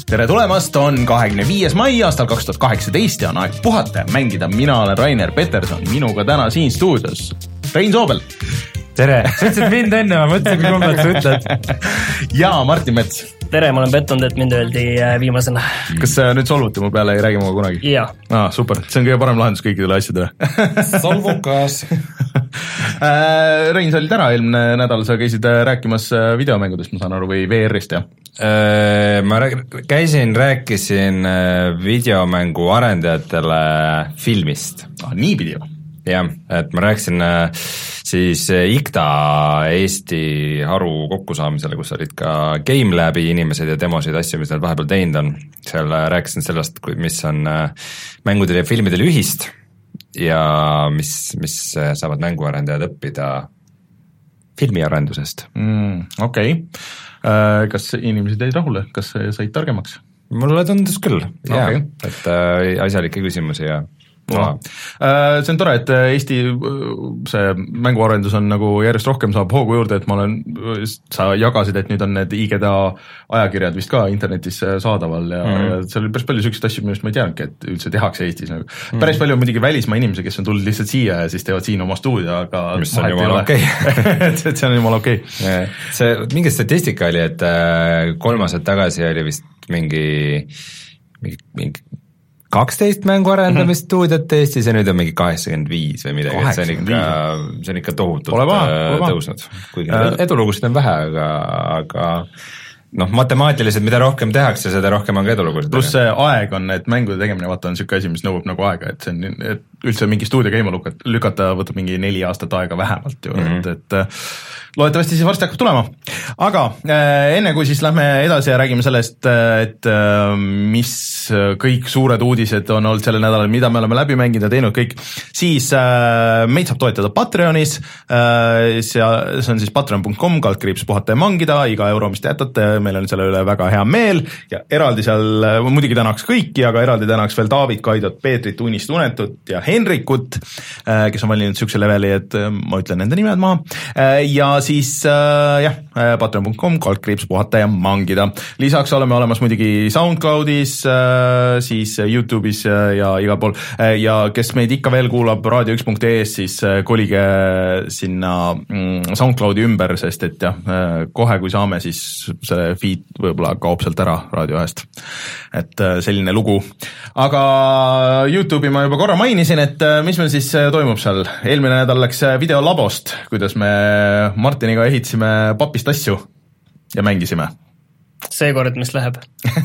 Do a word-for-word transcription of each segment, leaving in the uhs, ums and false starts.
tere tulemast, on kahekümne viies mai aastal kaks tuhat kaheksateist ja on aeg puhata ja mängida. Mina olen Rainer Peterson, minuga täna siin stuudios Rein Soobel. Tere, sa ütlesid mind enne, ma mõtlesin, kui kumbalt sa ütled. Ja Martin Mets. Tere, ma olen pettunud, et mind öeldi viimasena. Kas nüüd solvuti mu peale, ei räägi muga kunagi? Jaa. Ah, super, see on kõige parem lahendus kõikidele asjadele. Solvukas. Rein, sa olid ära eelmine nädal, sa käisid rääkimas videomängudest, ma saan aru, või V R-ist, jah? Ma käisin, rääkisin videomängu arendajatele filmist. Ah, nii pidi ju? Jah, et ma rääkisin siis I K T A Eesti haru kokkusaamisele, kus olid ka GameLabi inimesed ja demosid asju, mis nad vahepeal teinud on. Seal rääkisin sellest, mis on mängudel ja filmidel ühist ja mis, mis saavad mänguarendajad õppida filmiarendusest. Mm, okei. Okay. Kas inimesed jäid rahule? Kas said targemaks? Mulle tundus küll, okay. jah, et asjalikke küsimusi ja No. See on tore, et Eesti see mänguarendus on nagu järjest rohkem saab hoogu juurde, et ma olen, sa jagasid, et nüüd on need I G T A ajakirjad vist ka internetis saadaval ja, mm. ja seal oli päris palju sükseid asju, millest ma ei teadnudki, et üldse tehakse Eestis. Nagu. Mm. Päris palju muidugi välismaa inimesi, kes on tulnud lihtsalt siia ja siis teevad siin oma stuudio, aga mis on jumala okei. et see on jumala okei. See mingi statistika oli, et kolm aastat tagasi oli vist mingi mingi, mingi kaksteist mänguarendamisstuudiot Eestis ja nüüd on mingi kaheksakümmend viis või midagi, et see on ikka, see on ikka tohutult tõusnud. Kuigi äh, edulugusid on vähe, aga, aga noh, matemaatiliselt mida rohkem tehakse, seda rohkem on ka edulugusid. Plus see aeg on, et mängude tegemine vaata on siuke asi, mis nõuab nagu aega, et see on, et üldse mingi stuudio käima lükata võtab mingi neli aastat aega vähemalt ju, mm-hmm. et, et loodetavasti siis varsti hakkab tulema. Aga äh, enne kui siis lähme edasi ja räägime sellest, et äh, mis kõik suured uudised on olnud selle nädalal, mida me oleme läbi mänginud ja teinud kõik, siis äh, meid saab toetada Patreonis, äh, see, see on siis patreon punkt com, kaldkriips puhata ja mangida, iga euro, mis te jätate, meil on selle üle väga hea meel ja eraldi seal, muidugi tänaks kõiki, aga eraldi tänaks veel David, Kaidot, Peetrit, Unist, Unetut ja Henrikut, äh, kes on valinud sükse leveli, et äh, ma ütlen nende nimed maha äh, ja siis äh, jah, patreon punkt com, kaldkriips puhata ja mangida. Lisaks oleme olemas muidugi SoundCloudis, äh, siis YouTube'is ja, ja igal pool äh, ja kes meid ikka veel kuulab raadio üks punkt ee, siis äh, kolige sinna mm, SoundCloudi ümber, sest et jah, äh, kohe kui saame, siis see feed võib-olla kaob sealt ära raadio ühest. Et äh, selline lugu. Aga YouTube'i ma juba korra mainisin, et äh, mis meil siis äh, toimub seal. Eelmine nädal läks videolabost, kuidas me Martiniga ehitasime papist asju ja mängisime. Seekord, mis läheb?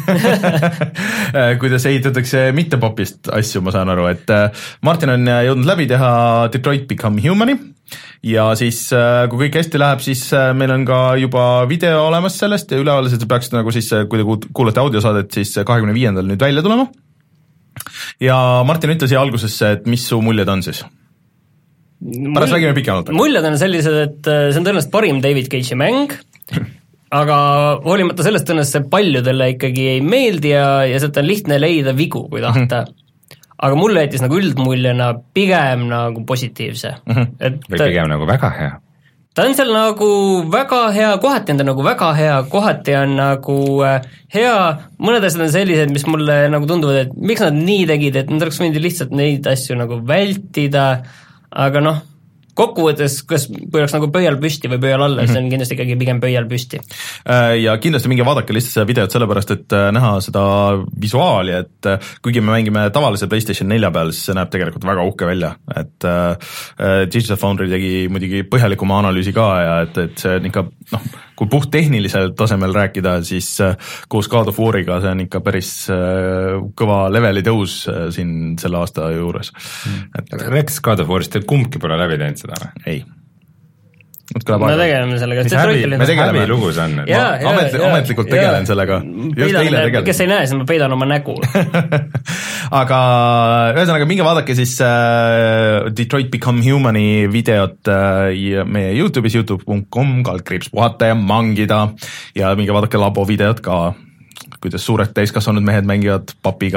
kuidas ehitatakse mitte popist asju, ma saan aru, et Martin on jõudnud läbi teha Detroit Become Humani ja siis kui kõik hästi läheb, siis meil on ka juba video olemas sellest ja ülevaaliselt peaks nagu siis, kui te kuulete audiosaadet, siis kahekümne viiendal nüüd välja tulema. Ja Martin ütles siia algusesse, et mis su muljed on siis? Pärast räägime pikemalt. Muljed on sellised, et see on tõenäoliselt parim David Cage'i mäng, aga hoolimata sellest tõenäoliselt see paljudele ikkagi ei meeldi ja, ja sealt on lihtne leida vigu, kui tahta. Aga mulle jättis nagu üldmuljena pigem nagu positiivse. Et, või pigem nagu väga hea. Ta on seal nagu väga hea, kohati on ta nagu väga hea, kohati on nagu hea, mõned asjad on sellised, mis mulle nagu tunduvad, et miks nad nii tegid, et nad oleks võinud lihtsalt neid asju nagu vältida, aga noh, kokkuvõttes, kas kui oleks nagu pöial püsti või pöial alla, siis on kindlasti ikkagi pigem pöial püsti. Ja kindlasti minge vaadake lihtsalt seda videot sellepärast, et näha seda visuaali, et kuigi me mängime tavalise PlayStation nelja peal, siis see näeb tegelikult väga uhke välja, et uh, Digital Foundry tegi muidugi põhjalikuma analüüsi ka ja et, et see on ikka, noh, kui puht tehnilisel tasemel rääkida, siis uh, koos God of War'iga see on ikka päris uh, kõva leveli tõus uh, siin selle aasta juures. Et... Rääkis God of War'ist, et kumbki pole läbi teinud seda? Ei. Me tegeleme sellega. Mis häbi, me tegeleme lugus on. Ja, ja, amet, ja, ametlikult ja, tegelen ja. Sellega. Peidan, kes ei näe, siis ma peidan oma nägu. Aga ühesõnaga, minge vaadake siis uh, Detroit Become Humani videot uh, meie YouTube'is, youtube punkt com, kaldkriips puhata ja mangida ja minge vaadake labo videot ka, kuidas suured täiskasvanud mehed mängivad papiga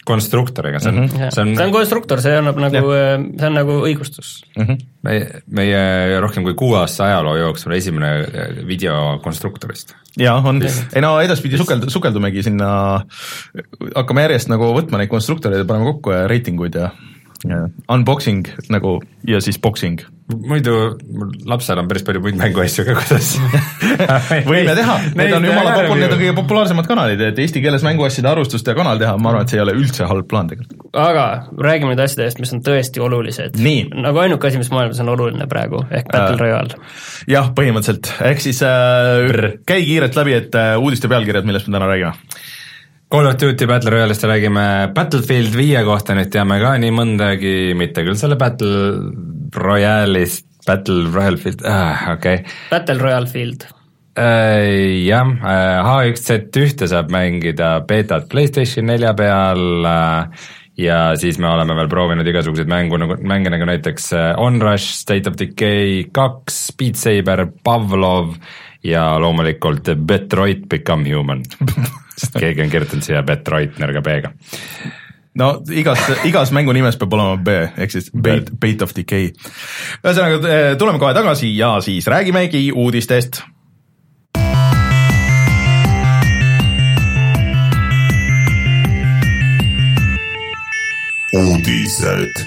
konstruktoriga, see on mm, -hmm. see on, see on konstruktor, see annab nagu, see on nagu õigustus mm. -hmm. meie, meie rohkem kui kuue aasta ajaloo jooksul esimene video konstruktorist. jaa, on. ei no edaspidi sukeld, sukeldumegi sinna, hakkame järjest nagu võtma neid konstruktoreid ja paneme kokku ja reitinguid ja, ja unboxing nagu ja siis boxing. muidu lapsel on päris palju muid mänguasju ka kodus võime teha, need on jumala popul-, need on kõige populaarsemad kanalid, et eesti keeles mänguasjade arvustust ja kanal teha, ma arvan, et see ei ole üldse halb plaan tegelikult. aga räägime nüüd asjadest, mis on tõesti olulised. nagu ainuke asi, mis maailmas on oluline praegu, ehk Battle Royale. jah, põhimõtteliselt, ehk siis äh, käi kiirelt läbi, et äh, uudiste pealkirjad, millest me täna räägime. Call of Duty Battle Royale'ist räägime, Battlefield viie kohta nüüd teame ka nii mõndagi, mitte küll selle Battle Royale'ist, Battle Royale Field, ah, okei okay.. Battle Royale Field äh,. Jah, H üks Z üks saab mängida beetat PlayStation nelja peal äh, ja siis me oleme veel proovinud igasuguseid mängu, nagu, mänge nagu näiteks Onrush, State of Decay kaks, Beat Saber, Pavlov ja loomulikult Detroit Become Human sest keegi on kirjutanud siia Detroit nõrga B-ga. no igas, igas mängu nimes peab olema B, ehk siis Bait, Bait of Decay. ühesõnaga, tuleme kohe tagasi ja siis räägimegi uudistest. uudised.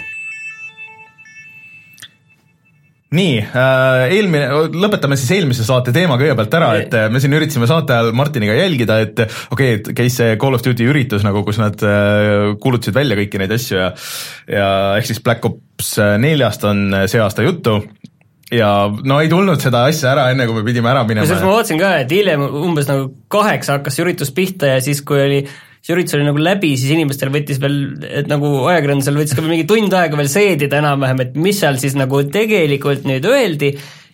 nii, eelmine, lõpetame siis eelmise saate teema kõigepealt ära, et me siin üritasime saate ajal Martiniga jälgida, et okei okay,, et käis see Call of Duty üritus nagu, kus nad kuulutasid välja kõiki neid asju ja ja ehk siis Black Ops neljast on see aasta juttu ja no ei tulnud seda asja ära, enne kui me pidime ära minema. kusjuures ma vaatasin ka, et hiljem umbes nagu kaheksa hakkas see üritus pihta ja siis, kui oli see üritus oli nagu läbi, siis inimestel võttis veel, et nagu ajakirjandusel võttis ka mingi tund aega veel seedida enam-vähem, et mis seal siis nagu tegelikult nüüd öeldi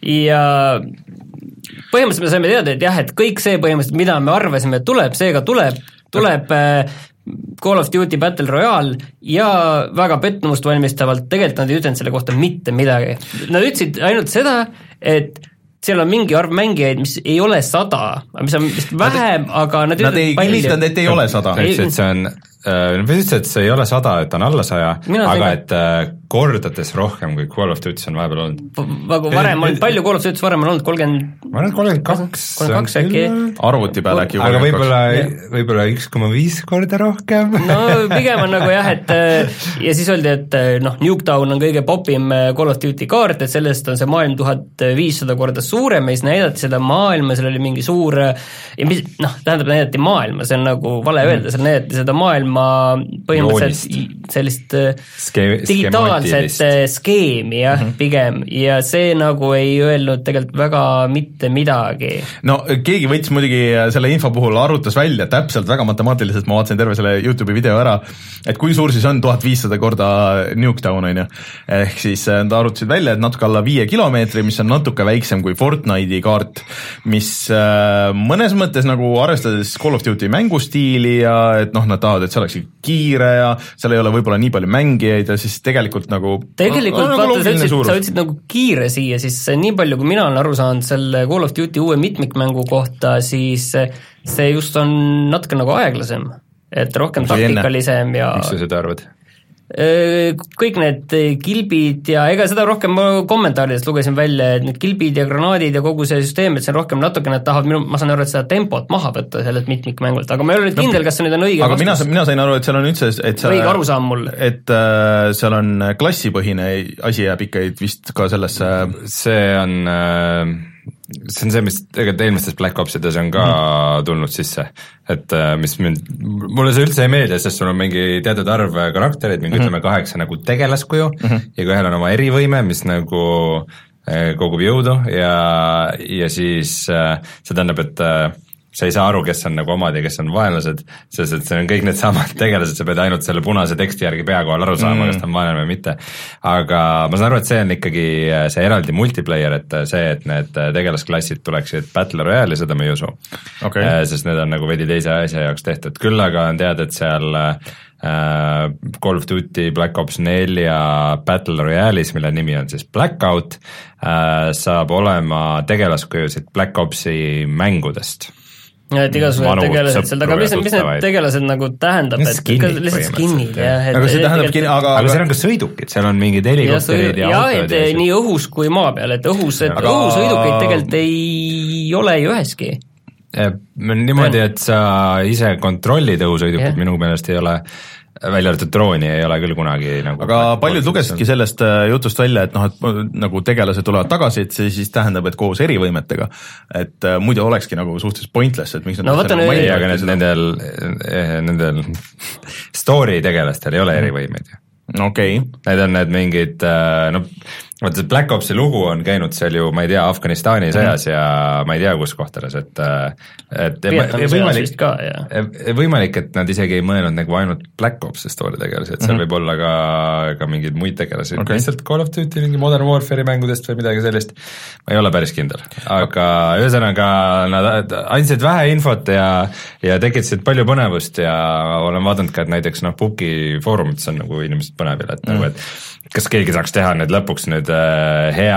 ja põhimõtteliselt me saime teada, et jah, et kõik see põhimõtteliselt, mida me arvasime, et tuleb, seega tuleb, tuleb äh, Call of Duty Battle Royale ja väga pettumust valmistavalt, tegelikult nad ei ütelnud selle kohta mitte midagi. Nad ütlesid ainult seda, et seal on mingi arv mängijaid, mis ei ole sada, mis on vist vähem, aga nad, nad ei kinnitanud, et ei ole sada. Nad ütlesid, et see on, nad ütlesid, et see ei ole sada, et on alla saja, aga et kordades rohkem kui Call of Duty on vahepeal olnud. Nagu varem on, palju Call of Duty varem on olnud, kolmkümmend ma arvan, kolmkümmend kaks kolmkümmend kaks äkki. Arvuti peal äkki. Aga võib-olla, võib-olla üks koma viis korda rohkem. No pigem on nagu jah, et ja siis öeldi, et noh, Nuketown on kõige popim Call of Duty kaart, et sellest on see maailm tuhat viissada korda suurem ja siis näidati seda maailma, seal oli mingi suur, mis, noh, tähendab, näidati maailma, see on nagu vale öelda, seal näidati seda maailma põhimõtteliselt sellist Ske- digitaalset skeemi, jah, mm -hmm. pigem, ja see nagu ei öelnud tegelikult väga mitte midagi. No keegi võttis muidugi selle info puhul, arvutas välja täpselt väga matemaatiliselt, ma vaatasin terve selle YouTube'i video ära, et kui suur siis on tuhat viissada korda Nuketown, on ju. Ehk siis nad arvutasid välja, et natuke alla viie kilomeetri, mis on natuke väiksem kui Fortnite'i kaart, mis mõnes mõttes nagu arvestades Call of Duty mängustiili ja et noh, nad tahavad, et see oleks kiire ja seal ei ole võib-olla nii palju mängijaid ja siis tegelikult nagu tegelikult no, vaata, sa ütlesid, sa ütlesid nagu kiire siia, siis nii palju, kui mina olen aru saanud selle Call of Duty uue mitmikmängu kohta, siis see just on natuke nagu aeglasem, et rohkem taktikalisem ja miks sa seda arvad? Kõik need kilbid ja ega seda rohkem kommentaaridest lugesin välja, et need kilbid ja granaadid ja kogu see süsteem, et see on rohkem natuke, nad tahavad, minu, ma saan aru, et seda tempot maha võtta sellelt mitmikmängult, aga ma ei ole nüüd kindel, kas see nüüd on õige aga mina, mina sain aru, et seal on üldse et see, õige arusaam mul. Et äh, seal on klassipõhine asi jääb ikka vist ka sellesse see on äh, see on see, mis tegelikult eelmistes Black Opsides on ka mm. tulnud sisse, et mis mind, mulle see üldse ei meeldi, sest sul on mingi teatud arv karakterid, mingi mm -hmm. ütleme kaheksa nagu tegelaskuju mm -hmm. ja ühel on oma erivõime, mis nagu kogub jõudu ja, ja siis see tähendab, et sa ei saa aru, kes on nagu omad ja kes on vaenlased, sest et see on kõik need samad tegelased, sa pead ainult selle punase teksti järgi pea kohal aru saama mm., kas ta on vaenlane või mitte. Aga ma saan aru, et see on ikkagi see eraldi multiplayer, et see, et need tegelasklassid tuleksid Battle Royale'i, seda me ei usu okay.. Sest need on nagu veidi teise asja jaoks tehtud, küll aga on teada, et seal Uh, Call of Duty Black Ops nelja Battle Royale'is, mille nimi on siis Blackout, uh, saab olema tegelaskujusid Black Opsi mängudest. et igasugused tegelased seal taga, mis, mis need tegelased nagu tähendab, et skinid, lihtsalt skinid, jah. aga see tähendab skinid, aga aga seal on ka sõidukid, seal on mingid helikopterid ja, ja autod. jah, et nii õhus kui maa peal, et õhus, et aga... õhusõidukeid tegelikult ei ole ju üheski. Niimoodi, et sa ise kontrollid õhusõidukid yeah. minu meelest ei ole, välja arvatud drooni ei ole küll kunagi nagu aga paljud lugesidki sellest jutust välja, et noh, et nagu tegelased tulevad tagasi, et see siis tähendab, et koos erivõimetega, et muidu olekski nagu suhteliselt pointless, et miks no võta nüüd ei, aga need, nendel, nendel story tegelastel ei ole erivõimeid. Okei. Okay. Need on need mingid, no vaata see Black Opsi lugu on käinud seal ju, ma ei tea, Afganistani sõjas mm. ja ma ei tea, kus kohtades, et et võimalik, ka, ja. võimalik, et nad isegi ei mõelnud nagu ainult Black Opsi story tegelasi, et seal mm-hmm. võib olla ka, ka mingeid muid tegelasi okay., lihtsalt Call of Duty, mingi Modern Warfare'i mängudest või midagi sellist, ma ei ole päris kindel, aga ühesõnaga nad andsid vähe infot ja, ja tekitasid palju põnevust ja olen vaadanud ka, et näiteks noh, Puki foorumites on nagu inimesed põnevil, et mm. nagu, et kas keegi saaks teha nüüd lõpuks nüüd äh, hea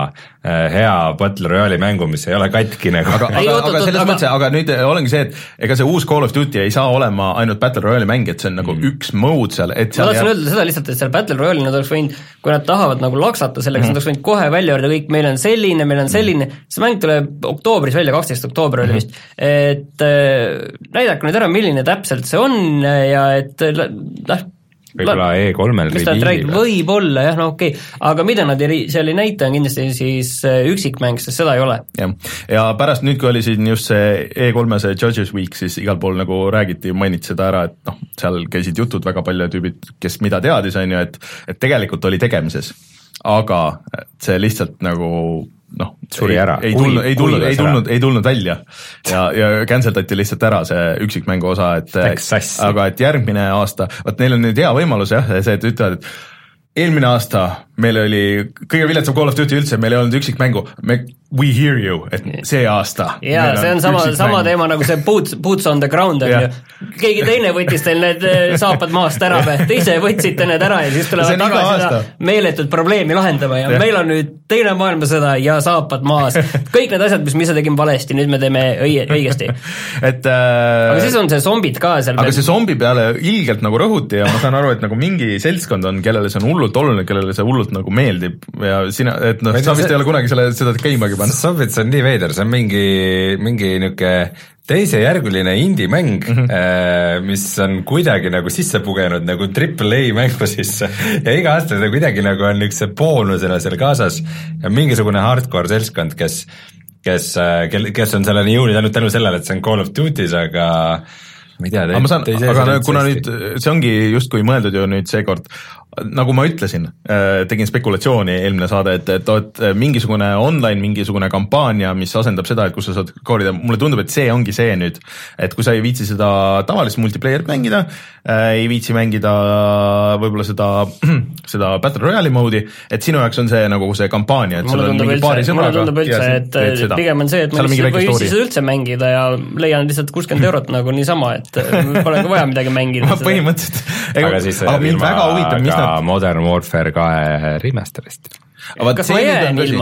äh, hea Battle Royale'i mängu, mis ei ole katki nagu. aga, aga, aga selles mõttes, aga nüüd olengi see, et ega see uus Call of Duty ei saa olema ainult Battle Royale'i mäng, et see on nagu mm. üks mode seal, et seal ma tahtsin öelda seda lihtsalt, et seal Battle Royale'i nad oleks võinud, kui nad tahavad nagu laksata sellega mm., nad oleks võinud kohe välja öelda kõik, meil on selline, meil on selline, see mäng tuleb oktoobris välja, kaksteist oktoober oli vist, et äh, näidake nüüd ära, milline täpselt see on ja et noh, võib-olla E kolmel reviilil. Võib-olla jah, no okei okay., aga mida nad ei, seal ei näita, on kindlasti siis üksikmäng, sest seda ei ole. Ja, ja pärast nüüd, kui oli siin just see E kolme see Judges Week, siis igal pool nagu räägiti, mainiti seda ära, et noh, seal käisid jutud väga palju tüübid, kes mida teadis, on ju, et, et tegelikult oli tegemises, aga see lihtsalt nagu noh, suri ära, ei tulnud, ei tulnud, ei tulnud, ei tulnud välja ja, ja canceldati lihtsalt ära see üksikmängu osa, et aga et järgmine aasta, vaat neil on nüüd hea võimalus jah, see, et ütlevad, et eelmine aasta meil oli kõige viletsam Call of Duty üldse, meil ei olnud üksikmängu, me we hear you, et see aasta. Jaa, see on sama, sama teema nagu see boots, boots on the ground on ju. Keegi teine võttis teil need saapad maast ära või, te ise võtsite need ära ja siis tulevad tagasi seda meeletut probleemi lahendama ja, ja meil on nüüd teine maailmasõda ja saapad maas. Kõik need asjad, mis me ise tegime valesti, nüüd me teeme õige, õigesti. et, äh, aga siis on see zombid ka seal. Aga see zombi peale ilgelt nagu rõhuti ja ma saan aru, et nagu mingi seltskond on, kellele see on hullult oluline, kellele see hullult nagu meeldib ja sina, et noh, sa vist see... ei ole kunagi selle, seda käimagi pannud. Zombid, see on nii veider, see on mingi, mingi niuke teisejärguline indie-mäng mm, -hmm. mis on kuidagi nagu sisse pugenud nagu triple A mängu sisse ja iga aasta ta kuidagi nagu on niukse boonusena seal kaasas ja mingisugune hardcore seltskond, kes, kes, kes on selleni jõudnud ainult tänu sellele, et see on Call of Duty's, aga ma ei tea, aga, saan, aga kuna nüüd see ongi justkui mõeldud ju nüüd seekord, nagu ma ütlesin, tegin spekulatsiooni eelmine saade, et, et, et mingisugune online, mingisugune kampaania, mis asendab seda, et kus sa saad koorida, mulle tundub, et see ongi see nüüd, et kui sa ei viitsi seda tavalist multiplayerit mängida, ei viitsi mängida võib-olla seda, seda Battle Royale'i moodi, et sinu jaoks on see nagu see kampaania, et sul on mingi paari sõbraga. Mulle tundub üldse, et pigem on see, et ma võiks seda üldse mängida ja leian lihtsalt kuuskümmend eurot nagu niisama, et pole ka vaja midagi mängida. Põhimõtteliselt. aga siis mind väga huvitab, mis nad Modern Warfare kahe remasterist. Kas ma jään ilma?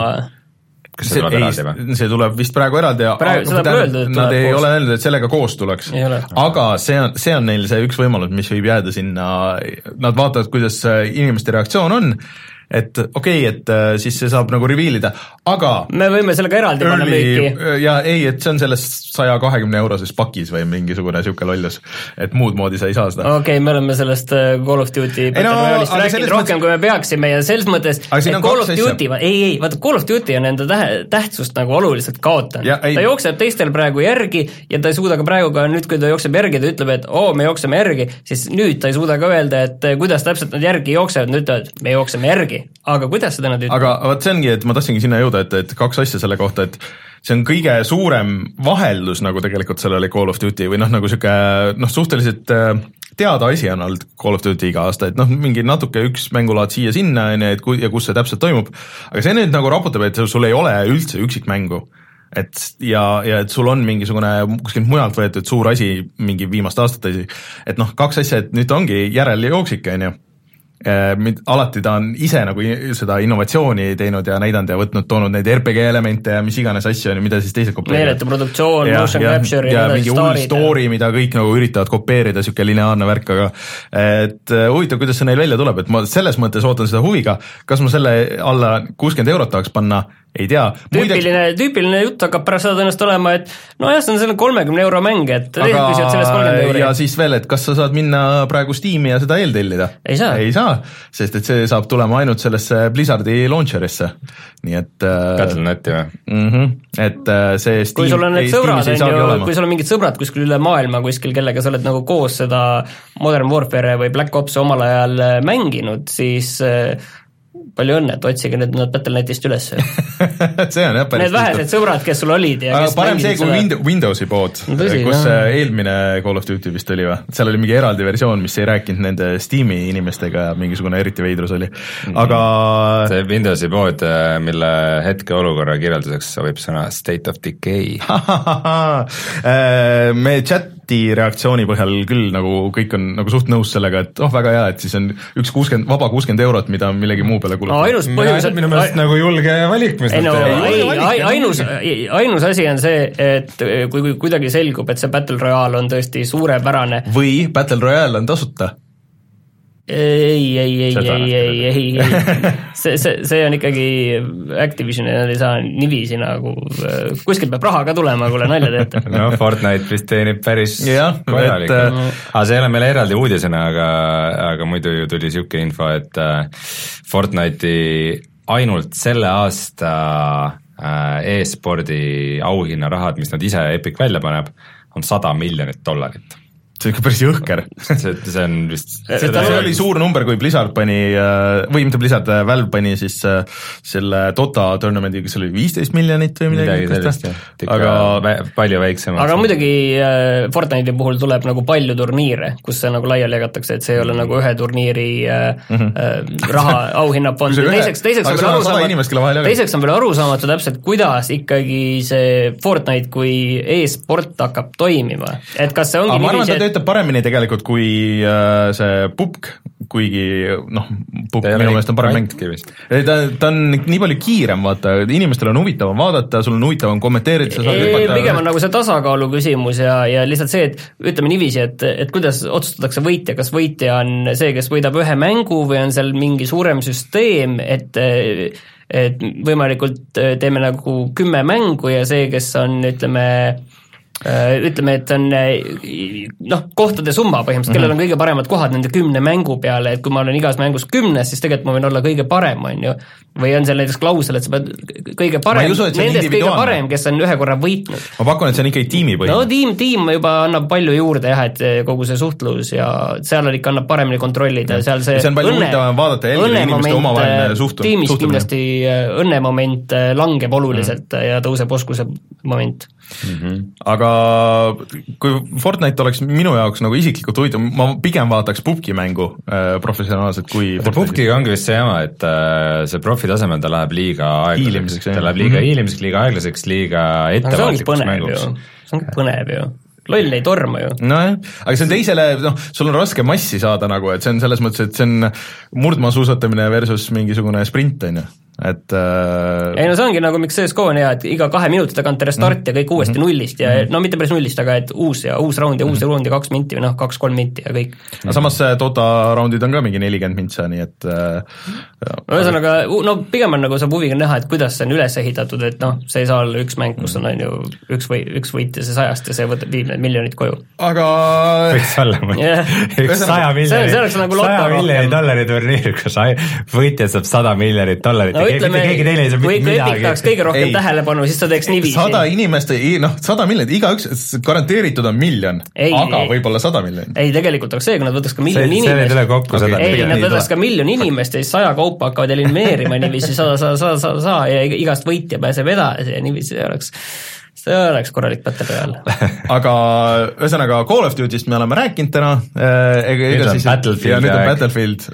Kas see tuleb eraldi või? See tuleb vist praegu eraldi ja praegu, seda pole öeldud, et nad ei ole öeldud, et sellega koos tuleks. Aga see on, see on neil see üks võimalus, mis võib jääda sinna, nad vaatavad, kuidas inimeste reaktsioon on, et okei okay,, et siis see saab nagu revealida, aga me võime sellega eraldi panna müüki. Ja ei, et see on selles saja kahekümne euroses pakis või mingisugune siuke lollus, et muud moodi sa ei saa seda. Okei okay,, me oleme sellest Call of Duty Battle no, Royale'ist rääkinud rohkem, kui me peaksime ja selles mõttes, et Call of Duty, ei, ei, vaata Call of Duty on enda tähtsust nagu oluliselt kaotanud. Ta jookseb teistel praegu järgi ja ta ei suuda ka praegu ka nüüd, kui ta jookseb järgi, ta ütleb, et oo, me jookseme järgi, siis nüüd ta ei suuda ka öelda, et kuidas täpselt nad järgi jooksevad, nüüd ütlevad, me jookseme järgi. Aga kuidas seda nad ütlevad? Aga võt see ongi, et ma tahtsingi sinna jõuda, et, et kaks asja selle kohta, et see on kõige suurem vaheldus nagu tegelikult sellele Call of Duty või noh, nagu siuke noh, suhteliselt teada asi on olnud Call of Duty iga aasta, et noh, mingi natuke üks mängulaad siia-sinna et ku, ja kus see täpselt toimub, aga see nüüd nagu raputab, et sul ei ole üldse üksikmängu. Et ja, ja et sul on mingisugune kuskilt mujalt võetud suur asi, mingi viimast aastat asi, et noh, kaks asja, et nüüd ongi järel jooksik, on ju. alati ta on ise nagu seda innovatsiooni teinud ja näidanud ja võtnud, toonud neid R P G elemente ja mis iganes asju, mida siis teised kopeerivad. meeletu produktsioon, motion ja, capture ja, ja mingi hull story, mida kõik nagu üritavad kopeerida, siuke lineaarne värk, aga et huvitav, kuidas see neil välja tuleb, et ma selles mõttes ootan seda huviga, kas ma selle alla kuuskümmend eurot tahaks panna, ei tea. Tüüpiline, tüüpiline jutt hakkab pärast seda tõenäoliselt olema, et no jah, see on selle kolmekümne euro mäng, et teised küsivad sellest kolmekümne euro. Ja siis veel, et kas sa saad minna praegu Steam'i ja seda eeltellida? Ei saa. Ei saa, sest et see saab tulema ainult sellesse Blizzardi launcherisse. Nii et Battle dot neti või? Mm-hmm, et see Steam, kui sul on need sõbrad, ju, kui sul on mingid sõbrad kuskil üle maailma kuskil, kellega sa oled nagu koos seda Modern Warfare või Black Ops omal ajal mänginud, siis palju õnne, et otsige need Battle dot netist üles. see on jah päris need vähesed sõbrad, kes sul olid ja kes parem see kui seda... Windowsi pood, no, tõsi, kus no. eelmine Call of Duty vist oli või? Seal oli mingi eraldi versioon, mis ei rääkinud nende Steam'i inimestega ja mingisugune eriti veidrus oli, aga see Windowsi pood, mille hetkeolukorra kirjelduseks sobib sõna State of Decay. me chati reaktsiooni põhjal küll nagu kõik on nagu suht nõus sellega, et oh väga hea, et siis on üks kuuskümmend, vaba kuuskümmend eurot, mida millegi muu peale no, ainus põhjus on minu meelest nagu julge valik, mis ei, no, ei, ei, ainus, ainus asi on see, et kui, kui kuidagi selgub, et see Battle Royale on tõesti suurepärane või Battle Royale on tasuta. ei, ei, ei, ei, ei, ei, ei, see, see, see on ikkagi Activision ja nad ei saa niiviisi nagu, kuskilt peab raha ka tulema, kuule nalja teete. no Fortnite vist teenib päris korralik. Et... aga see ei ole meile eraldi uudisena, aga, aga muidu ju tuli siuke info, et Fortnite'i ainult selle aasta e-spordi auhinnarahad, mis nad ise Epic välja paneb, on sada miljonit dollarit. See on ikka päris jõhker. see, see on vist... see, see oli suur number, kui Blizzard pani, või mitte Blizzard, Valve pani siis selle Dota tournamendi, kas oli viisteist miljonit või midagi, midagi sellist, aga vä, palju väiksemaks. aga muidugi Fortnite'i puhul tuleb nagu palju turniire, kus see nagu laiali jagatakse, et see ei ole nagu ühe turniiri mm-hmm. raha auhinnafond. teiseks, teiseks, on veel arusaamatu, teiseks on veel arusaamatu täpselt, kuidas ikkagi see Fortnite kui e-sport hakkab toimima. Et kas see ongi niiviisi, töötab paremini tegelikult kui äh, see P U B G, kuigi noh, P U B G minu meelest on parem mäng. Ta, ta on nii palju kiirem, vaata, inimestel on huvitavam vaadata, sul on huvitavam kommenteerida. Pigem on nagu see tasakaalu küsimus ja, ja lihtsalt see, et ütleme niiviisi, et, et kuidas otsustatakse võitja, kas võitja on see, kes võidab ühe mängu või on seal mingi suurem süsteem, et et võimalikult teeme nagu kümme mängu ja see, kes on, ütleme ütleme, et on noh, kohtade summa põhimõtteliselt, kellel on kõige paremad kohad nende kümne mängu peale, et kui ma olen igas mängus kümnes, siis tegelikult ma võin olla kõige parem, on ju. Või on seal näiteks klausel, et sa pead kõige parem, usu, nendest kõige parem, kes on ühe korra võitnud. Ma pakun, et see on ikkagi tiimi põhimõtteliselt. No tiim, tiim juba annab palju juurde jah, et kogu see suhtlus ja seal ikka annab paremini kontrollida. Seal see, see on palju huvitavam vaadata jälgida inimeste omavaheline suhtumine. Tiimis kindlasti õnnemoment langeb oluliselt mm. ja tõuseb oskuse moment. Mm-hmm. Aga kui Fortnite oleks minu jaoks nagu isiklikult huvitav, ma pigem vaataks P U B G mängu äh, professionaalselt kui P U B G ongi vist see jama, et äh, see profi tasemel ta läheb liiga aeglaseks, ta läheb liiga mm-hmm. hiilimiseks, liiga aeglaseks, liiga ettevaatlikuks mänguks. See on põnev ju, loll ei torma ju. Nojah, aga see on teisele, noh, sul on raske massi saada nagu, et see on selles mõttes, et see on murdmaasuusatamine versus mingisugune sprint, on ju. Et äh... ei no see ongi nagu miks C S G O on hea, et iga kahe minuti tagant restart mm. ja kõik uuesti mm. nullist ja mm. no mitte päris nullist, aga et uus ja uus round ja uus mm. round ja kaks minti või noh, kaks-kolm minti ja kõik. No samas Dota roundid on ka mingi nelikümmend mintsa, nii et äh, ühesõnaga, no pigem on nagu saab huviga näha, et kuidas see on üles ehitatud, et noh, see ei saa olla üks mäng, kus on, on ju üks, või, üks võit ja see sajast ja see võtab viib need miljonit koju. Aga võiks olla yeah. üks saja miljonit, nagu saja miljonit dollari turniir, kus võitjad saab sada miljonit dollarit. Ütleme, kui Epic tahaks kõige rohkem ei, tähelepanu, siis ta teeks niiviisi. sada inimest, noh, sada miljonit, iga üks, garanteeritud on miljon, ei, aga ei, võib-olla sada miljonit. ei, tegelikult oleks see, kui nad võtaks ka miljon see, inimest. See ei tule kokku okay. Ei, nad võtaks ka miljon inimest ja siis saja kaupa hakkavad elimineerima niiviisi sada, sada, sada, sada, sada ja igast võitja pääseb edasi ja niiviisi see oleks see oleks korralik Battle Royale. Aga ühesõnaga Call of Duty'st me oleme rääkinud täna. Nüüd on Battlefield. Ja nüüd on Battlefield.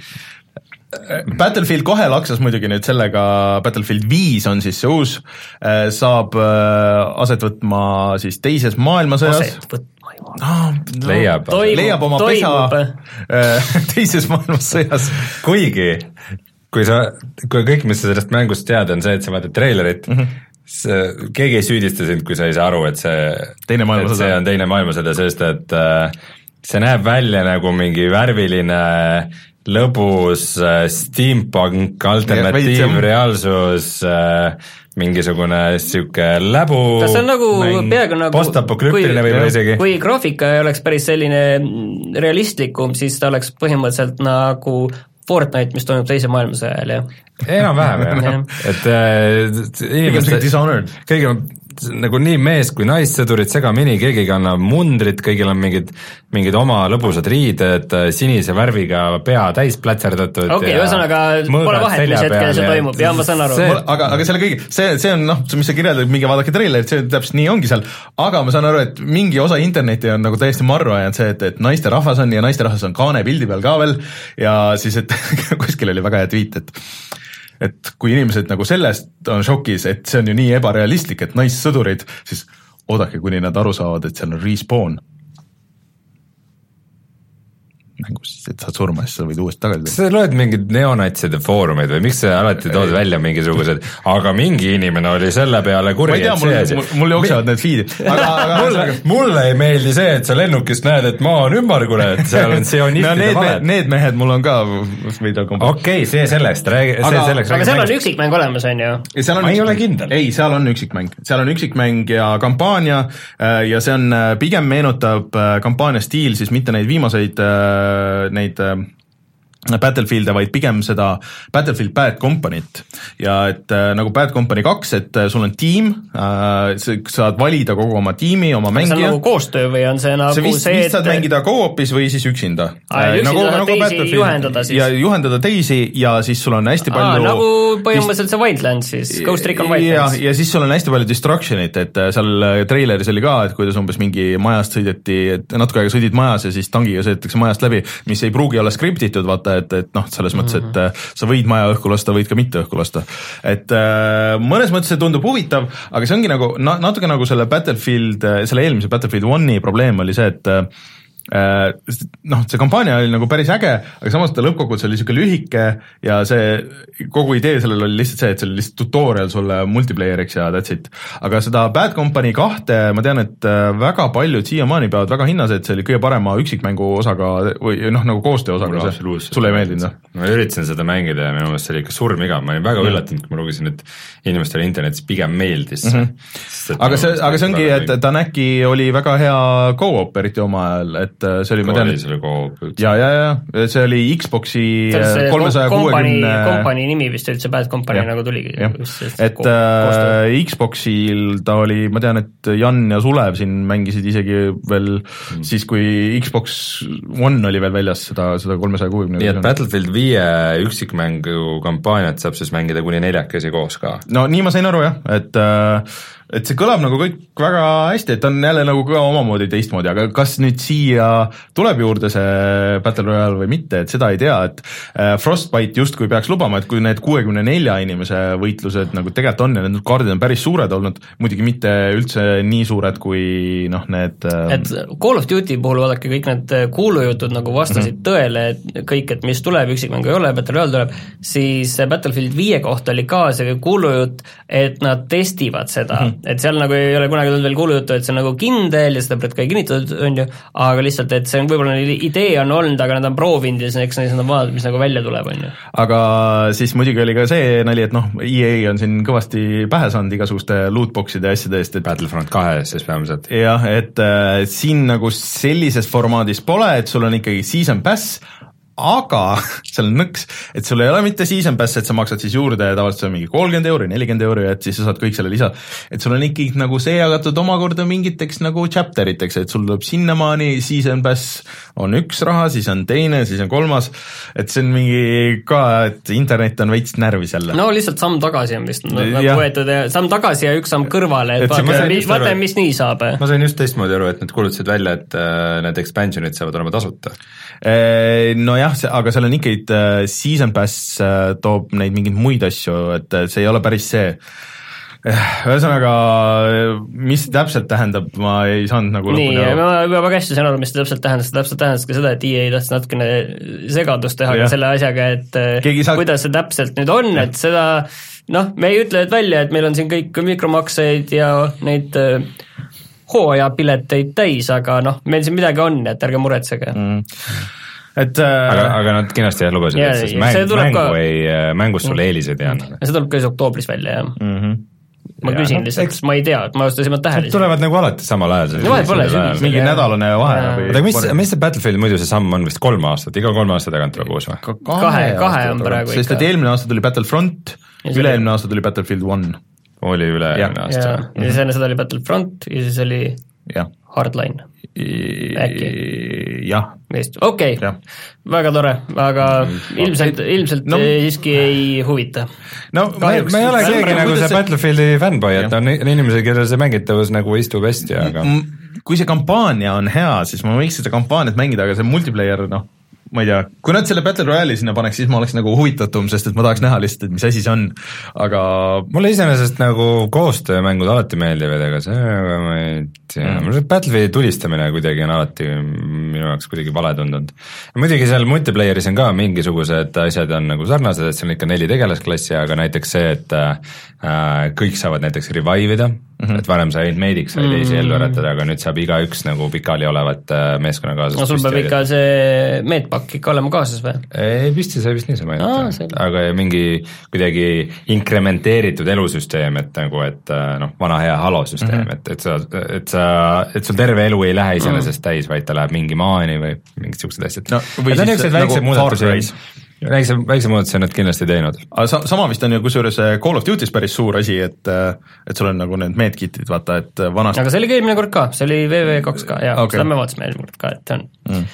Battlefield kohe laksas muidugi nüüd sellega, Battlefield viis on siis see uus, saab aset võtma siis teises maailmasõjas. Aset võtma ju. ah, no, leiab, leiab oma toimub. pesa teises maailmassõjas. kuigi, kui sa, kui kõik, mis sa sellest mängust tead, on see, et sa vaatad treilerit, mm -hmm. see, keegi ei süüdista sind, kui sa ei saa aru, et see, teine et see on teine maailmasõda, sest et äh, see näeb välja nagu mingi värviline lõbus äh, steampunk alternatiivreaalsus äh, mingisugune siuke läbu kas see on nagu peaaegu nagu postapoklüptiline võib-olla isegi kui graafika ei oleks päris selline realistlikum, siis ta oleks põhimõtteliselt nagu Fortnite, mis toimub teise maailmasõja ajal, jah? enam-vähem, jah. et äh, inimesed kõigil on nagu nii mees kui naissõdurid segamini, keegi ei kanna mundrit, kõigil on mingid, mingid oma lõbusad riided, sinise värviga pea täis plätserdatud. okei okay,, ühesõnaga pole vahet, mis hetkel see toimub, jah, ma saan aru. aga, aga selle kõigi, see, see on noh, mis sa kirjeldad, mingi vaadake treilerit, see täpselt nii ongi seal, aga ma saan aru, et mingi osa interneti on nagu täiesti marru ajanud see, et, et naisterahvas on ja naisterahvas on kaane pildi peal ka veel ja siis, et kuskil oli väga hea tweet, et et kui inimesed nagu sellest on šokis, et see on ju nii ebarealistlik, et naissõdurid, siis oodake, kuni nad aru saavad, et seal on respawn mängus, et saad surma, siis sa võid uuesti tagasi. kas sa loed mingid neonatside foorumeid või miks sa alati tood välja mingisugused, aga mingi inimene oli selle peale kuri, et see asi. Mul, mul jooksevad need feed'id. Aga, aga mulle, mulle ei meeldi see, et sa lennukist näed, et maa on ümmargune, et seal on sionistide no, need, valed. Need mehed mul on ka okei okay,, see sellest, räägi, see aga, selleks aga seal on üksikmäng olemas, on ju? Ma ei ole kindel. Ei, seal on üksikmäng. Seal on üksikmäng ja kampaania ja see on, pigem meenutab kampaania stiil, siis mitte neid viimaseid neid Battlefield'e, vaid pigem seda Battlefield Bad Company't ja et äh, nagu Bad Company kaks, et äh, sul on tiim äh,, sa saad valida kogu oma tiimi, oma mängija. See on nagu koostöö või on see nagu see vist, see, et vist saad mängida co-op'is või siis üksinda. Aa, üksinda nagu, nagu teisi juhendada siis. Ja juhendada teisi ja siis sul on hästi palju Aa, nagu põhimõtteliselt see Wildlands siis, Ghost Recon Wildlands. Ja, ja siis sul on hästi palju destruction'it, et seal treileris oli ka, et kuidas umbes mingi majast sõideti, et natuke aega sõidid majas ja siis tangiga sõidetakse majast läbi, mis ei pruugi olla skriptitud, vaata, et, et noh, selles mõttes, et mm-hmm. sa võid maja õhku lasta, võid ka mitte õhku lasta. Et äh, mõnes mõttes see tundub huvitav, aga see ongi nagu na, natuke nagu selle Battlefield, selle eelmise Battlefield one'i probleem oli see, et äh, noh, see kampaania oli nagu päris äge, aga samas ta lõppkokkuvõttes oli siuke lühike ja see kogu idee sellel oli lihtsalt see, et see oli lihtsalt tutorial sulle multiplayeriks ja that's it. Aga seda Bad Company kahte ma tean, et väga paljud siiamaani peavad väga hinnas, et see oli kõige parema üksikmängu osaga või noh, nagu koostöö osaga. Sulle ei meeldinud, noh? Ma üritasin seda mängida ja minu meelest see oli ikka surmiga, ma olin väga üllatunud, kui ma lugesin, et inimestele internetis pigem meeldis mm. -hmm. aga see, aga see ongi, et Tanaki oli väga hea go-op eriti oma ajal, et see oli, ma tean, ja, ja, ja see oli Xboxi kolmesaja kuuekümne kompanii nimi vist üldse Bad Company ja, nagu tuligi. Et äh, Xboxil ta oli, ma tean, et Jan ja Sulev siin mängisid isegi veel mm. siis, kui Xbox One oli veel väljas seda, seda kolmesaja kuuekümne. Nii et Battlefield viie üksikmängu kampaaniat saab siis mängida kuni neljakesi koos ka? No nii ma sain aru jah, et et see kõlab nagu kõik väga hästi, et on jälle nagu ka omamoodi teistmoodi, aga kas nüüd siia tuleb juurde see Battle Royale või mitte, et seda ei tea, et Frostbite justkui peaks lubama, et kui need kuuekümne nelja inimese võitlused nagu tegelikult on ja need kaardid on päris suured olnud, muidugi mitte üldse nii suured kui noh, need et Call of Duty puhul vaadake kõik need kuulujutud nagu vastasid mm-hmm. tõele, et kõik, et mis tuleb, üksikmängu ei ole, Battle Royale tuleb, siis Battlefield viie kohta oli ka see kuulujutt, et nad testivad seda mm-hmm. et seal nagu ei ole kunagi tulnud veel kuulujuttu, et see on nagu kindel ja seda pole ka kinnitatud, on ju, aga lihtsalt, et see on võib-olla idee on olnud, aga nad on proovinud ja eks nad on vaadanud, mis nagu välja tuleb, on ju. Aga siis muidugi oli ka see nali, et noh, E A on siin kõvasti pähe saanud igasuguste lootboxide ja asjade eest, et Battlefront kahe siis peamiselt. jah, et äh, siin nagu sellises formaadis pole, et sul on ikkagi season pass, aga seal on nõks, et sul ei ole mitte season pass, et sa maksad siis juurde tavaliselt mingi kolmkümmend euri, nelikümmend euri, et siis sa saad kõik selle lisa, et sul on ikkagi nagu see jagatud omakorda mingiteks nagu chapteriteks, et sul tuleb sinnamaani season pass on üks raha, siis on teine, siis on kolmas, et see on mingi ka, et internet on veits närvis jälle. No lihtsalt samm tagasi on vist nagu võetud ja samm tagasi ja üks samm kõrvale, et, et vaata, vaata, mis nii saab. Ma sain just teistmoodi aru, et nad kuulutasid välja, et äh, need expansionid saavad olema tasuta. No jah, aga seal on ikkagi season pass toob neid mingeid muid asju, et see ei ole päris see. ühesõnaga, mis täpselt tähendab, ma ei saanud nagu nii, ma juba väga hästi saan aru, mis see täpselt tähendas, see täpselt tähendas ka seda, et E A tahtis natukene segadust teha ja. selle asjaga, et saab... kuidas see täpselt nüüd on, et seda noh, me ei ütle et välja, et meil on siin kõik mikromakseid ja neid hooajapileteid täis, aga noh, meil siin midagi on, et ärge muretsege mm. et aga, aga nad kindlasti lubasid, ja, et siis mäng, mängu ka... ei, mängus sulle eeliseid ei anna. See tuleb ka siis oktoobris välja, jah mm. -hmm. ma ja, küsin no, lihtsalt, ma ei tea, ma just esimene tähele. Tulevad nagu alati samal ajal. mingi nädalane vahe. aga mis, mis see Battlefield muidu see samm on vist kolm aastat, iga kolm aasta tagant tuleb uus või? kahe, kahe on praegu ikka. sest et eelmine aasta tuli Battlefront, üle-eelmine aasta tuli Battlefield one. oli üle-eelmine aasta. ja, ja siis enne seda oli Battlefront ja siis oli ja. Hardline. äkki? jah. okei, väga tore, aga ilmselt, ilmselt no. siiski ei huvita. no ma, ma ei ole keegi nagu see Battlefieldi fanboy, et on inimesed, kellel see mängitavus nagu istub hästi, aga kui see kampaania on hea, siis ma võiks seda kampaaniat mängida, aga see multiplayer, noh, ma ei tea, kui nad selle Battle Royale'i sinna paneks, siis ma oleks nagu huvitatum, sest et ma tahaks näha lihtsalt, et mis asi see on, aga mulle iseenesest nagu koostöömängud alati meeldivad, aga see, ma ei tea, mm. Battlefieldi tulistamine kuidagi on alati minu jaoks kuidagi vale tundunud. muidugi seal multiplayer'is on ka mingisugused asjad on nagu sarnased, et see on ikka neli tegelasklassi, aga näiteks see, et äh, kõik saavad näiteks revive ida, mm-hmm. et varem sa ainult meediks sai teisi ellu äratada, aga nüüd saab igaüks nagu pikali olevat meeskonna kaasas. no sul peab ikka see meetpak ikka olema kaasas või? ei, vist see vist niisama ainult, aga mingi kuidagi inkrementeeritud elusüsteem, et nagu, et noh, vana hea Halo süsteem mm, -hmm. et, et sa, et sa, et sul terve elu ei lähe iseenesest mm -hmm. täis, vaid ta läheb mingi maani või mingid siuksed asjad no,. Need on niisugused väiksed muudatusi, väikse, väikse muudatusi on nad kindlasti teinud. aga sa, sama vist on ju kusjuures Call of Duty's päris suur asi, et et sul on nagu need medkitid, vaata, et vanast aga see oli ka eelmine kord ka, see oli V V kaks ka, jaa okay., seda me vaatasime eelmine kord ka, et on mm.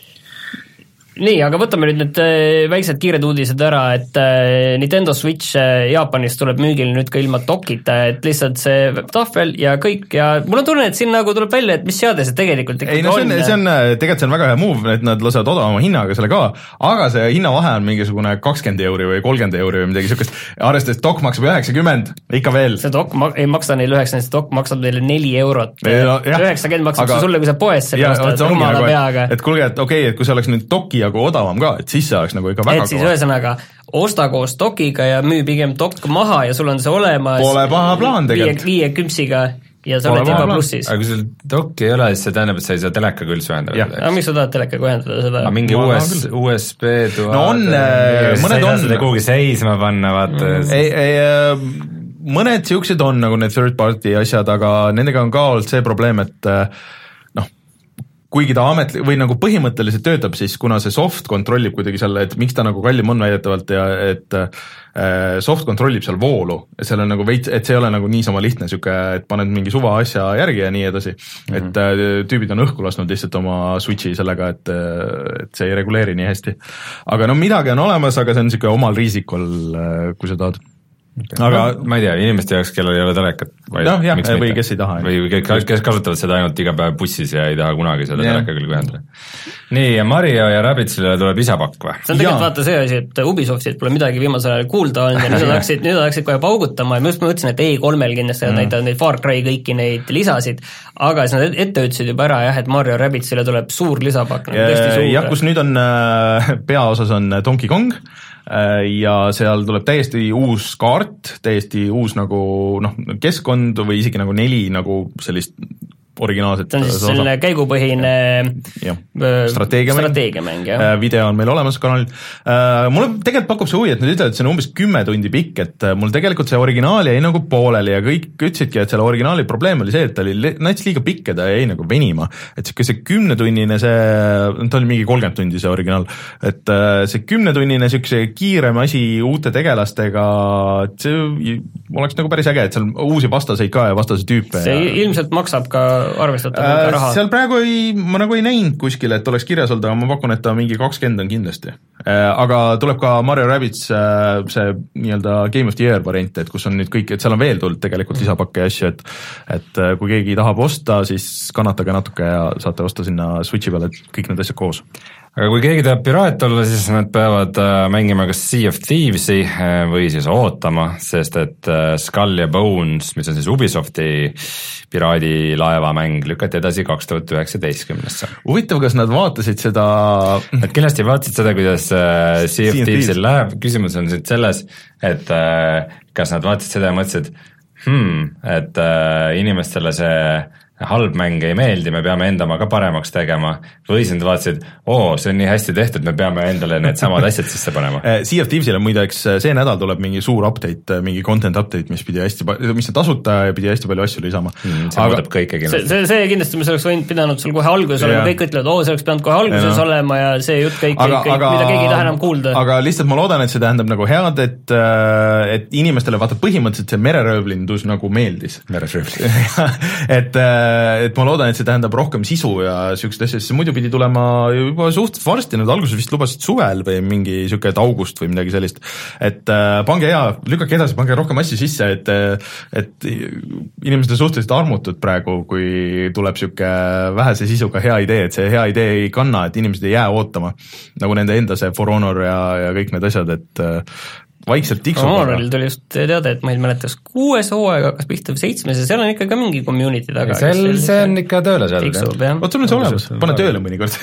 nii, aga võtame nüüd need väiksed kiired uudised ära, et Nintendo Switch Jaapanis tuleb müügile nüüd ka ilma dokita, et lihtsalt see tahvel ja kõik ja mul on tunne, et siin nagu tuleb välja, et mis seade see tegelikult ei no see on, see on, tegelikult see on väga hea move, et nad lasevad odavama hinnaga selle ka, aga see hinnavahe on mingisugune kakskümmend euri või kolmkümmend euri või midagi siukest, arvestades dok maksab üheksakümmend, ikka veel. see dok ma- ei maksa neile üheksakümmend, see dok maksab neile neli eurot, üheksakümmend maksab aga, sulle, kui sa poes selle ostad rumala nagu, peaga. et kuulge, et okei okay,, et kui see oleks nüüd doki nagu odavam ka, et siis see oleks nagu ikka väga et siis ühesõnaga, osta koos dokiga ja müü pigem dok maha ja sul on see olemas pole paha plaan tegelikult. viie, viie küpsiga ja sa oled juba plussis. aga kui sul doki ei ole, siis see tähendab, et sa ei saa telekaga üldse ühendada. aga miks sa tahad telekaga ühendada seda? aga mingi U S, U S B tuha no on, mõned on kuhugi seisma panna, vaata mm. ei, ei, mõned siuksed on nagu need third party asjad, aga nendega on ka olnud see probleem, et kuigi ta ametli- või nagu põhimõtteliselt töötab, siis kuna see soft kontrollib kuidagi selle, et miks ta nagu kallim on väidetavalt ja et äh, soft kontrollib seal voolu, et seal on nagu veits, et see ei ole nagu niisama lihtne siuke, et paned mingi suva asja järgi ja nii edasi, mm-hmm. et äh, tüübid on õhku lasknud lihtsalt oma switchi sellega, et, et see ei reguleeri nii hästi. aga no midagi on olemas, aga see on siuke omal riisikul, kui sa tahad. Okay. aga no, ma ei tea, inimeste jaoks, kellel ei ole telekat no, jah, või kes ei taha või kes, kes kasutavad seda ainult iga päev bussis ja ei taha kunagi seda yeah. teleka küll ühendada. nii, ja Mario ja Rabbidsile tuleb isapakk või? see on tegelikult vaata see asi, et Ubisoftilt pole midagi viimasel ajal kuulda olnud ja nüüd nad hakkasid, nüüd nad hakkasid kohe paugutama ja ma just mõtlesin, et E kolmel kindlasti mm. näitavad neid Far Cry kõiki neid lisasid, aga siis nad ette ütlesid juba ära jah, et Mario Rabbidsile tuleb suur lisapakk nagu tõesti suur. jah, kus nüüd on äh, peaosas on Donkey Kong ja seal tuleb täiesti uus kaart, täiesti uus nagu noh, keskkond või isegi nagu neli nagu sellist originaalset. see on siis selline käigupõhine strateegiamäng, strateegiamäng jah. video on meil olemas kanalil. Mulle tegelikult pakub see huvi, et nad ütlevad, et see on umbes kümme tundi pikk, et mul tegelikult see originaal jäi nagu pooleli ja kõik ütlesidki, et selle originaali probleem oli see, et ta oli näiteks liiga pikk ja ta jäi nagu venima. et siuke see kümnetunnine see, ta oli mingi kolmkümmend tundi see originaal, et see kümnetunnine siukse kiirem asi uute tegelastega, et see oleks nagu päris äge, et seal uusi vastaseid ka ja vastase tüüpe. see ja... ilmselt maksab ka arvestatav äh, raha. seal praegu ei, ma nagu ei näinud kuskil, et oleks kirjas olnud, aga ma pakun, et ta mingi kakskümmend on kindlasti. Aga tuleb ka Mario Rabbids see nii-öelda Game of the Year variant, et kus on nüüd kõik, et seal on veel tulnud tegelikult lisapakke ja asju, et et kui keegi tahab osta, siis kannatage natuke ja saate osta sinna Switchi peale kõik need asjad koos. aga kui keegi tahab piraat olla, siis nad peavad mängima kas Sea of Thieves'i või siis ootama, sest et Skull ja Bones, mis on siis Ubisofti piraadilaeva mäng, lükati edasi kaks tuhat üheksateistkümnesse. Huvitav, kas nad vaatasid seda Nad kindlasti vaatasid seda, kuidas Sea of Thieves'il läheb, küsimus on siit selles, et kas nad vaatasid seda ja mõtlesid, hmm, et inimestele see halb mäng ei meeldi, me peame endama ka paremaks tegema, või siis nad vaatasid, oo, see on nii hästi tehtud, me peame endale need samad asjad sisse panema. Sea of Thieves'il on muideks see nädal tuleb mingi suur update, mingi content update, mis pidi hästi, mis on tasuta ja pidi hästi palju asju lisama mm,. See aga... kõike kindlasti. See, see kindlasti, mis oleks võinud pidanud sul kohe alguses olema, kõik ütlevad, oo, see oleks pidanud kohe alguses ja. olema ja see jutt kõik, aga, kõik, aga, mida keegi ei taha enam kuulda. Aga lihtsalt ma loodan, et see tähendab nagu head, et, et inimestele vaata põhimõtteliselt see mereröövlindus nagu meeldis. et, et ma loodan, et see tähendab rohkem sisu ja siukest asja, sest muidu pidi tulema juba suhteliselt varsti, nad alguses vist lubasid suvel või mingi siuke, et august või midagi sellist, et äh, pange hea, lükake edasi, pange rohkem asju sisse, et et inimesed on suhteliselt armutud praegu, kui tuleb siuke vähese sisuga hea idee, et see hea idee ei kanna, et inimesed ei jää ootama, nagu nende enda see For Honor ja, ja kõik need asjad, et äh, vaikselt tiksub. Honoril tuli just teada, et ma ei mäletas kuues hooaega, kas pihta või seitsmes ja seal on ikka ka mingi community taga. Sel, see on ikka tööle seal. Oot, sul on see olemas, pane tööle mõnikord.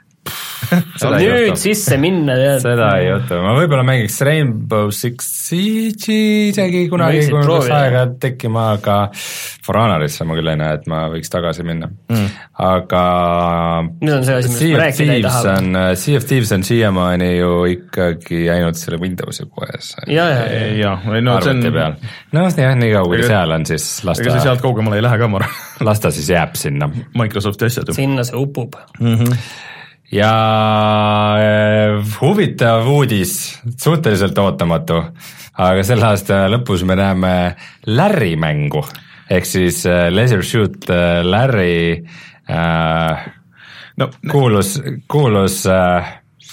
nüüd sisse minna tead. Seda ei juhtu, ma võib-olla mängiks Rainbow Six Siege'i isegi kunagi, kui mul aega tekkima, aga For Honorisse ma küll ei näe, et ma võiks tagasi minna mm. aga nüüd on see asi, mis ma rääkida ei taha. Sea of Thieves on siiamaani ju ikkagi ainult selle Windowsi poes ja, ja, ja, ja. No, arvuti on... peal no jah, nii kaua kui seal on, siis lasta ega see sealt kaugemale ei lähe ka, ma arvan. Lasta siis jääb sinna Microsofti asjad sinna see upub mm-hmm. ja äh, huvitav uudis, suhteliselt ootamatu, aga selle aasta lõpus me näeme Larry mängu, ehk siis äh, Leisure Suit äh, Larry äh, no, kuulus, kuulus äh,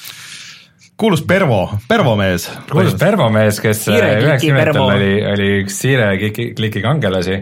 kuulus Pervo, Pervo mees. Kuulus Pervo mees, kes üheksakümnendatel oli, oli üks siire kliki kangelasi.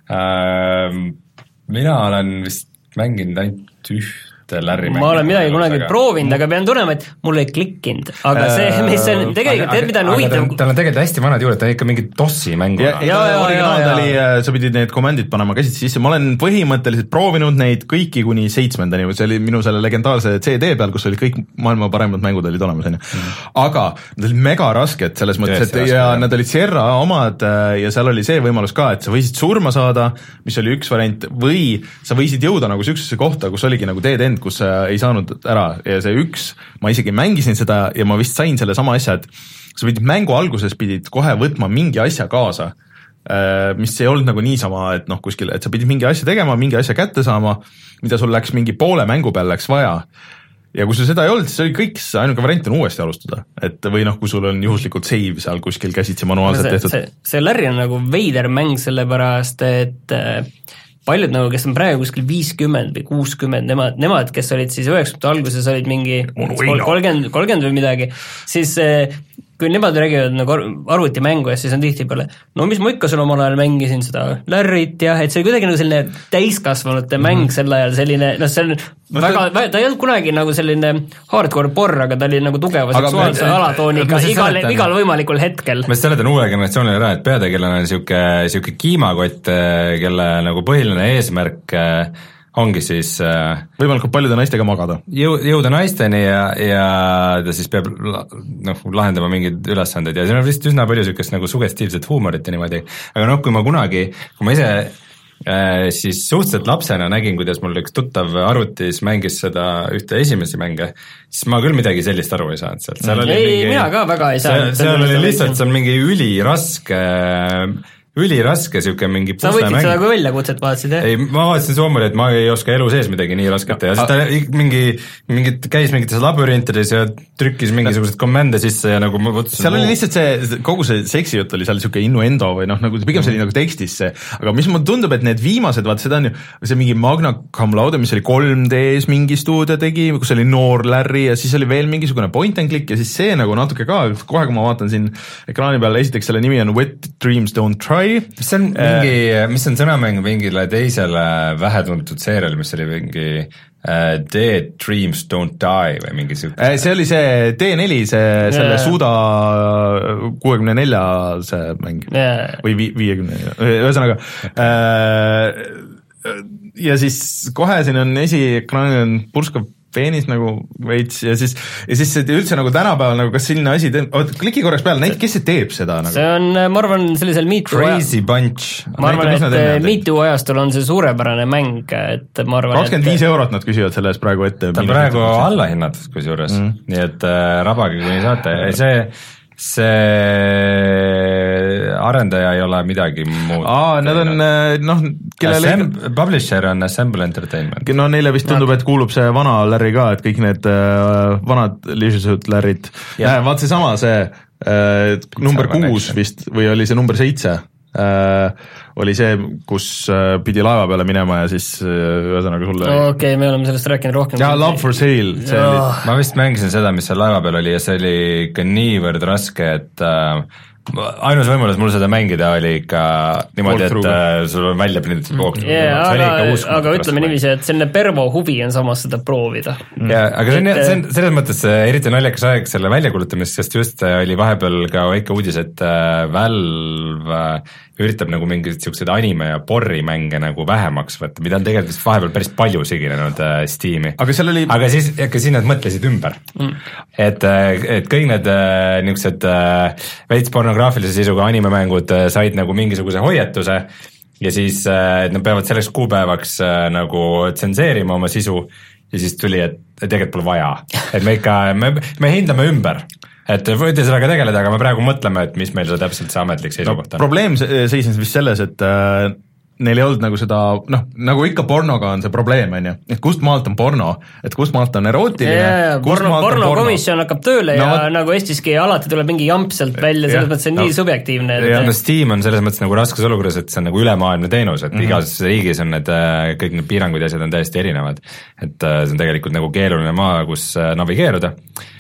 Äh, mina olen vist mänginud ainult üht ma olen midagi kunagi aga... proovinud, aga pean tunnema, et mul ei klikkinud, aga see, mis on tegelikult, mida on huvitav. Tal on tegelikult hästi vanad juuled, ta on ikka mingi DOS-i mängu. Ja, ja, ja, originaal ja, oli, sa pidid need komandid panema käsitsi sisse, ma olen põhimõtteliselt proovinud neid kõiki kuni seitsmendani, see oli minu selle legendaarse C D peal, kus olid kõik maailma paremad mängud olid olemas, mm. aga nad olid mega rasked selles mõttes, et rasked, ja jah. Nad olid Sierra omad ja seal oli see võimalus ka, et sa võisid surma saada, mis oli üks variant, või sa võisid jõuda nagu süksusse kohta, kus oligi nagu dead end, kus sa ei saanud ära ja see üks, ma isegi mängisin seda ja ma vist sain selle sama asja, et sa pidid mängu alguses pidid kohe võtma mingi asja kaasa, mis ei olnud nagu niisama, et noh, kuskil, et sa pidid mingi asja tegema, mingi asja kätte saama, mida sul läks mingi poole mängu peal läks vaja. Ja kui sul seda ei olnud, siis oli kõik, ainuke variant on uuesti alustada, et või noh, kui sul on juhuslikult save seal kuskil käsitsi manuaalselt tehtud. See, see Larry on nagu veider mäng sellepärast, et paljud nagu, kes on praegu kuskil viiskümmend või kuuskümmend, nemad, nemad, kes olid siis üheksakümnendate alguses olid mingi kolmkümmend, kolmkümmend või midagi, siis kui nemad räägivad nagu arvutimängu ja siis on tihtipeale, no mis ma ikka seal omal ajal mängisin seda Larryt jah, et see oli kuidagi nagu selline täiskasvanute mäng mm-hmm. sel ajal, selline, noh see on no, väga, see... ta ei olnud kunagi nagu selline hardcore porr, aga ta oli nagu tugeva seksuaalse me... alatooniga igal, seletan... igal võimalikul hetkel. ma seletan uue generatsioonile ära, et peategelane on siuke, siuke kiimakott, kelle nagu põhiline eesmärk ongi siis võimalikult paljude naistega magada. Jõu, jõuda naisteni ja, ja ta siis peab noh, lahendama mingeid ülesandeid ja see on vist üsna palju niisugust nagu sugestiivset huumorit ja niimoodi, aga noh, kui ma kunagi, kui ma ise äh, siis suhteliselt lapsena nägin, kuidas mul üks tuttav arvutis mängis seda ühte esimesi mänge, siis ma küll midagi sellist aru ei saanud sealt. Seal ei, mingi, mina ka väga ei saanud. seal oli lihtsalt seal mingi üliraske üliraske siuke mingi sa võtsid mäng. Seda kui väljakutset vaatasid, jah? Ei, ma vaatasin Soomali, et ma ei oska elu sees midagi nii rasket teha, siis ta mingi, mingit, käis mingites labyrintides ja trükkis mingisugused kommande sisse ja nagu ma võtsin seal oli lihtsalt see, kogu see seksijutt oli seal siuke innuendo või noh, nagu pigem see oli nagu tekstis see, aga mis mulle tundub, et need viimased, vaat seda on ju, see mingi Magna Cum Laude, mis oli kolm D-s mingi stuudio tegi, kus oli noor Larry ja siis oli veel mingisugune point and click ja siis see nagu natuke ka, kohe kui ma vaatan siin ekraani peal, esiteks selle nimi on Wet Dreams Don't Try. mis on mingi, mis on sõnamäng mingile teisele vähetuntud seerial, mis oli mingi uh, Dead Dreams Don't Die või mingi siuke. see oli see D neli, see yeah. selle Suda kuuekümne nelja see mäng yeah. või viiekümne, ühesõnaga äh, ja siis kohe siin on esiekraanil on purskav peenis nagu veits ja siis, ja siis see üldse nagu tänapäeval nagu kas selline asi teeb, oot, kliki korraks peale, näit, kes see teeb seda nagu? See on, ma arvan, sellisel Me Too Crazy Bunch. Ma arvan, et Me Too ajastul on see suurepärane mäng, et ma arvan, kakskümmend viis eurot nad küsivad selle eest praegu ette. Ta praegu allahinnatud kusjuures mm., nii et äh, rabage kuni saate, see see arendaja ei ole midagi muud. Aa, nad on, noh, kellele Assemb-, publisher on Assemble Entertainment. No neile vist tundub, et kuulub see vana Larry ka, et kõik need äh, vanad Leisure Suit Larry'd. Äh, vaat see sama, see äh, number kuus vist, või oli see number seitse, äh, oli see, kus äh, pidi laeva peale minema ja siis äh, ühesõnaga sulle okei okay,, me oleme sellest rääkinud rohkem. jaa, Love for Sale see oh. oli. Ma vist mängisin seda, mis seal laeva peal oli ja see oli ikka niivõrd raske, et äh, ainus võimalus mul seda mängida oli ikka niimoodi, et äh, sul on välja prinditud walkthrough yeah,. aga, aga ütleme niiviisi, et selline pervo huvi on samas seda proovida. Ja, aga see on, see on selles mõttes eriti naljakas aeg selle väljakuulutamist, sest just oli vahepeal ka väike uudis, et äh, Valve üritab nagu mingeid siukseid anime ja porri mänge nagu vähemaks võtta, mida on tegelikult vist vahepeal päris palju siginenud äh, Steam'i. Aga seal oli aga siis, aga siis nad mõtlesid ümber mm.. et, et kõik need äh, niisugused äh, veits pornograafilise sisuga animemängud äh, said nagu mingisuguse hoiatuse ja siis äh, et nad peavad selleks kuupäevaks äh, nagu tsenseerima oma sisu ja siis tuli, et tegelikult pole vaja. Et me ikka, me, me hindame ümber. Et võite sellega tegeleda, aga me praegu mõtleme, et mis meil see täpselt see ametlik seisukoht on. No, probleem seisnes vist selles, et äh, neil ei olnud nagu seda, noh, nagu ikka pornoga on see probleem, on ju, et kust maalt on porno, et kust maalt on erootiline yeah, porno, porno komisjon hakkab tööle no, ja nagu Eestiski alati tuleb mingi jamp sealt välja, selles mõttes see on no, nii subjektiivne. Ja no Steam on selles mõttes nagu raskes olukorras, et see on nagu ülemaailmne teenus, et mm -hmm. igas riigis on need, kõik need piirangud ja asjad on täiesti erinevad. Et see on tegelikult nagu keeruline maa, kus navigeeruda.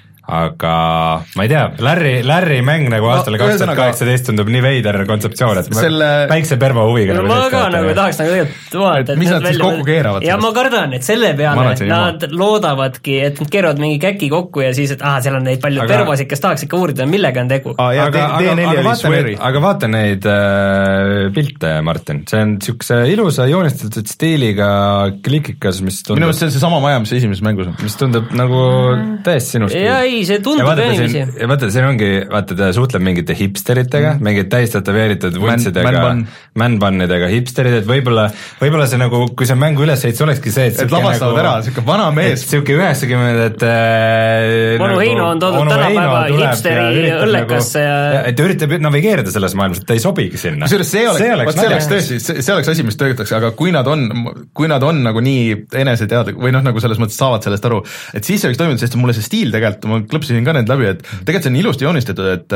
Aga ma ei tea, Larry, Larry mäng nagu aastal no, kaks tuhat kaheksateist tundub nii veider kontseptsioon, et selle... väikse pervo huviga no, ma ka nagu tahaks nagu tegelikult vaadata, et mis nad siis välja... kokku keeravad ja sellest? Ma kardan, et selle peale nad loodavadki, et nad keeravad mingi käki kokku ja siis, et ah, seal on neid palju aga... pervosid, kes tahaks ikka uurida, millega on tegu ah, ja, aga, aga, aga, vaata neid, aga vaata neid äh, pilte, Martin, see on siukse ilusa joonistatud stiiliga klikikas, mis tundub minu meelest see on see sama maja, mis esimeses mängus on, mis tundub nagu täiesti sinust ei, see tundub inimesi. Ja vaata, siin ongi, vaata, ta suhtleb mingite hipsteritega, mm. mingid täistataveeritud vuntsidega, man-bannidega hipsterid, et võib-olla, võib-olla see nagu, kui see mängu üles heit, see olekski see, et et lavastavad nagu, ära, siuke vana mees. Siuke üheksakümmend, et Onu nagu, Heino on toodud tänapäeva hipsteri õllekasse ja... ja et ta üritab navigeerida selles maailmas, et ta ei sobigi sinna. Kusjuures see oleks, see oleks, see oleks tõesti, see oleks asi, mis töötaks, aga kui nad on, kui nad on nagu nii eneseteadlik või noh, nagu selles mõttes saavad sellest aru, et siis see võiks toimida, sest mulle see stiil tegelikult, ma klõpsisin ka need läbi, et tegelikult see on ilusti joonistatud, et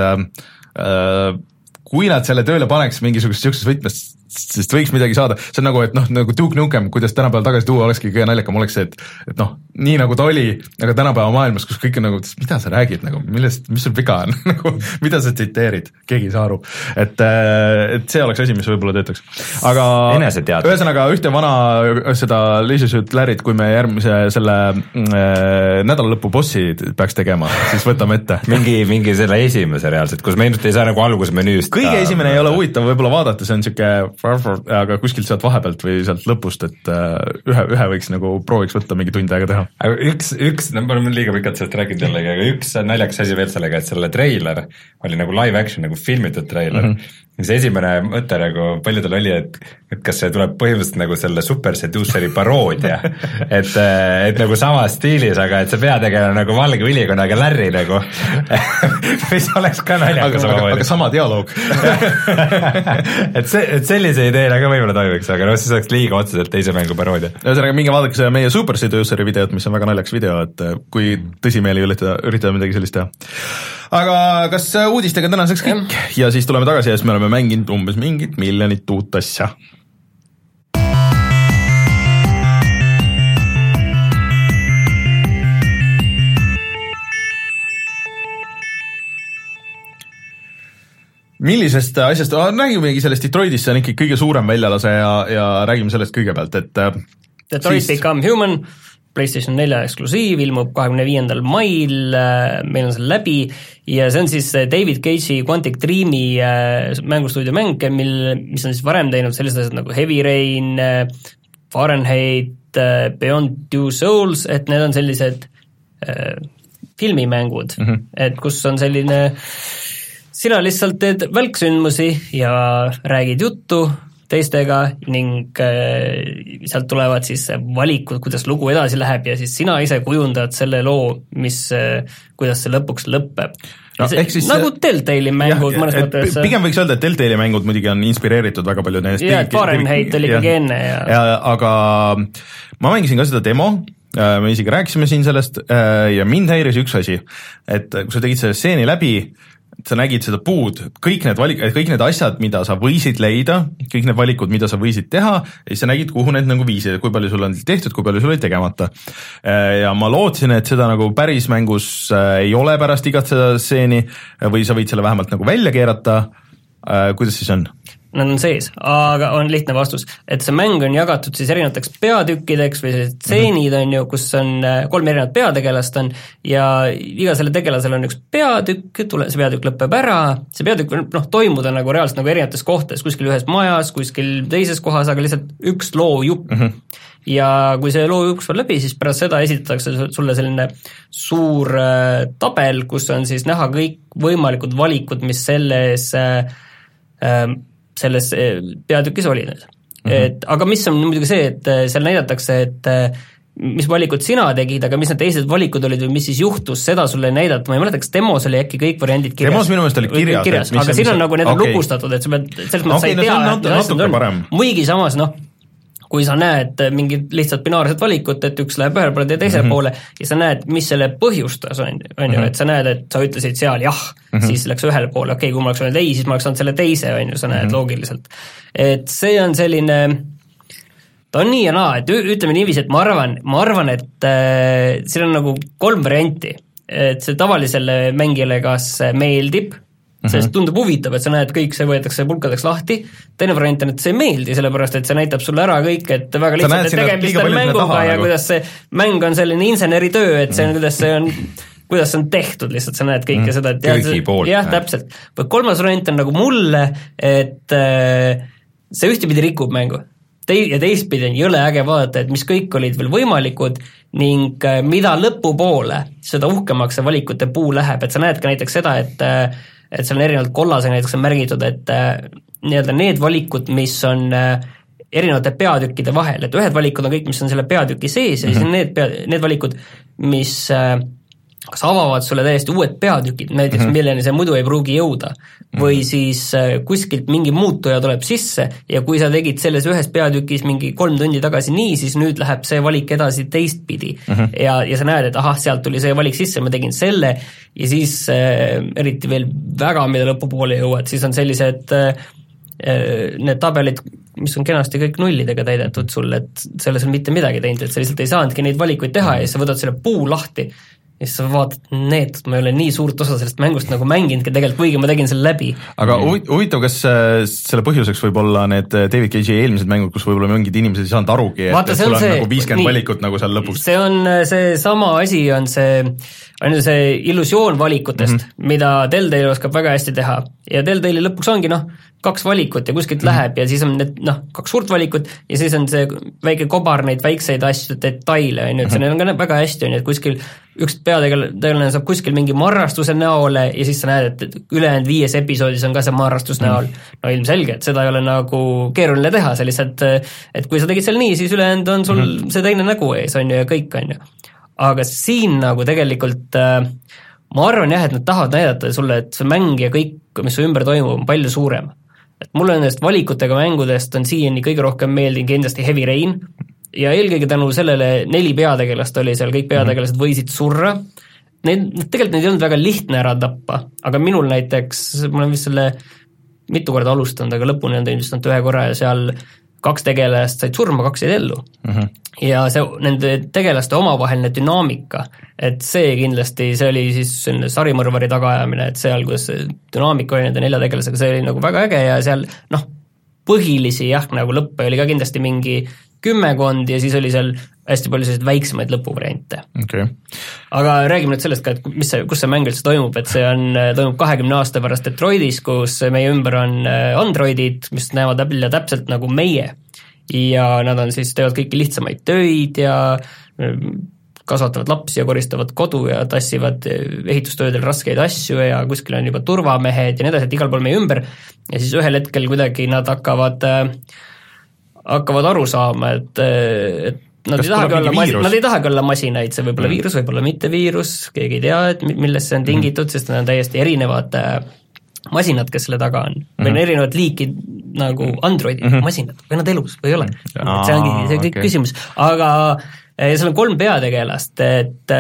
äh, kui nad selle tööle paneks mingisugust siukses võtmes, sest võiks midagi saada, see on nagu, et noh, nagu Duke Nukem, kuidas tänapäeval tagasi tuua, olekski kõige naljakam oleks see, et et noh, nii nagu ta oli, aga tänapäeva maailmas, kus kõik on nagu, mida sa räägid nagu, millest, mis sul viga on, nagu, mida sa tsiteerid, keegi ei saa aru, et, et see oleks asi, mis võib-olla töötaks. Aga ühesõnaga ühte vana seda Leisure Suit Larry't, kui me järgmise selle äh, nädalalõpu bossi peaks tegema, siis võtame ette. mingi, mingi selle esimese reaalselt, kus me ilmselt ei saa nagu algusmenüüst. Kõige esimene ei ole huvitav võib-olla vaadata, see on siuke aga kuskilt sealt vahepealt või sealt lõpust, et ühe, ühe võiks nagu prooviks võtta mingi tund aega teha. Aga üks, üks, no ma olen liiga pikalt sellest rääkinud jällegi, aga üks naljakas asi veel sellega, et selle treiler oli nagu live action, nagu filmitud treiler. Mm -hmm. see esimene mõte nagu paljudel oli, et, et kas see tuleb põhimõtteliselt nagu selle Super Seduceri paroodia, et, et nagu samas stiilis, aga et see peategelane nagu valge ülikonnaga Larry nagu, mis oleks ka naljakas. Aga, aga, aga sama dialoog. et see, et sellise ideena ka võib-olla toimiks, aga noh, siis oleks liiga otseselt teise mängu paroodia. Ühesõnaga, minge vaadake see meie Super Seduceri videot, mis on väga naljakas video, et kui tõsimeeli üritada, üritada midagi sellist teha. Aga kas uudistega tänaseks kõik ja siis tuleme tagasi ja siis me oleme mänginud umbes mingit miljonit uut asja. Millisest asjast, räägimegi sellest Detroitist, see on ikkagi kõige suurem väljalase ja, ja räägime sellest kõigepealt, et Detroit siis... Become Human PlayStation nelja eksklusiiv, ilmub kahekümne viiendal mail, meil on see läbi ja see on siis David Cage'i Quantic Dreami mängustuudio mäng, mil, mis on siis varem teinud sellised asjad nagu Heavy Rain, Fahrenheit, Beyond Two Souls, et need on sellised äh, filmimängud mm, -hmm. et kus on selline, sina lihtsalt teed välksündmusi ja räägid juttu teistega ning äh, sealt tulevad siis valikud, kuidas lugu edasi läheb ja siis sina ise kujundad selle loo, mis äh,, kuidas see lõpuks lõpeb. No, see, siis, nagu Telltale'i mängud mõnes mõttes. Pigem võiks öelda, et Telltale'i mängud muidugi on inspireeritud väga palju nendest. Ja, et Fahrenheit oli ikkagi enne. Ja. Ja, aga ma mängisin ka seda demo, me isegi rääkisime siin sellest ja mind häiris üks asi, et kui sa tegid selle stseeni läbi, sa nägid seda puud, kõik need valik, kõik need asjad, mida sa võisid leida, kõik need valikud, mida sa võisid teha, ja siis sa nägid, kuhu need nagu viisid, kui palju sul on tehtud, kui palju sul oli tegemata. Ja ma lootsin, et seda nagu päris mängus ei ole pärast igat seda stseeni või sa võid selle vähemalt nagu välja keerata. Kuidas siis on? Nad on sees, aga on lihtne vastus, et see mäng on jagatud siis erinevateks peatükkideks või sellised tseenid on ju, kus on kolm erinevat peategelast on ja iga selle tegelasel on üks peatükk, tule, see peatükk lõpeb ära, see peatükk noh, toimuda nagu reaalselt nagu erinevates kohtades, kuskil ühes majas, kuskil teises kohas, aga lihtsalt üks loo jupp mm. -hmm. ja kui see loo jupp on läbi, siis pärast seda esitatakse sulle selline suur äh, tabel, kus on siis näha kõik võimalikud valikud, mis selles äh, äh, selles peatükis oli nüüd. Mm-hmm. Et, aga mis on muidugi see, et seal näidatakse, et mis valikud sina tegid, aga mis need teised valikud olid või mis siis juhtus, seda sulle näidata, ma ei mäleta, kas demos oli äkki kõik variandid kirjas. Demos minu meelest oli kirjas. kirjas aga siin on nagu need okay. on lukustatud, et sa pead, selles mõttes okay, sa ei tea, et need asjad on. Muigi samas, noh, kui sa näed mingid lihtsalt binaarset valikut, et üks läheb ühel poole ja teisele mm-hmm. poole ja sa näed, mis selle põhjustas, on, on ju, et sa näed, et sa ütlesid seal jah, mm-hmm. siis läks ühele poole, okei okay,, kui ma oleks olnud ei, siis ma oleks olnud selle teise, on ju, sa näed mm-hmm. loogiliselt. Et see on selline, ta on nii ja naa, et ütleme niiviisi, et ma arvan, ma arvan, et äh, siin on nagu kolm varianti, et see tavalisele mängijale kas meeldib, sest tundub huvitav, et sa näed, kõik see võetakse pulkadeks lahti, teine variant on, et see ei meeldi, sellepärast et see näitab sulle ära kõik, et väga lihtsalt, et tegemist on mänguga ja nagu. Kuidas see mäng on selline inseneritöö, et see on, kuidas see on, kuidas see on tehtud, lihtsalt sa näed kõike mm. seda, et kõigi poolt. Jah, täpselt. Või kolmas variant on nagu mulle, et see ühtepidi rikub mängu. Tei- ja teistpidi on jõle äge vaadata, et mis kõik olid veel võimalikud ning mida lõpupoole seda uhkemaks see valikute puu läheb, et sa näed ka näiteks seda, et et seal on erinevalt kollase näiteks on märgitud, et äh, nii-öelda need valikud, mis on äh, erinevate peatükkide vahel, et ühed valikud on kõik, mis on selle peatüki sees ja mm-hmm. siis on need, pea, need valikud, mis äh, kas avavad sulle täiesti uued peatükid, näiteks mm-hmm. milleni see muidu ei pruugi jõuda mm-hmm. või siis äh, kuskilt mingi muutuja tuleb sisse ja kui sa tegid selles ühes peatükis mingi kolm tundi tagasi nii, siis nüüd läheb see valik edasi teistpidi mm-hmm. ja, ja sa näed, et ahah, sealt tuli see valik sisse, ma tegin selle ja siis äh, eriti veel väga, mida lõpupoole jõuad, siis on sellised äh, need tabelid, mis on kenasti kõik nullidega täidetud sulle, et selles on mitte midagi teinud, et sa lihtsalt ei saanudki neid valikuid teha ja siis sa võtad selle puu lahti ja siis sa vaatad, need, ma ei ole nii suurt osa sellest mängust nagu mänginudki tegelikult, kuigi ma tegin selle läbi. Aga huvitav, kas selle põhjuseks võib olla need David Cage'i eelmised mängud, kus võib-olla mingid inimesed ei saanud arugi, et, et sul on see, nagu viiskümmend valikut nagu seal lõpuks. See on see sama asi, on see, on see illusioon valikutest, mm-hmm. mida Telltale oskab väga hästi teha ja Telltale'i lõpuks ongi noh, kaks valikut ja kuskilt mm-hmm. läheb ja siis on need noh, kaks suurt valikut ja siis on see väike kobar neid väikseid asju, detaile, on ju, et see mm-hmm. on ka väga hästi, on ju, et kuskil üks peategelane saab kuskil mingi marrastuse näole ja siis sa näed, et ülejäänud viies episoodis on ka see marrastus näol. No ilmselge, et seda ei ole nagu keeruline teha, see lihtsalt, et kui sa tegid seal nii, siis ülejäänud on sul mm-hmm. see teine nägu ees, on ju, ja kõik, on ju. Aga siin nagu tegelikult ma arvan jah, et nad tahavad näidata sulle, et see mäng ja kõik, mis su ümber toimub, on palju suurem. Et mulle nendest valikutega mängudest on siiani kõige rohkem meeldinud kindlasti Heavy Rain ja eelkõige tänu sellele neli peategelast oli seal, kõik peategelased võisid surra. Need, tegelikult neid ei olnud väga lihtne ära tappa, aga minul näiteks, ma olen vist selle mitu korda alustanud, aga lõpuni on teinud vist ühe korra ja seal kaks tegelast said surma, kaks jäid ellu. Uh-huh. Ja see, nende tegelaste omavaheline dünaamika, et see kindlasti, see oli siis sarimõrvari tagaajamine, et seal, kus dünaamika oli nende nelja tegelasega, see oli nagu väga äge ja seal noh, põhilisi jah, nagu lõppe oli ka kindlasti mingi kümmekond ja siis oli seal hästi palju selliseid väiksemaid lõpuvariante okay.. aga räägime nüüd sellest ka, et mis see, kus see mäng üldse toimub, et see on, toimub kahekümne aasta pärast Detroitis, kus meie ümber on androidid, mis näevad välja täpselt nagu meie ja nad on siis, teevad kõiki lihtsamaid töid ja kasvatavad lapsi ja koristavad kodu ja tassivad ehitustöödel raskeid asju ja kuskil on juba turvamehed ja nii edasi, et igal pool meie ümber ja siis ühel hetkel kuidagi nad hakkavad hakkavad aru saama, et, et nad ei, tahagi olla, nad ei tahagi olla masinaid, see võib olla mm. viirus, võib olla mitte viirus, keegi ei tea, et millest see on tingitud, mm. sest nad on täiesti erinevad masinad, kes selle taga on, või on mm. erinevad liiki nagu androidid mm, -hmm. masinad, või nad elus, või ei ole. Aa, see ongi see kõik okay. küsimus, aga seal on kolm peategelast, et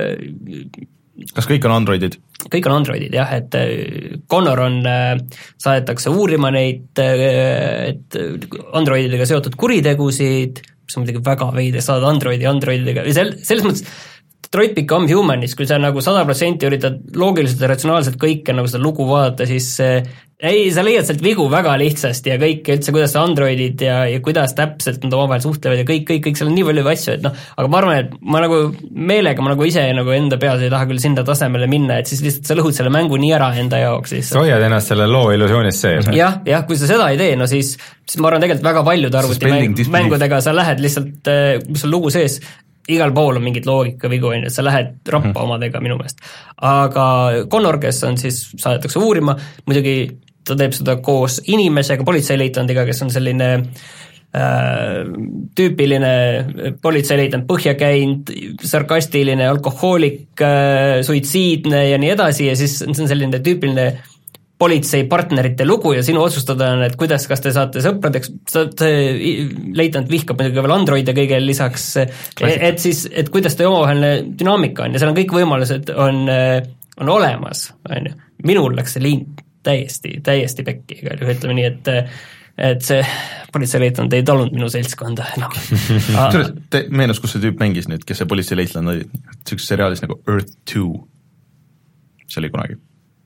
kas kõik on androidid? Kõik on androidid jah, et Connor on, saadetakse uurima neid, et androididega seotud kuritegusid, mis on muidugi väga veidi, saad androidi androididega, sel, selles mõttes Detroit Become Humanis, kui sa nagu sada protsenti üritad loogiliselt ja ratsionaalselt kõike nagu seda lugu vaadata, siis ei, sa leiad sealt vigu väga lihtsasti ja kõik üldse, kuidas androidid ja, ja kuidas täpselt nad omavahel suhtlevad ja kõik, kõik, kõik, seal on nii palju asju, et noh, aga ma arvan, et ma nagu meelega, ma nagu ise nagu enda peas ei taha küll sinna tasemele minna, et siis lihtsalt sa lõhud selle mängu nii ära enda jaoks. sa hoiad ennast selle loo illusioonis sees. jah, jah, kui sa seda ei tee, no siis, siis ma arvan tegelikult väga paljude arvuti mängudega sa lähed lihtsalt, kus on lugu sees, igal pool on mingid loogikavigu, et sa lähed rappa hmm. omadega minu meelest. Aga Connor, kes on siis, saadetakse uurima, muidugi ta teeb seda koos inimesega, politseileitnandiga, kes on selline äh, tüüpiline politseileitnand, põhja käinud, sarkastiline, alkohoolik, äh, suitsiidne ja nii edasi ja siis see on selline tüüpiline politseipartnerite lugu ja sinu otsustada on, et kuidas, kas te saate sõpradeks, see leitnant vihkab muidugi veel androide kõige lisaks, et siis, et kuidas teie omavaheline dünaamika on ja seal on kõik võimalused on, on olemas, on ju. Minul läks see liin täiesti, täiesti pekki, ütleme nii, et et see politseileitnand ei talunud minu seltskonda enam no.. meenus, kus see tüüp mängis nüüd, kes see politseileitland oli, sellises seriaalis nagu Earth two, see oli kunagi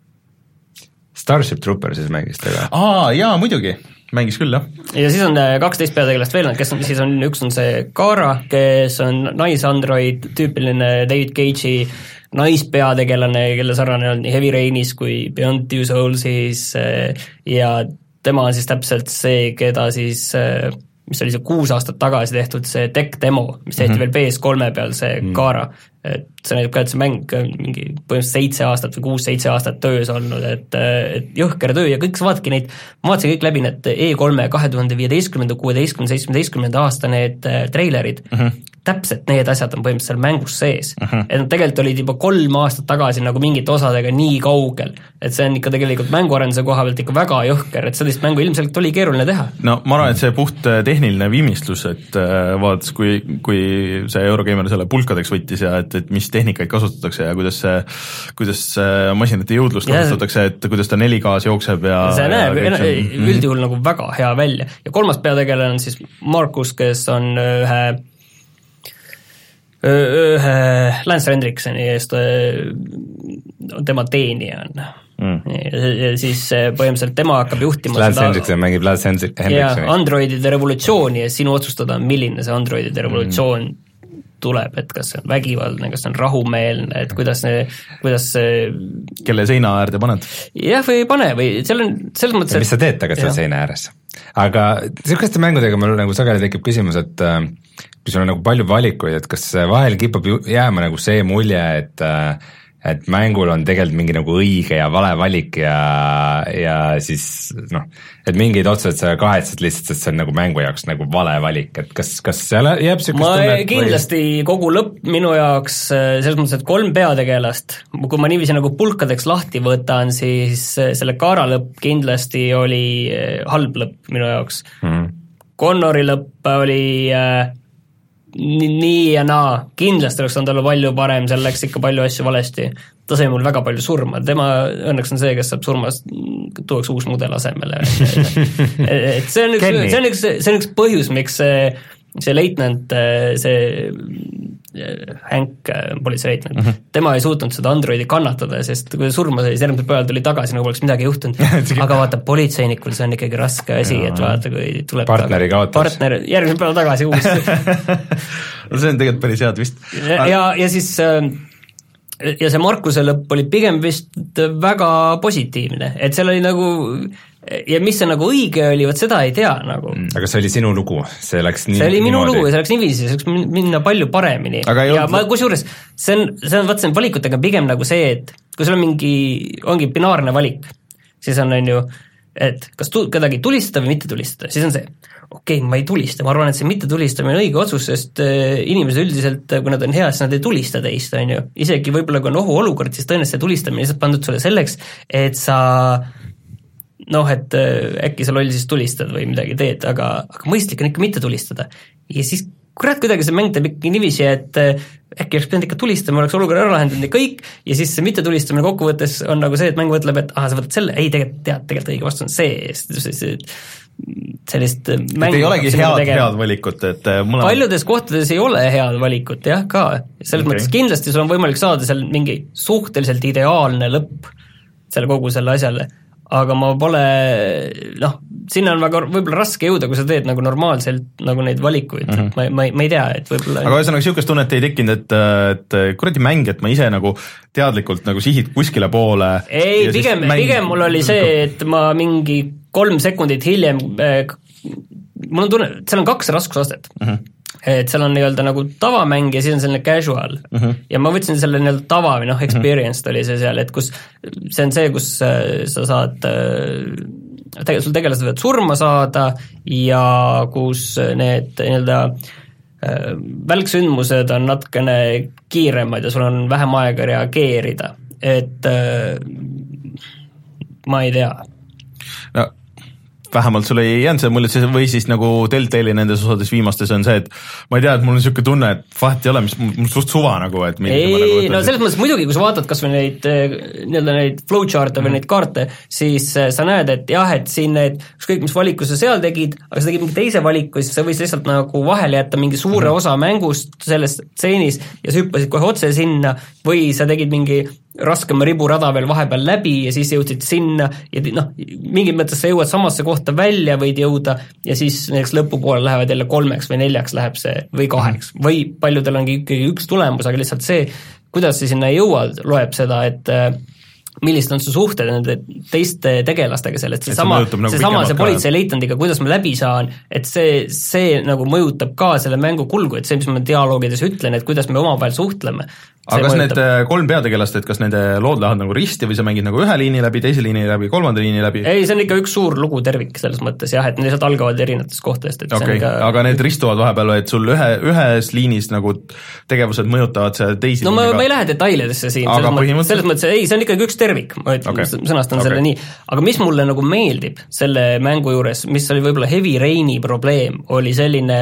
Starship Trooper siis mängis tega? Aa, jaa, muidugi, mängis küll, jah. Ja siis on kaksteist peategelast veel, kes on, siis on, üks on see Kara, kes on naisandroid, tüüpiline David Cage'i naispeategelane, kelle sarnane on nii Heavy Rainis kui Beyond Two Soulsis ja tema on siis täpselt see, keda siis, mis oli see kuus aastat tagasi tehtud see tech demo, mis tehti mm-hmm. veel P S kolme peal, see mm-hmm. Kara, et see näitab ka, et see mäng mingi põhimõtteliselt seitse aastat või kuus-seitse aastat töös olnud, et, et jõhker töö ja kõik sa vaadadki neid, ma vaatasin kõik läbi need E kolme kahe tuhande viieteistkümnenda, kuueteistkümnenda, seitsmeteistkümnenda aasta need treilerid, mm-hmm. täpselt need asjad on põhimõtteliselt seal mängus sees mm-hmm. et nad tegelikult olid juba kolm aastat tagasi nagu mingite osadega nii kaugel, et see on ikka tegelikult mänguarenduse koha pealt ikka väga jõhker, et sellist mängu ilmselt oli keeruline teha. No ma arvan, et see puht tehniline viimistlus, et vaadates, kui, kui see Eurogeimer selle pulkadeks võttis ja et et mis tehnikaid kasutatakse ja kuidas see, kuidas masinate jõudlust kasutatakse, et kuidas ta neli K-s jookseb ja see näeb üldjuhul nagu väga hea välja. Ja kolmas peategelane on siis Markus, kes on ühe ühe Lance Hendricksoni eest tema teenija on mm. ja siis põhimõtteliselt tema hakkab juhtima Lance Hendrickson mängib Lance Hendricksoni ja androidide revolutsiooni ja sinu otsustada, milline see androidide revolutsioon mm. tuleb, et kas see on vägivaldne, kas see on rahumeelne, et kuidas see, kuidas see kelle seina äärde paned? Jah, või ei pane, või seal on selles mõttes, et mis sa teed taga seal seina ääres? Aga selliste mängudega mul nagu sageli tekib küsimus, et kui sul on nagu palju valikuid, et kas vahel kipub jääma nagu see mulje, et et mängul on tegelikult mingi nagu õige ja vale valik ja, ja siis noh, et mingeid otseselt sa kahetsed lihtsalt, et see on nagu mängu jaoks nagu vale valik, et kas, kas seal jääb sükest ma tunnet, kindlasti või... kogu lõpp minu jaoks selles mõttes, et kolm peategelast, kui ma niiviisi nagu pulkadeks lahti võtan, siis selle Kara lõpp kindlasti oli halb lõpp minu jaoks mm-hmm. Connori lõpp oli äh, nii, nii ja naa, kindlasti oleks olnud olla palju parem, seal läks ikka palju asju valesti, ta sai mul väga palju surma, tema õnneks on see, kes saab surmas, tuuaks uus mudel asemele et see on üks, see on üks, see on üks põhjus, miks see, see leitnant, see Hank, politseileit mm, -hmm. tema ei suutnud seda androidi kannatada, sest kui ta surma sai, siis järgmisel päeval tuli tagasi, nagu poleks midagi juhtunud aga vaata, politseinikul see on ikkagi raske asi, et vaata, kui tuleb partneri kaotas. Partner, järgmisel päeval tagasi uus no see on tegelikult päris head vist. ja, ja, ja siis ja see Markuse lõpp oli pigem vist väga positiivne, et seal oli nagu ja mis see nagu õige oli, vot seda ei tea nagu. Aga see oli sinu lugu, see läks nii see oli minu niimoodi. lugu ja see läks niiviisi, see läks minna palju paremini aga ja ma kusjuures, see on, see on, vaat see on valikutega pigem nagu see, et kui sul on mingi, ongi binaarne valik, siis on, on ju, et kas tu, kedagi tulistada või mitte tulistada, siis on see, okei okay,, ma ei tulista, ma arvan, et see mitte tulistamine on õige otsus, sest äh, inimesed üldiselt, kui nad on head, siis nad ei tulista teist, on ju. Isegi võib-olla kui on ohuolukord, siis tõenäoliselt see tulistamine lihtsalt pandud sulle selleks, et sa noh, et äh, äkki sa loll siis tulistad või midagi teed, aga, aga mõistlik on ikka mitte tulistada. Ja siis kurat, kuidagi see mäng teeb ikka niiviisi, et äh, äkki oleks pidanud ikka tulistama, oleks olukorra ära lahendanud ja kõik, ja siis see mitte tulistamine kokkuvõttes on nagu see, et mäng mõtleb, et aha, sa võtad selle, ei, tegelikult tead, tegelikult õige vastus on see, sellist mängu ei olegi head, head valikut, et mõlemad... paljudes kohtades ei ole head valikut, jah, ka. Selles okay. mõttes kindlasti sul on võimalik saada seal mingi suhteliselt ideaalne lõpp selle kogu selle asjale, aga ma pole, noh, sinna on väga võib-olla raske jõuda, kui sa teed nagu normaalselt nagu neid valikuid, mm -hmm. ma, ma, ma ei tea, et võib-olla aga ühesõnaga niisugust tunnet ei tekkinud, et, et kuradi mäng, et ma ise nagu teadlikult nagu sihid kuskile poole ei, pigem, mäng... pigem mul oli see, et ma mingi kolm sekundit hiljem äh, mul on tunne, seal on kaks raskusastet mm -hmm. et seal on nii-öelda nagu tavamäng ja siis on selline casual mm -hmm. ja ma võtsin selle nii-öelda tava või noh, experience mm -hmm. oli see seal, et kus see on see, kus äh, sa saad äh, tegelikult sul tegelased võivad surma saada ja kus need nii-öelda äh, välksündmused on natukene kiiremad ja sul on vähem aega reageerida, et äh, ma ei tea no vähemalt sul ei jäänud see mulje, või siis nagu Telltale'i nendes osades viimastes on see, et ma ei tea, et mul on niisugune tunne, et vahet ei ole, mis mul suht suva nagu, et ei, nagu no selles mõttes muidugi, kui sa vaatad kas või neid nii-öelda neid flowchart'e või mm. neid kaarte, siis sa näed, et jah, et siin need, ükskõik mis valiku sa seal tegid, aga sa tegid mingi teise valiku, siis sa võisid lihtsalt nagu vahele jätta mingi suure mm. osa mängust selles tseenis ja sa hüppasid kohe otse sinna või sa tegid mingi raskema riburada veel vahepeal läbi ja siis jõudsid sinna ja noh, mingid mõttes sa jõuad samasse kohta välja, võid jõuda ja siis näiteks lõpupoole lähevad jälle kolmeks või neljaks läheb see või kaheks mm. või paljudel ongi ikkagi üks tulemus, aga lihtsalt see, kuidas sa sinna jõuad, loeb seda, et millised on su suhted nende teiste tegelastega sellest, see sama, nagu see sama, see politseileitandiga, kuidas ma läbi saan, et see, see nagu mõjutab ka selle mängu kulgu, et see, mis ma dialoogides ütlen, et kuidas me omavahel suhtleme. aga kas mõjutab... need kolm peategelast, et kas nende lood lähevad nagu risti või sa mängid nagu ühe liini läbi, teise liini läbi, kolmanda liini läbi? ei, see on ikka üks suur lugu tervik selles mõttes jah, et need lihtsalt algavad erinevatest kohtadest, et okay. Ikka... aga need ristuvad vahepeal, et sul ühe, ühes liinis nagu tegevused mõjutavad see teisi no ma, ma ei lähe detailidesse siin, selles, mõttes, selles mõttes, ei, see on ikkagi üks tervik, ma ütlen, okay. sõnastan okay. selle nii, aga mis mulle nagu meeldib selle mängu juures, mis oli võib-olla Heavy Raini probleem, oli selline,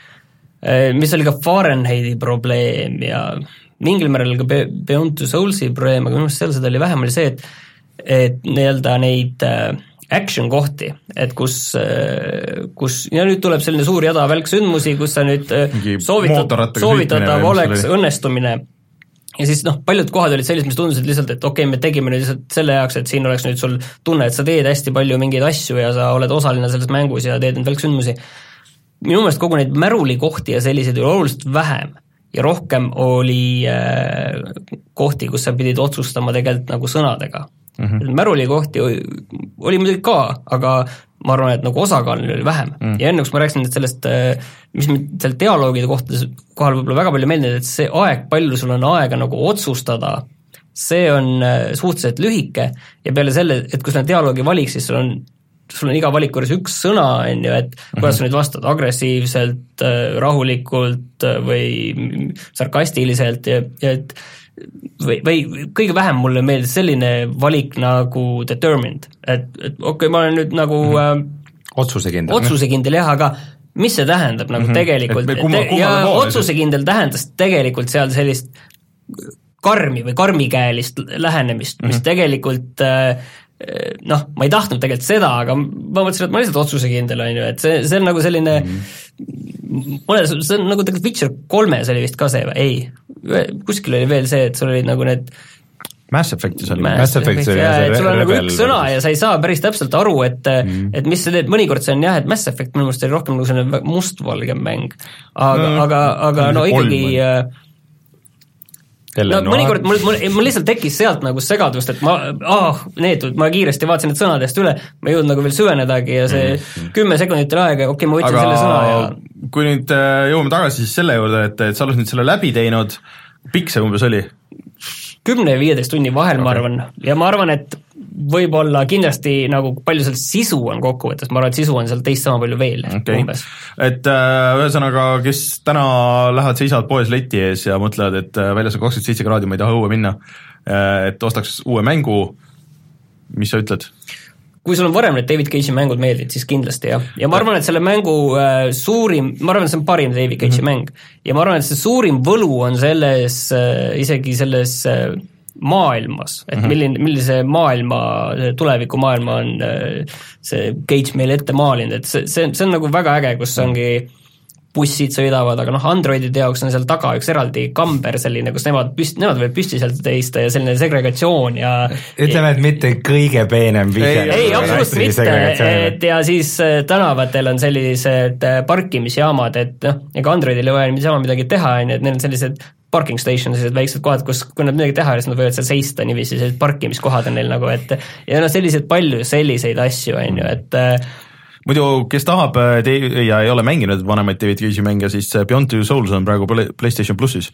mis oli ka Fahrenheiti probleem ja mingil määral ka Beyond Two Souls'i probleem, aga minu meelest seal seda oli vähem, oli see, et, et nii-öelda neid action kohti, et kus, kus ja nüüd tuleb selline suur jada välksündmusi, kus sa nüüd soovitad, soovitatav oleks õnnestumine ja siis noh, paljud kohad olid sellised, mis tundusid lihtsalt, et okei okay,, me tegime nüüd lihtsalt selle jaoks, et siin oleks nüüd sul tunne, et sa teed hästi palju mingeid asju ja sa oled osaline selles mängus ja teed neid välksündmusi. Minu meelest kogu neid märuli kohti ja selliseid oli oluliselt vähem ja rohkem oli äh, kohti, kus sa pidid otsustama tegelikult nagu sõnadega. Mm-hmm. Märuli kohti oli muidugi ka, aga ma arvan, et nagu osakaal oli vähem. Mm. Ja enne, kus ma rääkisin sellest, mis seal dialoogide kohtades kohal võib-olla väga palju meeldinud, et see aeg, palju sul on aega nagu otsustada, see on suhteliselt lühike ja peale selle, et kui sul on dialoogi valik, siis sul on sul on iga valiku juures üks sõna, on ju, et kuidas mm-hmm. sa nüüd vastad agressiivselt, rahulikult või sarkastiliselt ja, ja et või, või kõige vähem mulle meeldis selline valik nagu determined, et, et okei okay,, ma olen nüüd nagu mm-hmm. äh, otsusekindel, otsusekindel jah, aga mis see tähendab nagu mm-hmm. tegelikult, kumma, kumma ja otsusekindel tähendas tegelikult seal sellist karmi või karmikäelist lähenemist, mis mm-hmm. tegelikult äh, noh, ma ei tahtnud tegelikult seda, aga ma mõtlesin, et ma lihtsalt otsusekindel on ju, et see, see on nagu selline mm-hmm. mõnes, see on nagu tegelikult Witcher kolmes oli vist ka see või? Ei, kuskil oli veel see, et sul olid nagu need Mass Effectis oli. Mass Effectis oli. Et sul on nagu üks sõna ja sa ei saa päris täpselt aru, et mm. et mis see teeb, mõnikord see on jah, et Mass Effect minu meelest oli rohkem nagu selline mustvalge mäng, aga mm., aga, aga no ikkagi no mõnikord mul, mul, mul lihtsalt tekkis sealt nagu segadust, et ma, ah, neetud, ma kiiresti vaatasin need sõnadest üle, ma ei jõudnud nagu veel süvenedagi ja see mm. kümme sekundit oli aega, okei okay,, ma võtsin aga selle sõna ja kui nüüd jõuame tagasi siis selle juurde, et, et sa oled nüüd selle läbi teinud, pikk see umbes oli? kümne ja viieteist tunni vahel okay. ma arvan, ja ma arvan, et võib-olla kindlasti nagu palju seal sisu on kokkuvõttes, ma arvan, et sisu on seal teist sama palju veel okay. umbes. Et äh, ühesõnaga, kes täna lähevad, seisavad poes leti ees ja mõtlevad, et väljas on kakskümmend seitse kraadi, ma ei taha õue minna, et ostaks uue mängu, mis sa ütled? Kui sul on varem need David Cage'i mängud meeldid, siis kindlasti jah. Ja ma arvan, et selle mängu äh, suurim, ma arvan, et see on parim David Cage'i mm-hmm. mäng ja ma arvan, et see suurim võlu on selles äh, isegi selles äh, maailmas, et mm-hmm. milline, millise maailma, tulevikumaailma on äh, see Cage meile ette maalinud, et see, see, see on nagu väga äge, kus ongi bussid sõidavad, aga noh, Androidide jaoks on seal taga üks eraldi kamber selline, kus nemad püst, nemad võivad püsti sealt teista ja selline segregatsioon ja ütleme, et mitte kõige peenem vihje. ei, ei absoluutselt mitte, et ja siis tänavatel on sellised parkimisjaamad, et noh, ega Androidil ei vaja niisama midagi teha, on ju, et neil on sellised parking station, sellised väiksed kohad, kus kui nad midagi teha, siis nad võivad seal seista niiviisi, sellised parkimiskohad on neil nagu, et ja noh, sellised palju selliseid asju, on ju, et muidu, kes tahab ja ei ole mänginud vanemaid David Cage'i mänge, siis Beyond Two Souls on praegu PlayStation plussis.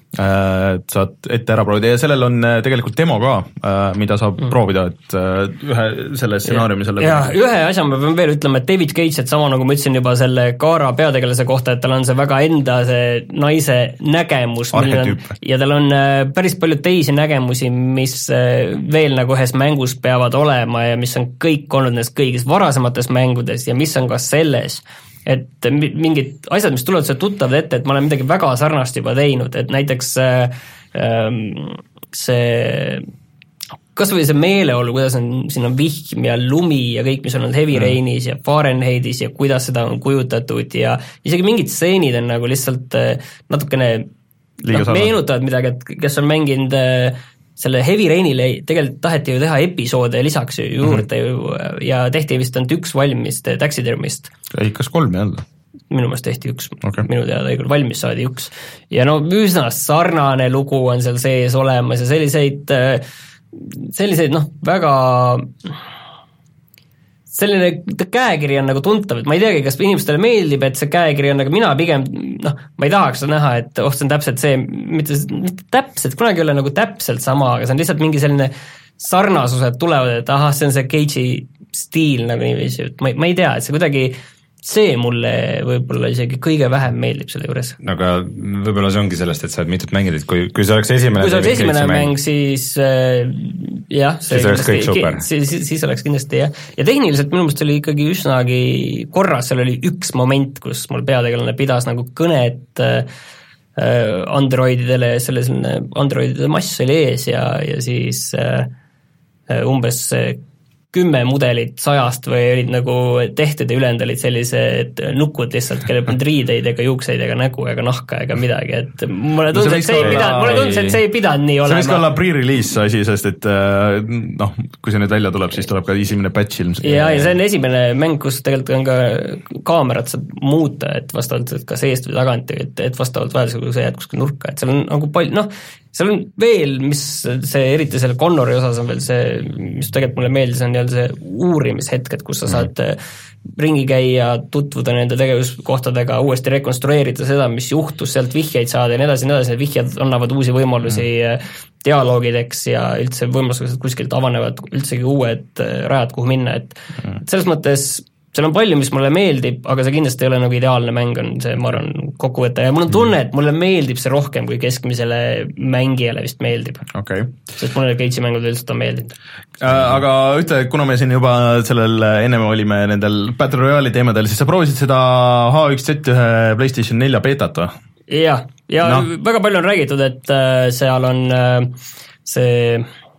Saad ette ära proovida ja sellel on tegelikult demo ka, mida saab mm. proovida, et ühe selle stsenaariumi selle ja ühe asja ma pean veel ütlema, et David Cage, et sama nagu ma ütlesin juba selle Kaara peategelase kohta, et tal on see väga enda see naise nägemus on, ja tal on päris palju teisi nägemusi, mis veel nagu ühes mängus peavad olema ja mis on kõik olnud neist kõigis varasemates mängudes ja mis on ka selles, et mingid asjad, mis tulevad seal tuttavad ette, et ma olen midagi väga sarnast juba teinud, et näiteks see, kas või see meeleolu, kuidas on, siin on vihm ja lumi ja kõik, mis on olnud Heavy Rainis ja Fahrenheitis ja kuidas seda on kujutatud ja isegi mingid stseenid on nagu lihtsalt natukene no, meenutavad midagi, et kes on mänginud selle Heavy Rainile tegelikult taheti ju teha episoode lisaks juurde mm-hmm. ju ja tehti vist ainult üks valmis Taxidermist. Ei, kas kolm ei olnud? Minu meelest tehti üks, okay. Minu teada õigus valmis saadi üks. Ja no üsna sarnane lugu on seal sees olemas ja selliseid, selliseid noh, väga selline käekiri on nagu tuntav, et ma ei teagi, kas inimestele meeldib, et see käekiri on, aga mina pigem, noh, ma ei tahaks seda näha, et oh, see on täpselt see, mitte, mitte täpselt, kunagi ei ole nagu täpselt sama, aga see on lihtsalt mingi selline sarnasused tulevad, et ahah, see on see Cage'i stiil nagu niiviisi, et ma, ma ei tea, et see kuidagi see mulle võib-olla isegi kõige vähem meeldib selle juures. No aga võib-olla see ongi sellest, et sa oled mitut mängid, et kui, kui see oleks esimene kui see oleks esimene mäng, siis äh, jah, siis oleks kõik super. Siis, siis oleks kindlasti jah. Ja tehniliselt minu meelest oli ikkagi üsnagi korras, seal oli üks moment, kus mul peategelane pidas nagu kõnet äh, Androididele, selle selline Androidide mass oli ees ja, ja siis äh, umbes kümme mudelit sajast või olid nagu tehtud ja ülejäänud olid sellised nukud lihtsalt, kellel polnud riideid ega juukseid ega nägu ega nahka ega midagi, et mulle tundus, et see ei pidanud, mulle tundus, et see ei pidanud nii olema. See võiks ka olla pre-release asi, sest et noh, kui see nüüd välja tuleb, siis tuleb ka esimene patch ilmselt. Ja, ja see on esimene mäng, kus tegelikult on ka kaamerat saab muuta, et vastavalt kas eest või tagant, et, et vastavalt vajadusega, kui sa jääd kuskil nurka, et seal on nagu palju, noh, seal on veel, mis see, eriti selle Connori osas on veel see, mis tegelikult mulle meeldis, on jälle see uurimishetked, kus sa saad ringi käia, tutvuda nende tegevuskohtadega, uuesti rekonstrueerida seda, mis juhtus, sealt vihjeid saada ja nii edasi, nii edasi, need vihjed annavad uusi võimalusi mm. dialoogideks ja üldse võimalused kuskilt avanevad üldsegi uued rajad, kuhu minna, et mm. selles mõttes seal on palju, mis mulle meeldib, aga see kindlasti ei ole nagu ideaalne mäng, on see, ma arvan, kokkuvõte ja mul on tunne, et mulle meeldib see rohkem, kui keskmisele mängijale vist meeldib. Okay. Sest mulle Cage'i mängud üldsalt on meeldinud. Äh, aga ütle, kuna me siin juba sellel, ennem olime nendel Battle Royale'i teemadel, siis sa proovisid seda H üks Z ühe PlayStation nelja beetat või? Jah, ja no. Väga palju on räägitud, et seal on see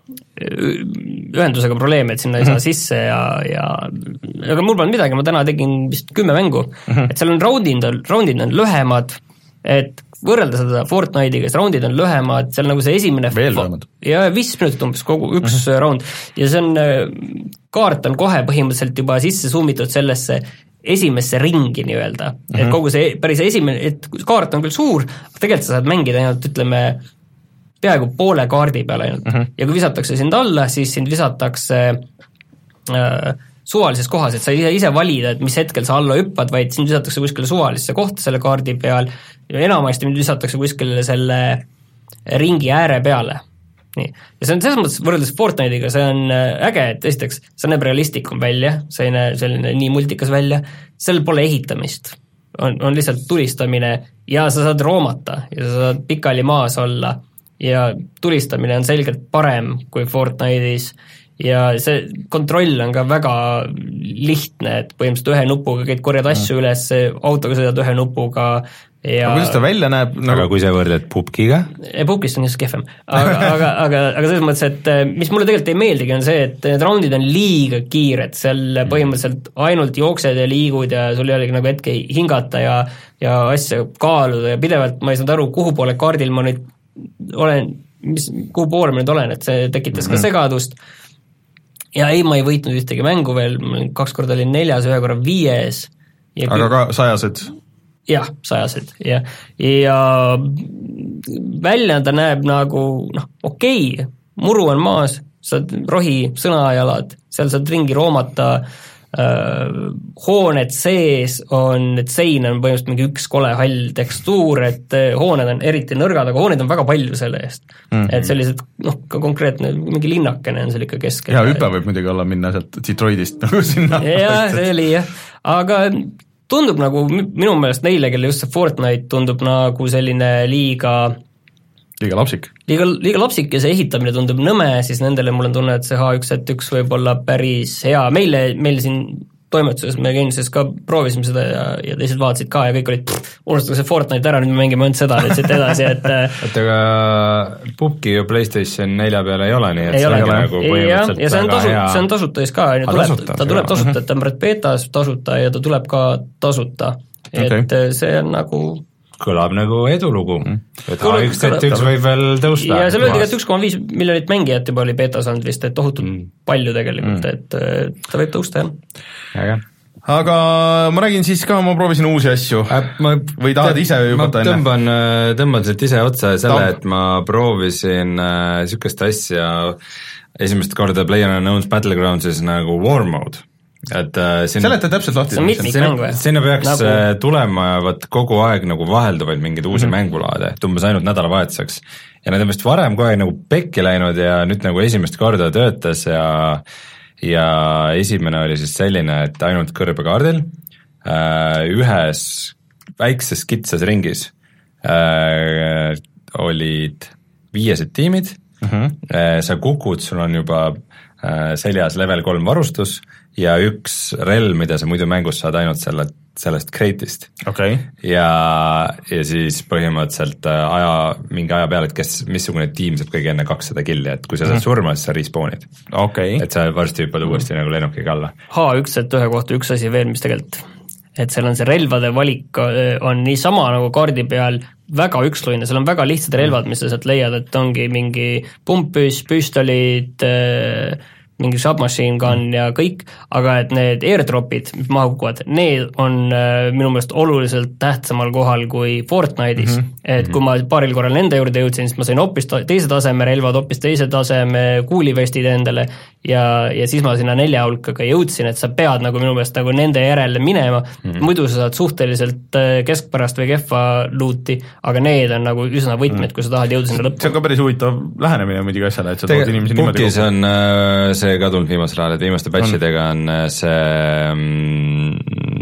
ühendusega probleeme, et sinna ei saa sisse ja, ja aga mul polnud midagi, ma täna tegin vist kümme mängu mm, -hmm. et seal on roundid, roundid on lühemad, et võrrelda seda Fortnite'iga, siis roundid on lühemad, seal nagu see esimene veel lühemad. Ja viis minutit umbes kogu üks mm -hmm. round ja see on, kaart on kohe põhimõtteliselt juba sisse summitud sellesse esimesse ringi nii-öelda, mm -hmm. et kogu see päris esimene, et kaart on küll suur, aga tegelikult sa saad mängida ainult, ütleme, peaaegu poole kaardi peal ainult mm -hmm. ja kui visatakse sind alla, siis sind visatakse äh, suvalises kohas, et sa ise, ise valida, et mis hetkel sa alla hüppad, vaid sind visatakse kuskile suvalisse kohta selle kaardi peal ja enamasti mind visatakse kuskile selle ringi ääre peale. Nii. Ja see on selles mõttes võrreldes Fortnite'iga, see on äge, et esiteks see näeb realistlikum välja, see ei näe selline nii multikas välja, seal pole ehitamist, on, on lihtsalt tulistamine ja sa saad roomata ja sa saad pikali maas olla ja tulistamine on selgelt parem kui Fortnite'is ja see kontroll on ka väga lihtne, et põhimõtteliselt ühe nupuga käid korjad asju mm. üles, autoga sõidad ühe nupuga ja aga kuidas ta välja näeb nagu...? aga kui sa võrdled pubkiga? Pubkist on just kehvem, aga, aga, aga, aga selles mõttes, et mis mulle tegelikult ei meeldigi, on see, et need roundid on liiga kiired, seal põhimõtteliselt ainult jooksed ja liigud ja sul ei olegi nagu hetke hingata ja, ja asja kaaluda ja pidevalt ma ei saanud aru, kuhu poole kaardil ma nüüd olen, mis, kuhu poole ma nüüd olen, et see tekitas mm -hmm. ka segadust ja ei, ma ei võitnud ühtegi mängu veel, kaks korda olin neljas, ühe korra viies. aga ka sajased? jah, sajased ja, ja välja ta näeb nagu noh, okei okay,, muru on maas, saad rohi sõnajalad, seal saad ringi roomata, äh, hooned sees on, et sein on põhimõtteliselt mingi üks kole hall tekstuur, et äh, hooned on eriti nõrgad, aga hooneid on väga palju selle eest mm. -hmm. et sellised, noh, ka konkreetne mingi linnakene on seal ikka keskel. ja hüpe võib muidugi olla minna sealt Detroitist nagu sinna. jah, see oli jah, aga tundub nagu minu meelest neile, kelle just see Fortnite tundub nagu selline liiga liiga lapsik. Liiga, liiga lapsik ja see ehitamine tundub nõme, siis nendele mul on tunne, et see H üks Z üks võib olla päris hea. Meile, meil siin toimetuses, me Genesis ka proovisime seda ja, ja teised vaatasid ka ja kõik olid, unustage see Fortnite ära, nüüd me mängime ainult seda, nüüd siit edasi, et et aga pubki ju PlayStation nelja peale ei ole, nii et ei see ole on nagu põhimõtteliselt ja see on, tasu, hea... see on tasuta siis ka, tuleb, tasuta, ta tuleb tasuta, et ta on praegu betas tasuta ja ta tuleb ka tasuta, et okay. see on nagu kõlab nagu edulugu, et H üks Z üks võib veel tõusta. ja seal öeldi, et üks koma viis miljonit mängijat juba oli betas olnud vist, et tohutult mm. palju tegelikult, et ta võib tõusta, jah. aga ma räägin siis ka, ma proovisin uusi asju äh, ma, või tahad te, ise jubata enne? ma tõmban, tõmban sealt ise otsa selle, et ma proovisin äh, sükest asja esimest korda PlayerUnknown's Battlegroundsis nagu War Mode. Et uh, sinna, seleta täpselt lahti. See on mitmikmäng või? Sinna peaks nagu... tulema võt kogu aeg nagu vahelduvaid mingeid uusi mm -hmm. mängulaade, et umbes ainult nädalavahetuseks. Ja need on vist varem kogu aeg nagu pekki läinud ja nüüd nagu esimest korda töötas ja ja esimene oli siis selline, et ainult kõrbekaardil äh, ühes väikses kitsas ringis äh, olid viiesed tiimid mm, -hmm. äh, sa kukud, sul on juba äh, seljas level kolm varustus ja üks relv, mida sa muidu mängus saad ainult selle, sellest kreitist okay.. ja, ja siis põhimõtteliselt aja, mingi aja peale, et kes, missugune tiim saab kõige enne kakssada killi, et kui sa saad mm -hmm. surma, siis sa respawnid okay.. et sa varsti hüppad uuesti mm -hmm. nagu lennukiga alla. H üks Z ühe kohta üks asi veel, mis tegelikult, et seal on see relvade valik on niisama nagu kaardi peal väga üksluine, seal on väga lihtsad relvad, mis sa sealt leiad, et ongi mingi pumppüss, püstolid äh,, mingi submachine gun ja kõik, aga et need airdropid, mis maha kukuvad, need on äh, minu meelest oluliselt tähtsamal kohal kui Fortnite'is mm, -hmm. et kui ma paaril korral nende juurde jõudsin, siis ma sain hoopis teise taseme relvad, hoopis teise taseme kuulivestid endale ja, ja siis ma sinna nelja hulka ka jõudsin, et sa pead nagu minu meelest nagu nende järele minema mm, -hmm. muidu sa saad suhteliselt keskpärast või kehva luuti, aga need on nagu üsna võtmed mm, -hmm. kui sa tahad jõuda sinna lõppu. see on ka päris huvitav lähenemine muidugi asjale, et sa tood inimesi niimoodi kokku. on see ka tulnud viimasel ajal, et viimaste batchidega on see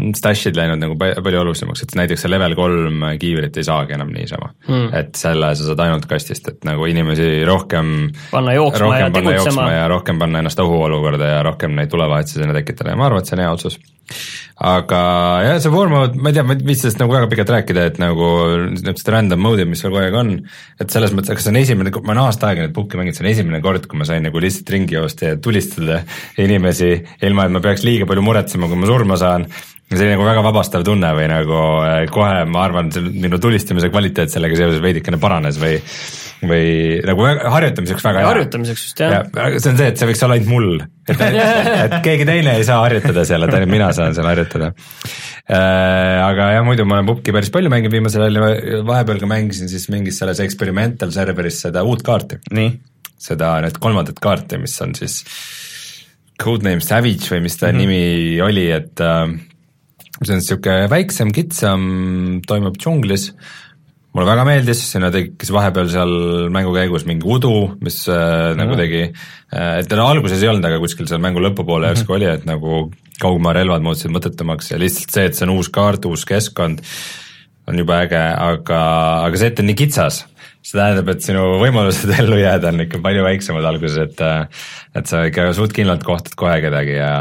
stashid läinud nagu palju olulisemaks, et näiteks see level kolm kiivrit ei saagi enam niisama mm., et selle sa saad ainult kastist, et nagu inimesi rohkem panna jooksma rohkem ja panna tegutsema jooksma ja rohkem panna ennast ohuolukorda ja rohkem neid tulevahetsi sinna tekitada ja ma arvan, et see on hea otsus. Aga jah, see war mode, ma ei tea, ma viis sellest nagu väga pikalt rääkida, et nagu niisugused random mode'id, mis seal kogu aeg on, et selles mõttes, kas see on esimene, ma olen aasta aega nüüd pukki mänginud, see on esimene kord, kui ma sain nagu lihtsalt ringi joosta ja tulistada inimesi, ilma et ma peaks liiga palju muretsema, kui ma surma saan. See oli nagu väga vabastav tunne või nagu kohe, ma arvan, minu tulistamise kvaliteet sellega seoses veidikene paranes või, või nagu harjutamiseks väga hea. Harjutamiseks just, jah. Ja, see on see, et see võiks olla ainult mul, et, et keegi teine ei saa harjutada seal, et ainult mina saan seal harjutada. Aga jah, muidu ma olen pupki päris palju mänginud viimasel ajal, vahepeal ka mängisin siis mingis selles experimental serveris seda uut kaarti. Nii? Seda nüüd kolmandat kaarti, mis on siis Codename Savage või mis ta mm-hmm. nimi oli, et see on siuke väiksem, kitsam, toimub džunglis. Mulle väga meeldis, sinna tekkis vahepeal seal mängu käigus mingi udu, mis äh, nagu tegi, et teda alguses ei olnud, aga kuskil seal mängu lõpupoole järsku oli, et nagu kaugmaa relvad muutusid mõtetamaks ja lihtsalt see, et see on uus kaart, uus keskkond, on juba äge, aga, aga see, et on nii kitsas, see tähendab, et sinu võimalused ellu jääda on ikka palju väiksemad alguses, et, et sa ikka suht kindlalt kohtad kohe kedagi ja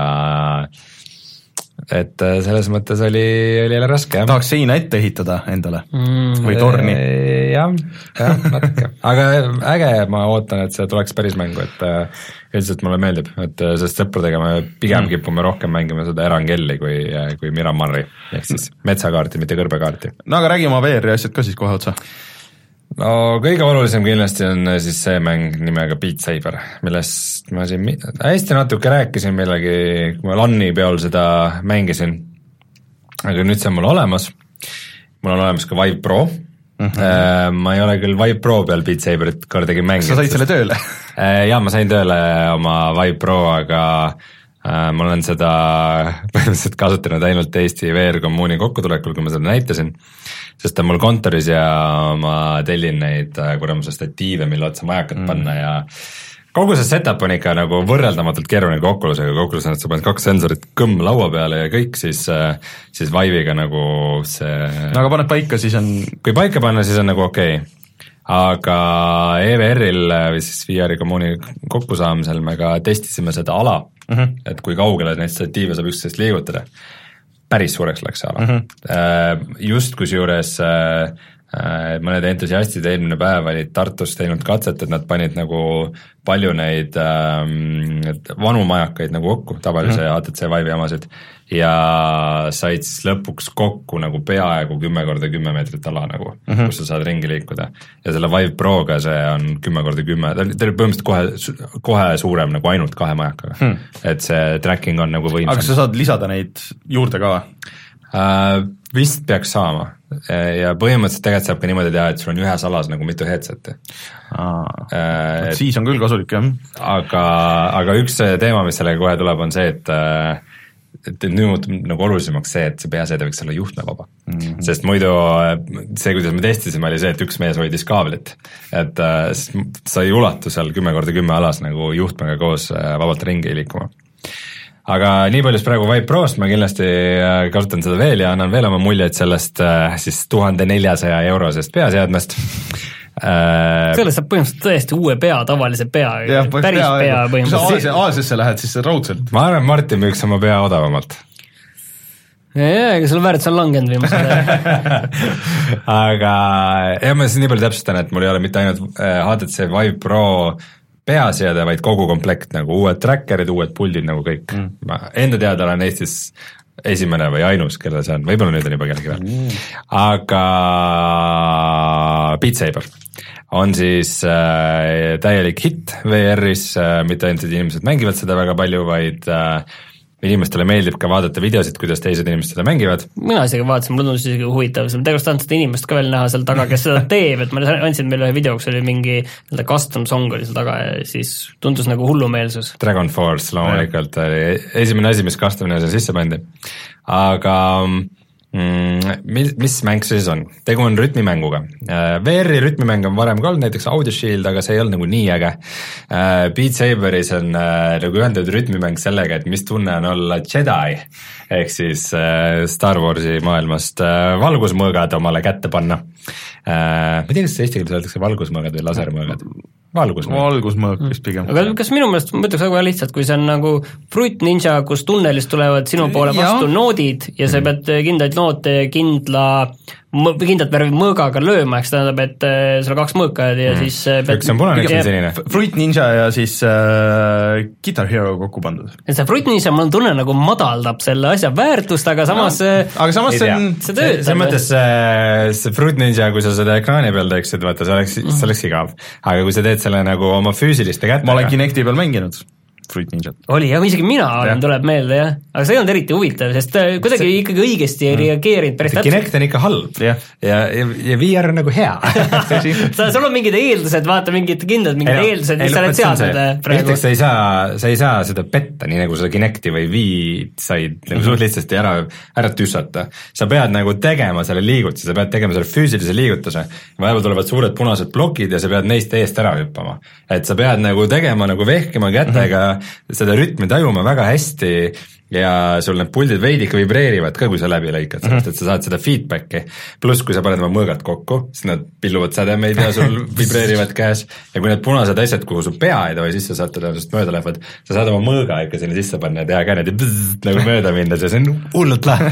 et selles mõttes oli, oli jälle raske. Tahaks seina ette ehitada endale mm, või torni. Jah, jah, natuke. Aga äge, ma ootan, et see tuleks päris mängu, et üldiselt mulle meeldib, et sest sõpradega me pigem mm. kipume rohkem mängima seda Erangelli kui, kui Miramarri, ehk siis metsakaarti, mitte kõrbekaarti. No aga räägi oma V R-i asjad ka siis kohe otsa. No kõige olulisem kindlasti on siis see mäng nimega Beat Saber, millest ma siin hästi natuke rääkisin millegi, kui ma LAN-i peal seda mängisin, aga nüüd see on mul olemas, mul on olemas ka Vive Pro, mm-hmm. ma ei ole küll Vive Pro peal Beat Saberit kordagi mänginud. Sa said selle tööle? Jaa, ma sain tööle oma Vive Pro, aga ma olen seda põhimõtteliselt kasutanud ainult Eesti V R-kommuuni kokkutulekul, kui ma seda näitasin, sest ta on mul kontoris ja ma tellin neid kuramuse statiive, mille otsa majakat mm. panna ja kogu see setup on ikka nagu võrreldamatult keeruline kokkulusega, kokkulus on, et sa paned kaks sensorit kõmm laua peale ja kõik, siis, siis Vive'iga nagu see no aga paned paika, siis on kui paika panna, siis on nagu okei okay. Aga E V R-il või siis V R-i kommuuni kokkusaamisel me ka testisime seda ala, mm-hmm. et kui kaugele neid statiive saab üksteist liigutada. Päris suureks läks see ala. Mm-hmm. Just kusjuures mõned entusiastid eelmine päev olid Tartus teinud katset, et nad panid nagu palju neid ähm, vanu majakaid nagu kokku, tavalise mm-hmm. A T C Vive'i jamasid ja said siis lõpuks kokku nagu peaaegu kümme korda kümme meetrit ala nagu, mm-hmm. kus sa saad ringi liikuda. Ja selle Vive Proga see on kümme korda kümme, ta oli põhimõtteliselt kohe, kohe suurem nagu ainult kahe majakaga hmm. et see tracking on nagu võimsam. Aga sa saad lisada neid juurde ka? Uh, vist peaks saama ja põhimõtteliselt tegelikult saab ka niimoodi teha, et sul on ühes alas nagu mitu headseti. Uh, et, siis on küll kasulik, jah. Aga, aga üks teema, mis sellega kohe tuleb, on see, et et nüüd muutub nagu olulisemaks see, et see peaseede võiks olla juhtmevaba. Mm-hmm. Sest muidu see, kuidas me testisime, oli see, et üks mees hoidis kaablit. Et sa ei ulatu seal kümme korda kümme alas nagu juhtmega koos vabalt ringi liikuma. Aga nii palju praegu Vive Prost, ma kindlasti kasutan seda veel ja annan veel oma muljeid sellest siis tuhande neljasaja eurosest peaseadmest. Sellest saab põhimõtteliselt tõesti uue pea, tavalise pea, ja, päris pea, pea põhimõtteliselt. Kui sa Aasiasse lähed, siis raudselt. Ma arvan, Martin müüks oma pea odavamalt. Jaa, ega sul väärtus on langenud viimasel. Aga jah, ma siis nii palju täpsustan, et mul ei ole mitte ainult H T C Vive Pro peaseade, vaid kogu komplekt, nagu uued trackerid, uued puldid, nagu kõik. Mm. Ma enda teada olen Eestis esimene või ainus, kelle see on, võib-olla nüüd on juba kellegi veel. Mm. Aga Beat Saber on siis äh, täielik hitt V R-is, äh, mitte ainult, et inimesed mängivad seda väga palju, vaid äh, inimestele meeldib ka vaadata videosid, kuidas teised inimesed seda mängivad. Mina isegi vaatasin, mul tundus isegi huvitav, see on tegelikult tahtnud seda inimest ka veel näha seal taga, kes seda teeb, et ma andsin meile ühe video, kus oli mingi custom song oli seal taga ja siis tundus nagu hullumeelsus. Dragon Force loomulikult oli esimene asi, mis customina seal sisse pandi. Aga mm,. Mis, mis mäng see siis on? Tegu on rütmimänguga. V R-i rütmimäng on varem ka olnud, näiteks Audio Shield, aga see ei olnud nagu nii äge. Beat Saberis on nagu ühendatud rütmimäng sellega, et mis tunne on olla Jedi, ehk siis Star Warsi maailmast valgusmõõgad omale kätte panna. Ma ei tea, kas eesti keeles öeldakse valgusmõõgad või lasermõõgad? Valgusmõõk. Valgusmõõk vist pigem. Aga kas minu meelest mõtleks väga lihtsalt, kui see on nagu Fruit Ninja, kus tunnelist tulevad sinu poole vastu ja. noodid ja sa pead kindlaid noote kindla kindlat värvi mõõgaga lööma, eks tähendab, et sul on kaks mõõkajad ja mm. siis pead... üks on punane, üks on sinine. Fruit Ninja ja siis äh, Guitar Hero kokku pandud. See Fruit Ninja, mul on tunne, nagu madaldab selle asja väärtust, aga samas no, aga samas see on... see töötab. See mõttes see Fruit Ninja, kui sa seda ekraani peal teeksid, vaata, see oleks, see oleks igav. Aga kui sa teed selle nagu oma füüsiliste kättega... Ma olen Kinecti peal mänginud Fruit Ninjat. Oli, jah, isegi mina olen, tuleb meelde, jah. Aga see ei olnud eriti huvitav, sest kuidagi see... ikkagi õigesti ei reageerinud päris täpselt. Kinect on ikka halb ja, ja, ja, ja V R on nagu hea. sa, sul on mingid eeldused, vaata, mingid kindlad, mingid ei, eeldused, mis sa oled seadnud praegu. Esiteks sa ei saa, sa ei saa seda petta, nii nagu seda Kinecti või Viid said nagu suht lihtsasti ära, ära tüssata. Sa pead nagu tegema selle liigutuse, sa pead tegema selle füüsilise liigutuse. Vahepeal tulevad suured punased plokid ja sa pead neist eest ära hüppama. Et sa pead nagu tegema nagu vehkima kätega mm-hmm. seda rütmi tajuma väga hästi ja sul need puldid veidike vibreerivad ka, kui sa läbi lõikad sellest, mm-hmm. et sa saad seda feedbacki, pluss kui sa paned oma mõõgad kokku, siis nad pilluvad sädemeid ja sul vibreerivad käes ja kui need punased asjad, kuhu su pea ei tohi sisse sattuda, sest mööda lähevad, sa saad oma mõõga ikka sinna sisse panna ja teha ka need bzzz, nagu mööda minna, see on hullult lahe.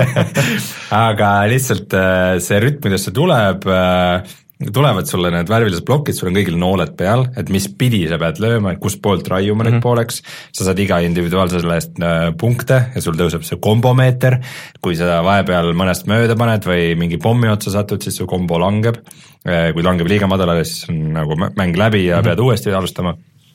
Aga lihtsalt see rütmidesse tuleb tulevad sulle need värvilised plokid, sul on kõigil nooled peal, et mis pidi sa pead lööma, kus poolt raiuma mm-hmm. nüüd pooleks, sa saad iga individuaalse selle eest punkte ja sul tõuseb see kombomeeter, kui sa vahepeal mõnest mööda paned või mingi pommi otsa satud, siis su kombo langeb, kui langeb liiga madalale, siis on nagu mäng läbi ja mm-hmm. pead uuesti alustama.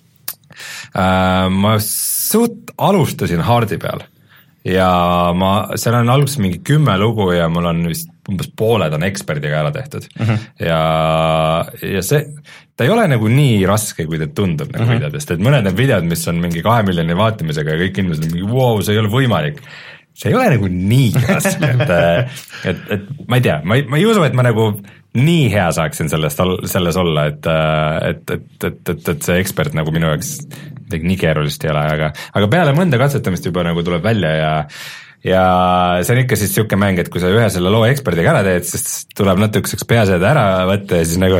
Ma suht alustasin hardi peal ja ma, seal on alguses mingi kümme lugu ja mul on vist umbes pooled on eksperdiga ära tehtud uh-huh. ja, ja see, ta ei ole nagu nii raske, kui ta tundub nagu uh-huh. videodest, et mõned need videod, mis on mingi kahe miljoni vaatamisega ja kõik inimesed on mingi wow, see ei ole võimalik, see ei ole nagu nii raske, et, et, et ma ei tea, ma ei, ma ei usu, et ma nagu nii hea saaksin sellest, selles olla, et, et, et, et, et, et see ekspert nagu minu jaoks midagi nii keerulist ei ole, aga, aga peale mõnda katsetamist juba nagu tuleb välja ja ja see on ikka siis siuke mäng, et kui sa ühe selle loo eksperdiga ära teed, siis tuleb natukeseks peaseade ära võtta ja siis nagu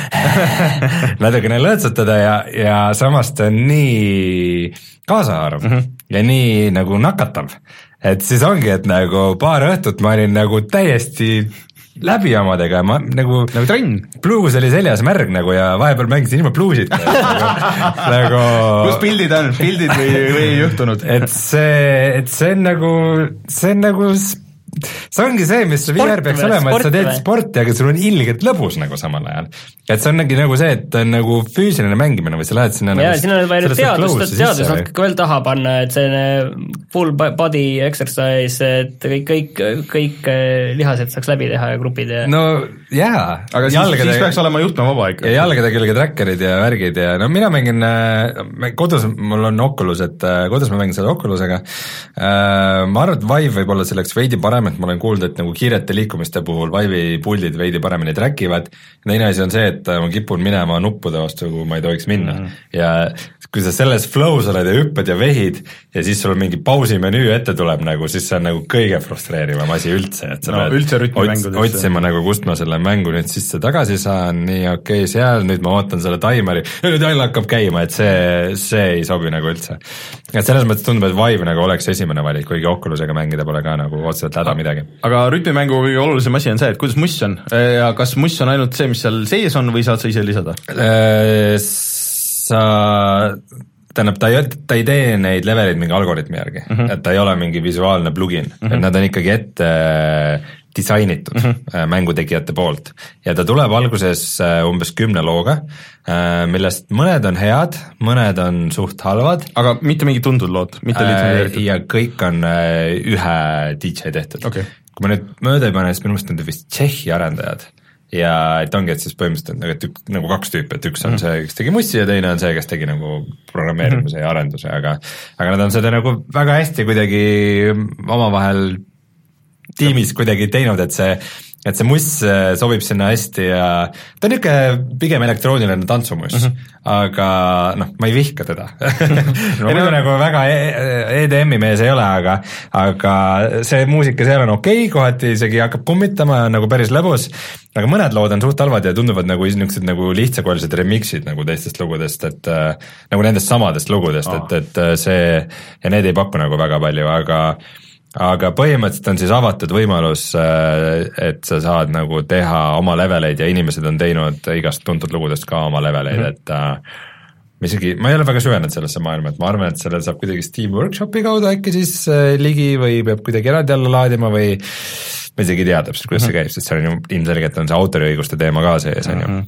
natukene lõõtsutada ja, ja samas ta on nii kaasaarv mm-hmm. ja nii nagu nakatav, et siis ongi, et nagu paar õhtut ma olin nagu täiesti läbi omadega, ma nagu nagu trenn. Blues oli seljas märg nagu ja vahepeal mängisin ilma bluusid nagu, nagu kus pildid on, pildid või, või ei juhtunud? Et see, et see on nagu, see on nagu see ongi see, mis see V R peaks olema, et sa teed sporti, aga sul on ilgelt lõbus nagu samal ajal. Et see on nagu, nagu see, et on nagu füüsiline mängimine või sa lähed sinna ja, nagu sinna on vaja teadust, teadust natuke veel taha panna, et see full body exercise, et kõik, kõik, kõik lihased saaks läbi teha ja grupid ja no jaa, aga siis, jalgade, siis peaks olema juhtme vaba ikka. Ja jalgade külge trackerid ja värgid ja no mina mängin kodus, mul on Oculus, et kodus ma mängin selle Oculusega, ma arvan, et Vive võib olla selleks veidi parem, et ma olen kuulnud, et nagu kiirete liikumiste puhul Vive'i puldid veidi paremini trackivad, teine asi on see, et ma kipun minema nuppude vastu, kui ma ei tohiks minna mm. ja kui sa selles flows oled ja hüppad ja vehid ja siis sul mingi pausi menüü ette tuleb nagu, siis see on nagu kõige frustreerivam asi üldse, et sa no, pead üldse rütmimängudes ots, otsima nagu, kust ma selle mängu nüüd sisse tagasi saan, nii okei okay, seal, nüüd ma ootan selle taimeri ja nüüd jälle hakkab käima, et see, see ei sobi nagu üldse. Et selles mõttes tundub, et Vive nagu oleks esimene valik, kuigi Oculusega mängida pole ka nagu otseselt häda midagi. Aga rütmimängu kõige olulisem asi on see, et kuidas muss on ja kas muss on ainult see, mis seal sees on või saad sa ise lisada? Sa, tähendab, ta ei, ta ei tee neid leveleid mingi algoritmi järgi mm, -hmm. et ta ei ole mingi visuaalne plugin mm, -hmm. et nad on ikkagi ette disainitud mm -hmm. mängutegijate poolt ja ta tuleb alguses umbes kümne looga, millest mõned on head, mõned on suht halvad. Aga mitte mingi tuntud lood, mitte äh, ja kõik on ühe D J tehtud okay. Kui ma nüüd mööda ei pane, siis minu meelest on vist Tšehhi arendajad ja et ongi, et siis põhimõtteliselt nagu, et ük, nagu kaks tüüpi, et üks on mm. see, kes tegi mussi ja teine on see, kes tegi nagu programmeerimise mm. ja arenduse, aga aga nad on seda nagu väga hästi kuidagi omavahel tiimis kuidagi teinud, et see et see muss sobib sinna hästi ja ta on niisugune pigem elektrooniline tantsumuss mm, -hmm. aga noh, ma ei vihka teda no, muidu nagu väga E D M-i mees ei ole, aga aga see muusika seal on okei okay,, kohati isegi hakkab kummitama, on nagu päris lõbus, aga mõned lood on suht halvad ja tunduvad nagu niisugused nagu lihtsakoelised remixid nagu teistest lugudest, et äh, nagu nendest samadest lugudest oh., et, et see ja need ei paku nagu väga palju, aga aga põhimõtteliselt on siis avatud võimalus, et sa saad nagu teha oma leveleid ja inimesed on teinud igast tuntud lugudest ka oma leveleid mm, -hmm. et äh, ma isegi, ma ei ole väga süvenenud sellesse maailma, et ma arvan, et sellel saab kuidagi Steam Workshopi kaudu äkki siis äh, ligi või peab kuidagi eraldi alla laadima või ma isegi ei tea täpselt, kuidas mm -hmm. see käib, sest seal on ju ilmselgelt on see autoriõiguste teema ka sees, on ju.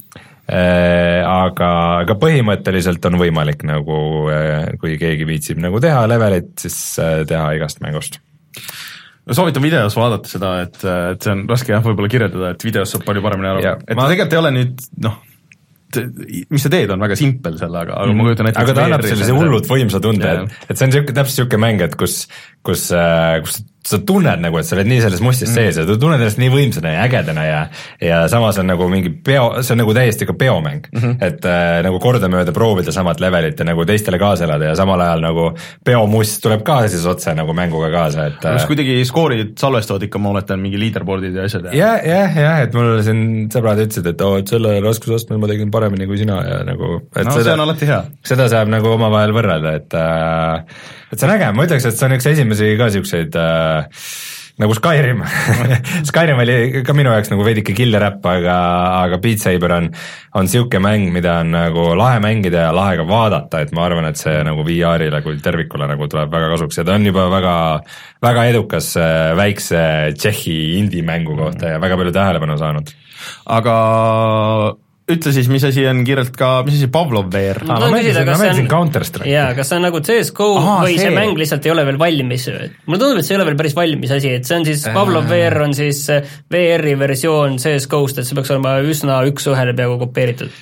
Aga, aga põhimõtteliselt on võimalik nagu, kui keegi viitsib nagu teha levelit, siis teha igast mängust. No soovitan videos vaadata seda, et, et see on raske jah, võib-olla kirjeldada, et videos saab palju paremini aru. Et ma tegelikult ei ole nüüd, noh, mis sa teed, on väga simpel selle, aga, aga mm. ma kujutan ette. Aga ta annab sellise hullud võimsa tunde, et, et see on siuke, täpselt siuke mäng, et kus, kus, kus sa tunned nagu, et sa oled nii selles mustis mm. sees ja tu tunned ennast nii võimsana ja ägedana ja ja samas on nagu mingi peo, see on nagu täiesti ka peomäng mm, -hmm. et äh, nagu kordamööda proovida samat levelit ja nagu teistele kaasa elada ja samal ajal nagu peomust tuleb ka siis otse nagu mänguga kaasa, et kas kuidagi skoorid salvestavad ikka, ma oletan, mingi leaderboardid ja asjad? jah, jah, jah, et mul siin sõbrad ütlesid, et oo, et selle raskusastmel ma tegin paremini kui sina ja nagu et no seda, see on alati hea. Seda saab nagu omavahel võrrelda, et äh, et see on äge, ma ütleks, et see on üks esimesi ka siukseid äh, nagu Skyrim Skyrim oli ka minu jaoks nagu veidike killer-äpp, aga, aga Beat Saber on, on siuke mäng, mida on nagu lahe mängida ja lahe ka vaadata, et ma arvan, et see nagu V R-ile kui tervikule nagu tuleb väga kasuks ja ta on juba väga, väga edukas väikse Tšehhi indie-mängu kohta ja väga palju tähelepanu saanud. Aga ütle siis, mis asi on kiirelt ka, mis asi Pavlov V R? Ah, ma mõtlesin, ma mõtlesin Counter-Strike. Jaa, kas see on nagu C S G O Aha, või see. see mäng lihtsalt ei ole veel valmis? Mulle tundub, et see ei ole veel päris valmis asi, et see on siis, Pavlov V R on siis V R-i versioon C S G O-st, et see peaks olema üsna üks-ühele peaaegu kopeeritud.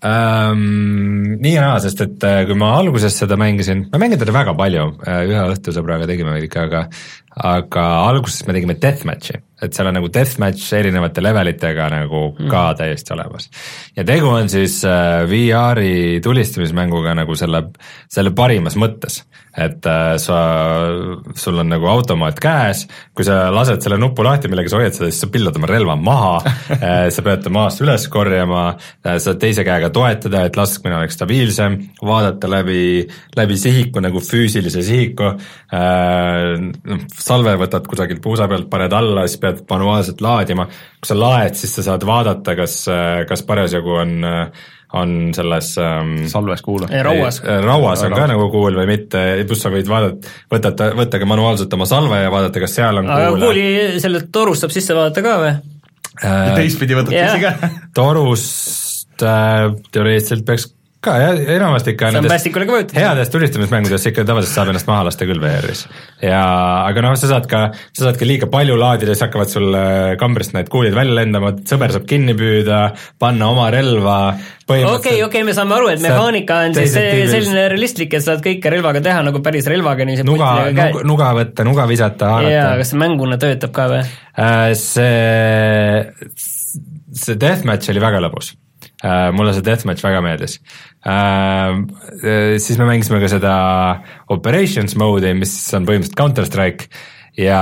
Um, nii ja naa, sest et kui ma alguses seda mängisin, ma mängin teda väga palju, ühe õhtusõbraga tegime veidike, aga aga alguses me tegime deathmatchi, et seal on nagu deathmatch erinevate levelitega nagu mm. ka täiesti olemas. Ja tegu on siis V R-i tulistamismänguga nagu selle, selle parimas mõttes, et sa, sul on nagu automaat käes, kui sa lased selle nupu lahti, millega sa hoiad seda, siis sa pillad oma relva maha, sa pead ta maast üles korjama, sa teise käega toetada, et laskmine oleks stabiilsem, vaadata läbi, läbi sihiku nagu füüsilise sihiku, salve võtad kusagilt puusa pealt, paned alla, siis pead manuaalselt laadima. Kui sa laed, siis sa saad vaadata, kas, kas parasjagu on, on selles ähm, salves kuul. Rauas. Rauas on ka nagu kuul või mitte, pluss sa võid vaadata, võtata, võtta ka manuaalselt oma salve ja vaadata, kas seal on aga kuul. Aga kuuli sellelt torust saab sisse vaadata ka või? Äh, teistpidi võtad yeah. sisse ka? Torust äh, teoreetiliselt peaks ka, enamasti ikka nendest headest tulistamismängudest ikka tavaliselt saab ennast maha lasta küll V R-is. Ja, aga noh, sa saad ka, sa saad ka liiga palju laadida, siis hakkavad sul kambrist need kuulid välja lendama, sõber saab kinni püüda, panna oma relva. Okei, okei, okay, me saame aru, et mehaanika on siis selline realistlik, et saad kõike relvaga teha nagu päris relvaga. Nii nuga, nuga, nuga võtta, nuga visata, haarata. Jaa, kas see mänguna töötab ka või? See, see deathmatch oli väga lõbus. Uh, mulle see deathmatch väga meeldis. Uh, siis me mängisime ka seda operations mode'i, mis on põhimõtteliselt Counter-Strike ja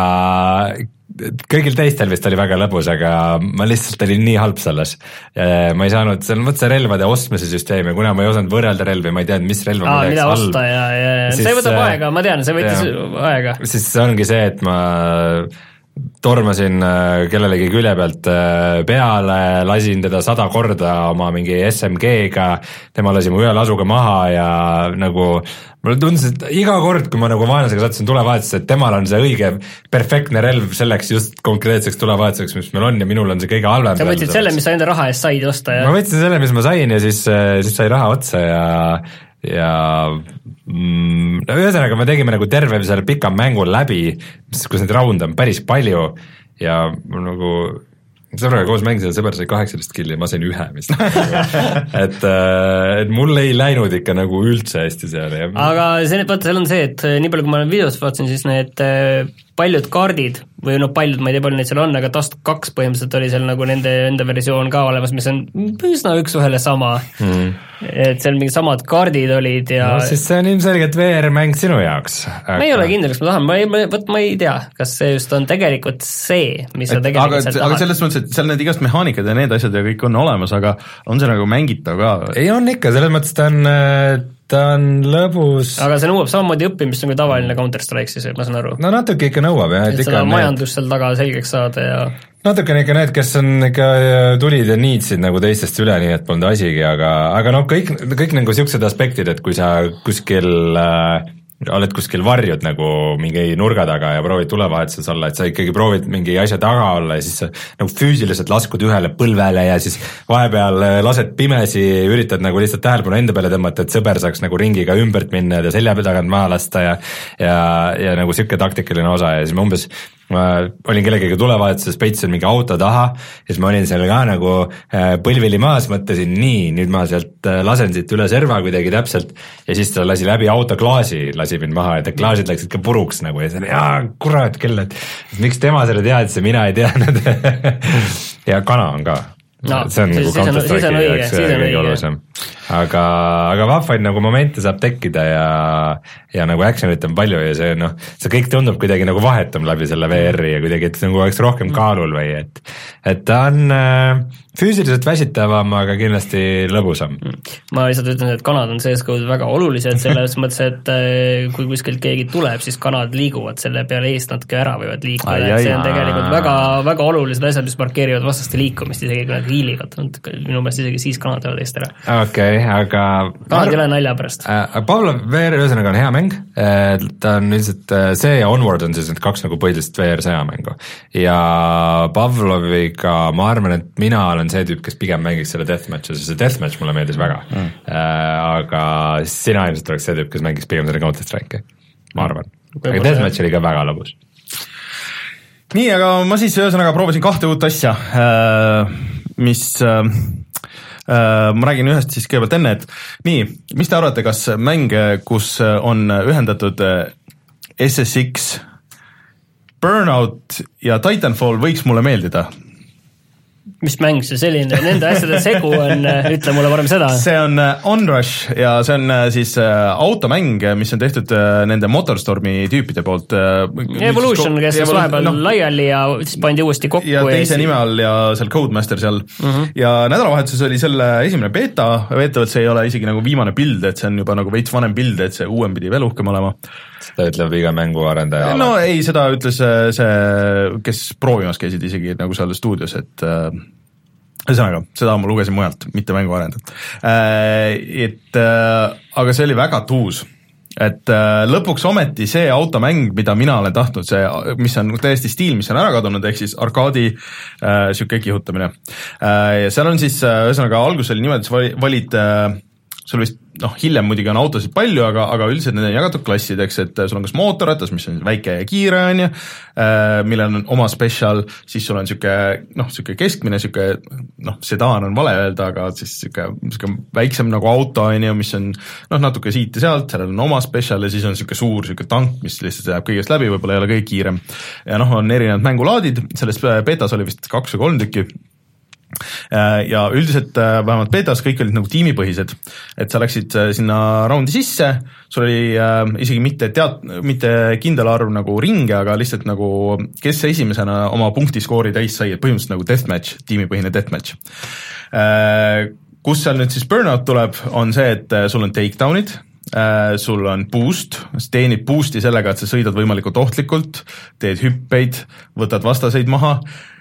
kõigil teistel vist oli väga lõbus, aga ma lihtsalt olin nii halb selles. Uh, ma ei saanud, seal on võtta relvade ostmise süsteemi, kuna ma ei osanud võrrelda relvi, ma ei teadnud, mis relva Aa, mida osta ja, ja, ja. see võtab uh, aega, ma tean, see võttis ja, aega. Siis ongi see, et ma tormasin kellelegi külje pealt peale, lasin teda sada korda oma mingi S M G-ga, tema lasi mu ühe lasuga maha ja nagu mulle tundus, et iga kord, kui ma nagu vaenlasega sattusin tulevahetusesse, et temal on see õige perfektne relv selleks just konkreetseks tulevahetuseks, mis meil on ja minul on see kõige halvem. Sa võtsid selle, mis sa enda raha eest said osta ja? Ma võtsin selle, mis ma sain ja siis, siis sai raha otsa ja ja mm, no ühesõnaga me tegime nagu terve selle pika mängu läbi, kus neid raunde on päris palju ja nagu sõbraga koos mängisin, sõber sai kaheksateist killi ja ma sain ühe vist et, et mul ei läinud ikka nagu üldse hästi seal ja... aga see, vaata, seal on see, et nii palju kui ma videos vaatasin, siis need paljud kaardid või noh, paljud, ma ei tea, palju neid seal on, aga Dust kaks põhimõtteliselt oli seal nagu nende enda versioon ka olemas, mis on üsna üks-ühele sama mm.. et seal mingid samad kaardid olid ja no siis see on ilmselgelt V R-mäng sinu jaoks. Aga... ma ei ole kindel, kas ma tahan, ma ei, võt, ma ei tea, kas see just on tegelikult see, mis sa tegelikult aga, seal tahad. Aga selles mõttes, et seal need igast mehaanikad ja need asjad ja kõik on olemas, aga on see nagu mängitav ka? ei on ikka, selles mõttes ta on ta on lõbus. Aga see nõuab samamoodi õppimist nagu tavaline Counter-Strike siis, ma saan aru. no natuke ikka nõuab jah. et seda majandust seal taga selgeks saada ja natukene ikka need, kes on ikka tulid ja niitsid nagu teistest üle, nii et polnud asigi, aga, aga noh, kõik, kõik nagu siuksed aspektid, et kui sa kuskil äh, oled kuskil varjud nagu mingi nurga taga ja proovid tulevahetuses olla, et sa ikkagi proovid mingi asja taga olla ja siis sa nagu füüsiliselt laskud ühele põlvele ja siis vahepeal lased pimesi, üritad nagu lihtsalt tähelepanu enda peale tõmmata, et sõber saaks nagu ringiga ümbert minna ja ta selja tagant maha lasta ja ja, ja nagu siuke taktikaline osa ja siis ma umbes ma olin kellegagi tulevahetuses, peitsin mingi auto taha ja siis ma olin seal ka nagu põlvili maas, mõtlesin nii, nüüd ma sealt lasen siit üle serva kuidagi täpselt ja siis ta lasi läbi auto klaasi, lasi mind maha ja klaasid läksid ka puruks nagu ja siis oli, jaa, kurat küll, et miks tema selle teadis ja mina ei teadnud ja kana on ka no,. see on nagu Counter-Strike'i jaoks kõige olulisem. aga, aga vahvaid nagu momente saab tekkida ja ja nagu action'it on palju ja see noh, see kõik tundub kuidagi nagu vahetum läbi selle V R-i ja kuidagi, et nagu oleks rohkem kaalul või et et ta on äh, füüsiliselt väsitavam, aga kindlasti lõbusam. ma lihtsalt ütlen, et kanad on C S G O-d väga olulised selles mõttes, et kui kuskilt keegi tuleb, siis kanad liiguvad selle peale eest natuke ära võivad liikuda, et see on tegelikult väga, väga olulised asjad, mis markeerivad vastaste liikumist, isegi kui nad hiilivad, minu meelest isegi siis kanad võivad eest ära. okei okay,, aga kanad ei ole nalja pärast äh,. Pavlov V R ühesõnaga on hea mäng, ta on üldiselt, see ja Onward on siis need kaks nagu põhiliselt V R sõjamängu ja Pavloviga ma arvan, et mina olen see tüüp, kes pigem mängiks selle deathmatch'i, sest see deathmatch mulle meeldis väga mm. äh, aga sina ilmselt oleks see tüüp, kes mängiks pigem selle Counter-Strike'i, ma arvan mm. aga deathmatch oli ka väga lõbus. nii, aga ma siis ühesõnaga proovisin kahte uut asja, mis ma räägin ühest siis kõigepealt enne, et nii, mis te arvate, kas mäng, kus on ühendatud S S X, Burnout ja Titanfall võiks mulle meeldida? mis mäng see selline, nende asjade segu on, ütle mulle varem seda. see on Onrush ja see on siis automäng, mis on tehtud nende Motorstormi tüüpide poolt. Evolution, kes siis vahepeal no, laiali ja siis pandi uuesti kokku. ja teise nime all ja seal Codemaster seal uh -huh. ja nädalavahetuses oli selle esimene beta, veetavalt see ei ole isegi nagu viimane pild, et see on juba nagu veits vanem pild, et see uuem pidi veel uhkem olema. seda ütleb iga mänguarendaja. no ei, seda ütles see, kes proovimas käisid isegi nagu seal stuudios, et ühesõnaga, seda ma lugesin mujalt, mitte mänguarendajat. Et aga see oli väga tuus, et lõpuks ometi see automäng, mida mina olen tahtnud, see, mis on täiesti stiil, mis on ära kadunud, ehk siis arkaadi siuke kihutamine. Ja seal on siis, ühesõnaga alguses oli niimoodi, et valid sul vist, noh, hiljem muidugi on autosid palju, aga, aga üldiselt need on jagatud klassideks, et sul on kas mootorratas, mis on väike ja kiire, on ju, millel on oma special, siis sul on siuke, noh, siuke keskmine, siuke, noh, sedaan on vale öelda, aga siis siuke, siuke väiksem nagu auto, on ju, mis on, noh, natuke siit ja sealt, sellel on oma special ja siis on siuke suur, siuke tank, mis lihtsalt jääb kõigest läbi, võib-olla ei ole kõige kiirem. ja noh, on erinevad mängulaadid, selles betas oli vist kaks või kolm tükki, ja üldiselt vähemalt betas kõik olid nagu tiimipõhised, et sa läksid sinna raundi sisse, sul oli äh, isegi mitte tead-, mitte kindel arv nagu ringe, aga lihtsalt nagu kes esimesena oma punktiskoori täis sai, et põhimõtteliselt nagu deathmatch, tiimipõhine deathmatch äh,. Kus seal nüüd siis Burnout tuleb, on see, et sul on takedownid, äh, sul on boost, sa teenid boost'i sellega, et sa sõidad võimalikult ohtlikult, teed hüppeid, võtad vastaseid maha,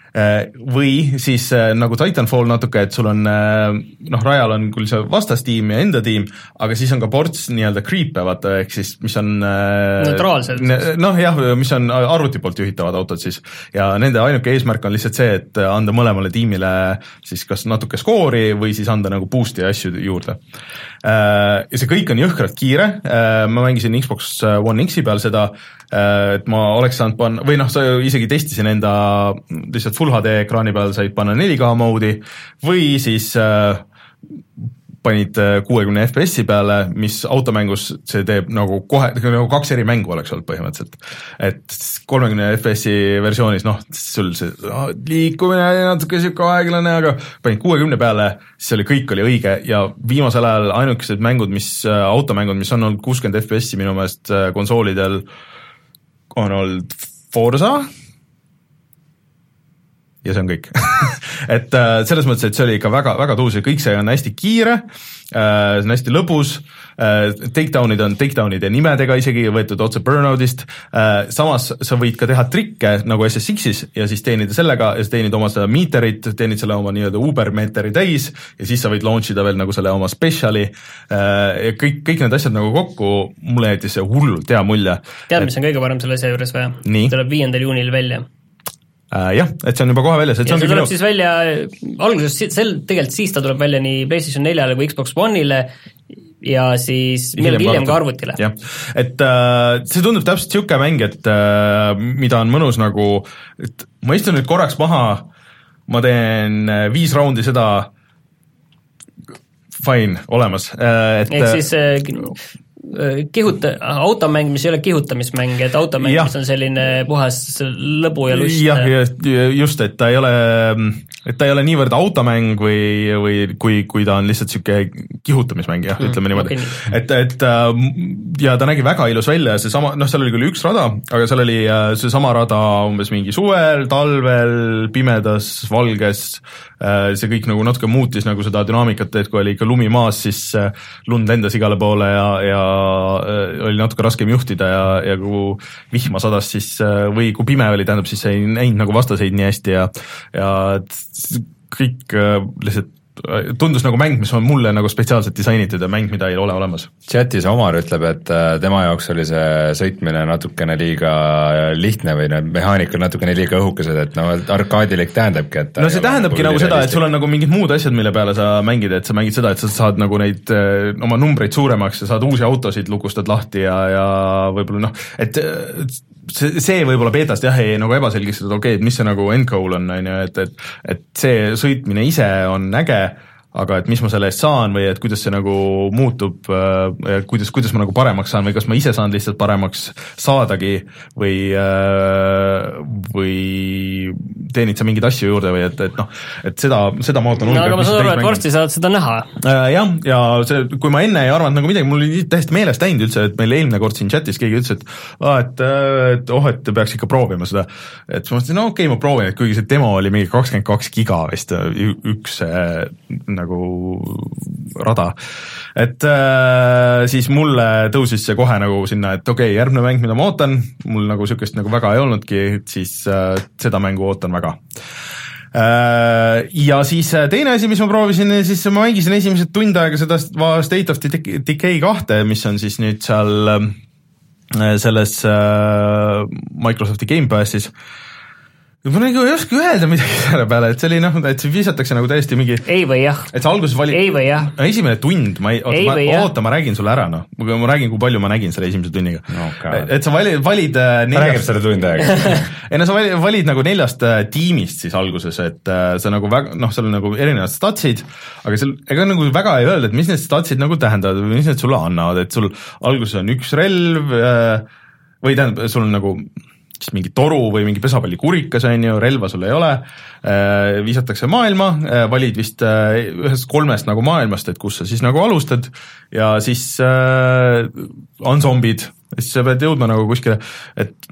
või siis nagu Titanfall natuke, et sul on, noh, rajal on küll see vastastiim ja enda tiim, aga siis on ka ports nii-öelda creep'e, vaata, ehk siis mis on neutraalsed. noh jah, mis on arvuti poolt juhitavad autod siis ja nende ainuke eesmärk on lihtsalt see, et anda mõlemale tiimile siis kas natuke skoori või siis anda nagu boost'i ja asju juurde. Ja see kõik on jõhkralt kiire, ma mängisin Xbox One X-i peal seda, et ma oleks saanud panna, või noh, sa isegi testisin enda lihtsalt Full H D ekraani peal said panna neli K moodi või siis äh, panid kuuekümne F P S-i peale, mis automängus see teeb nagu kohe, nagu kaks eri mängu oleks olnud põhimõtteliselt. Et kolmekümne F P S-i versioonis, noh, sul see liikumine oli natuke siuke aeglane, aga panid kuuekümne peale, siis oli kõik oli õige ja viimasel ajal ainukesed mängud, mis, automängud, mis on olnud kuuskümmend F P S-i minu meelest konsoolidel, on olnud Forza, ja see on kõik et äh, selles mõttes, et see oli ikka väga, väga tuus ja kõik see on hästi kiire äh,, see on hästi lõbus äh,, takedownid on takedownide nimedega isegi võetud otse burnoutist äh,, samas sa võid ka teha trikke nagu S S X-is ja siis teenida sellega ja siis teenid oma seda meterit, teenid selle oma nii-öelda Uber meeteri täis ja siis sa võid launch ida veel nagu selle oma speciali äh, ja kõik, kõik need asjad nagu kokku, mulle jäetis see hullult hea mulje. Tead, mis on kõige parem selle asja juures või? Tuleb viiendal juunil välja. Uh, jah, et see on juba kohe väljas. Et ja see, see tuleb siis välja, alguses sel, tegelikult siis ta tuleb välja nii PlayStation neljale kui Xbox One'ile ja siis millalgi hiljem ka arvutile. jah, et uh, see tundub täpselt siuke mäng, et uh, mida on mõnus nagu, et ma istun nüüd korraks maha, ma teen viis raundi seda, fine, olemas uh,. Et, ehk siis uh, kihuta, automäng, mis ei ole kihutamismäng, et automäng, mis on selline puhas lõbu ja lust. jah, just, et ta ei ole, et ta ei ole niivõrd automäng või, või kui, kui ta on lihtsalt siuke kihutamismäng, jah, ütleme niimoodi. Okay. Et, et ja ta nägi väga ilus välja, see sama, noh, seal oli küll üks rada, aga seal oli see sama rada umbes mingi suvel, talvel, pimedas, valges, see kõik nagu natuke muutis nagu seda dünaamikat, et kui oli ikka lumi maas, siis lund lendas igale poole ja, ja oli natuke raskem juhtida ja, ja kui vihma sadas, siis või kui pime oli, tähendab, siis ei näinud nagu vastaseid nii hästi ja, ja kõik lihtsalt tundus nagu mäng, mis on mulle nagu spetsiaalselt disainitud ja mäng, mida ei ole olemas. Chatis Omar ütleb, et tema jaoks oli see sõitmine natukene liiga lihtne või need mehaanikad natukene liiga õhukesed, et no arkaadilik tähendabki, et no see tähendabki nagu, nagu seda, et sul on nagu mingid muud asjad, mille peale sa mängid, et sa mängid seda, et sa saad nagu neid oma numbreid suuremaks ja saad uusi autosid, lukustad lahti ja, ja võib-olla noh, et see, see võib-olla beetast jah, ei nagu ebaselgeks, et okei okay,, et mis see nagu end goal on, on ju, et, et, et see sõitmine ise on äge, aga et mis ma selle eest saan või et kuidas see nagu muutub, kuidas, kuidas ma nagu paremaks saan või kas ma ise saan lihtsalt paremaks saadagi või, või teenid sa mingeid asju juurde või et, et noh, et seda, seda ma ootan. No aga ma saan aru, et varsti saad seda näha. Jah, ja see, kui ma enne ei arvanud nagu midagi, mul oli täiesti meelest läinud üldse, et meil eelmine kord siin chatis keegi ütles, et, et, et oh, et peaks ikka proovima seda. Et ma mõtlesin, no okei okay,, ma proovin, et kuigi see demo oli mingi kakskümmend kaks giga vist, üks nagu rada, et äh, siis mulle tõusis see kohe nagu sinna, et okei okay,, järgmine mäng, mida ma ootan, mul nagu siukest nagu väga ei olnudki, siis äh, seda mängu ootan väga. Äh, ja siis teine asi, mis ma proovisin, siis ma mängisin esimesed tund aega seda State of Decay kahte, mis on siis nüüd seal äh, selles äh, Microsofti Game Passis. Ma nagu ei oska öelda midagi selle peale, et see oli noh, et see visatakse nagu täiesti mingi ei või jah. Et sa alguses valid ei või jah. Esimene tund, ma ei, oota, ma, oota, ma räägin sulle ära, noh. Ma räägin, kui palju ma nägin selle esimese tunniga. Okay. Et sa valid, valid neljast... räägib selle tund aega. ei no sa valid, valid nagu neljast tiimist siis alguses, et sa nagu väga, noh, seal on nagu erinevad statsid, aga seal, ega nagu väga ei öelda, et mis need statsid nagu tähendavad või mis need sulle annavad, et sul alguses on üks relv või tähendab, sul on nagu siis mingi toru või mingi pesapallikurikas, on ju, relva sul ei ole, viisatakse maailma, valid vist ühest kolmest nagu maailmast, et kus sa siis nagu alustad ja siis äh, on zombid, siis sa pead jõudma nagu kuskile, et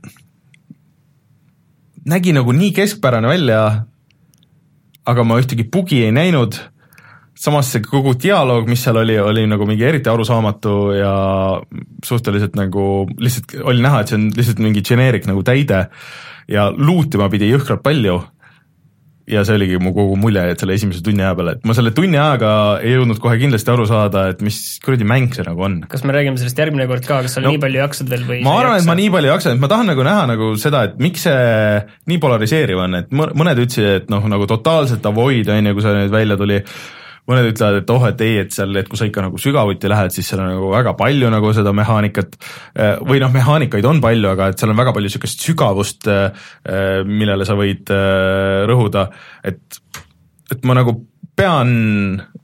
nägi nagu nii keskpärane välja, aga ma ühtegi bugi ei näinud, samas see kogu dialoog, mis seal oli, oli nagu mingi eriti arusaamatu ja suhteliselt nagu lihtsalt oli näha, et see on lihtsalt mingi generic nagu täide ja luutima pidi jõhkralt palju ja see oligi mu kogu mulje, et selle esimese tunni aja peale, et ma selle tunni ajaga ei jõudnud kohe kindlasti aru saada, et mis kuradi mäng see nagu on. Kas me räägime sellest järgmine kord ka, kas sa no, nii palju jaksad veel või? Ma arvan, et ma nii palju jaksan, et ma tahan nagu näha nagu seda, et miks see nii polariseeriv on, et mõned ütlesid, et noh, nagu totaalselt avoid on ja kui see nüüd välja tuli, mõned ütlevad, et oh, et ei, et seal, et kui sa ikka nagu sügavuti lähed, siis seal on nagu väga palju nagu seda mehaanikat või noh, mehaanikaid on palju, aga et seal on väga palju niisugust sügavust, millele sa võid rõhuda, et, et ma nagu pean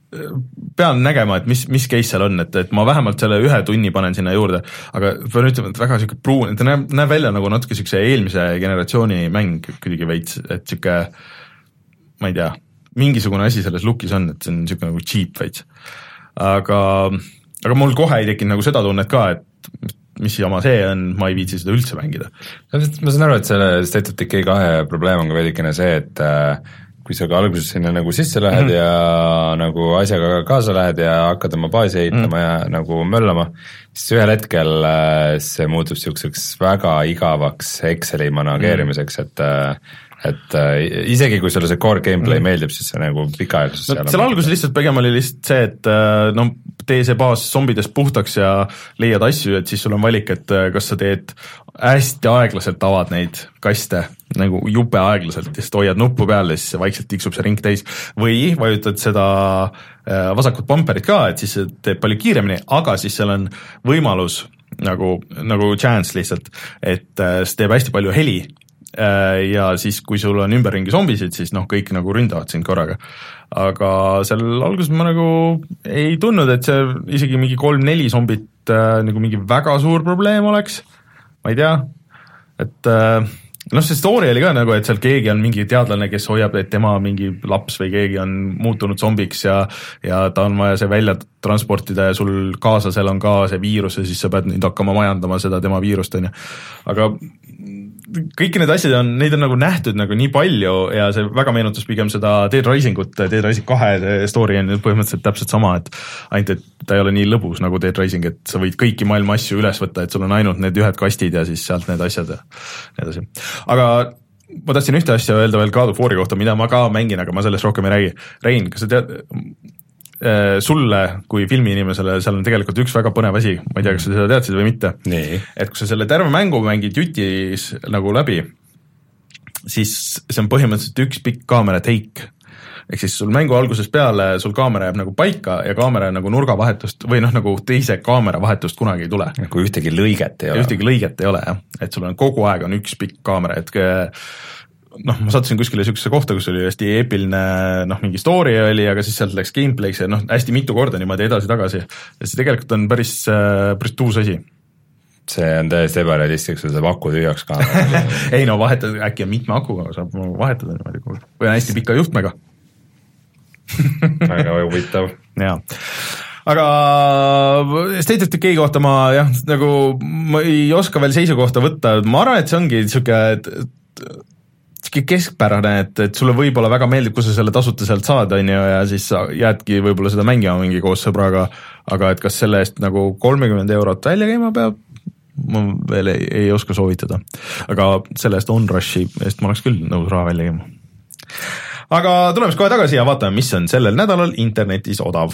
pean nägema, et mis, mis case seal on, et, et ma vähemalt selle ühe tunni panen sinna juurde, aga pean ütlema, et väga siuke pruun, et ta näeb, näeb välja nagu natuke siukse eelmise generatsiooni mäng kuidagi veits, et siuke, ma ei tea, mingisugune asi selles lookis on, et see on siuke nagu cheap veits. Aga, aga mul kohe ei tekinud nagu seda tunnet ka, et mis jama see on, ma ei viitsi seda üldse mängida. Ma saan aru, et selle State of Decay kahe probleem on ka veidikene see, et kui sa ka alguses sinna nagu sisse lähed mm-hmm. ja nagu asjaga kaasa lähed ja hakkad oma baasi ehitama mm-hmm. ja nagu möllama, siis ühel hetkel see muutub siukseks väga igavaks Exceli manageerimiseks, et et isegi kui sulle see core gameplay mm-hmm. meeldib, siis see nagu pikaajalises no, seal alguses lihtsalt pigem oli lihtsalt see, et no tee see baas zombidest puhtaks ja leiad asju, et siis sul on valik, et kas sa teed hästi aeglaselt avad neid kaste, nagu jupe aeglaselt, ja siis hoiad nuppu peal ja siis vaikselt tiksub see ring täis või vajutad seda vasakut bumperit ka, et siis see teeb palju kiiremini, aga siis seal on võimalus nagu, nagu chance lihtsalt, et see teeb hästi palju heli ja siis, kui sul on ümberringi zombisid, siis noh, kõik nagu ründavad sind korraga. Aga seal alguses ma nagu ei tundnud, et see isegi mingi kolm-neli zombit äh, nagu mingi väga suur probleem oleks, ma ei tea, et äh, noh, see story oli ka nagu, et seal keegi on mingi teadlane, kes hoiab, et tema mingi laps või keegi on muutunud zombiks ja, ja ta on vaja see välja transportida ja sul kaaslasel on ka see viirus ja siis sa pead nüüd hakkama majandama seda tema viirust, on ju. Aga kõiki need asjad on, neid on nagu nähtud nagu nii palju ja see väga meenutas pigem seda Dead Risingut, Dead Rising kahe story on põhimõtteliselt täpselt sama, et ainult, et ta ei ole nii lõbus nagu Dead Rising, et sa võid kõiki maailma asju üles võtta, et sul on ainult need ühed kastid ja siis sealt need asjad ja nii edasi. Aga ma tahtsin ühte asja öelda veel God of War'i kohta, mida ma ka mängin, aga ma sellest rohkem ei räägi. Rein, kas sa tead, sulle kui filmiinimesele seal on tegelikult üks väga põnev asi, ma ei tea, kas sa seda teadsid või mitte, nee. Et kui sa selle terve mängu mängid jutis nagu läbi, siis see on põhimõtteliselt üks pikk kaamera take, ehk siis sul mängu algusest peale sul kaamera jääb nagu paika ja kaamera nagu nurgavahetust või noh, nagu teise kaamera vahetust kunagi ei tule. Kui ühtegi lõiget ei ole. Ühtegi lõiget ei ole, jah, et sul on kogu aeg on üks pikk kaamera, et noh, ma sattusin kuskile niisuguse kohta, kus oli hästi eepiline, noh, mingi story oli, aga siis sealt läks gameplayks ja noh, hästi mitu korda niimoodi edasi-tagasi. Ja see tegelikult on päris, päris tuus asi. See on täiesti ebarealistlik, sul saab aku tühjaks ka. Ei no vahetada, äkki on mitme akuga, saab vahetada niimoodi, või on hästi pika juhtmega. Väga huvitav. Jaa. Aga State of Decay kohta ma jah, nagu ma ei oska veel seisukohta võtta, ma arvan, et see ongi niisugune, et keskpärane, et, et sulle võib-olla väga meeldib, kui sa selle tasuta sealt saad, on ju, ja siis sa jäädki võib-olla seda mängima mingi koos sõbraga, aga et kas selle eest nagu kolmekümmend eurot välja käima peab, ma veel ei, ei oska soovitada. Aga selle eest On-Rushi eest ma oleks küll nõus raha välja käima. Aga tuleme kohe tagasi ja vaatame, mis on sellel nädalal internetis odav.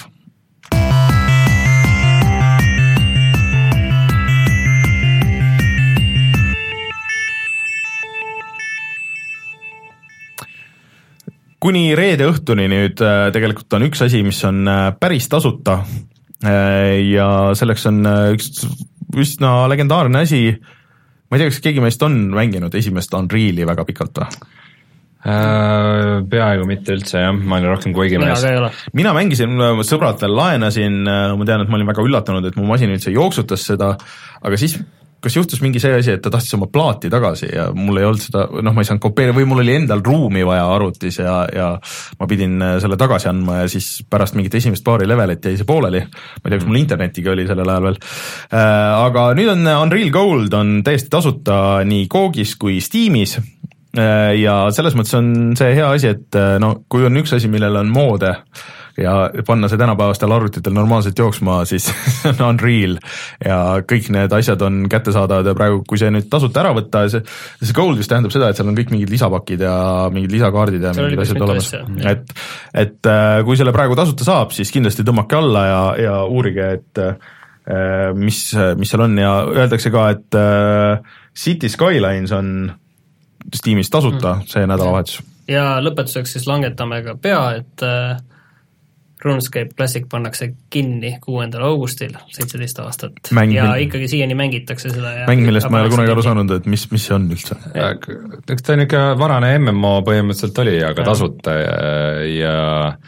Kuni reede õhtuni nüüd tegelikult on üks asi, mis on päris tasuta ja selleks on üks üsna legendaarne asi, ma ei tea, kas keegi meist on mänginud esimest Unreali väga pikalt või? Peaaegu mitte üldse, jah, ma olin rohkem kuigi mees. Mina mängisin, sõbrad veel laenasin, ma tean, et ma olin väga üllatunud, et mu masin üldse jooksutas seda, aga siis kas juhtus mingi see asi, et ta tahtis oma plaati tagasi ja mul ei olnud seda, noh, ma ei saanud kopeerida või mul oli endal ruumi vaja arvutis ja, ja ma pidin selle tagasi andma ja siis pärast mingit esimest paari levelit jäi see pooleli. Ma ei tea, kas mul internetiga oli sellel ajal veel. Aga nüüd on Unreal Gold on täiesti tasuta nii Googis kui Steamis ja selles mõttes on see hea asi, et no, kui on üks asi, millel on moode ja panna see tänapäevastel arvutitel normaalselt jooksma, siis on Unreal ja kõik need asjad on kättesaadavad ja praegu, kui see nüüd tasuta ära võtta, see, see Gold vist tähendab seda, et seal on kõik mingid lisapakid ja mingid lisakaardid ja mingid asjad olemas. Et, et kui selle praegu tasuta saab, siis kindlasti tõmmake alla ja, ja uurige, et mis, mis seal on ja öeldakse ka, et City Skylines on Steamis tasuta mm. see nädalavahetus. Ja lõpetuseks siis langetame ka pea, et RuneScape Classic pannakse kinni kuuendal augustil, seitseteist aastat. Mäng, ja ikkagi siiani mängitakse seda. Ja mäng, millest ma ei ole kunagi aru saanud, et mis, mis see on üldse? Eks ta on ikka varane M M O põhimõtteliselt oli, aga ja. tasuta ja, ja,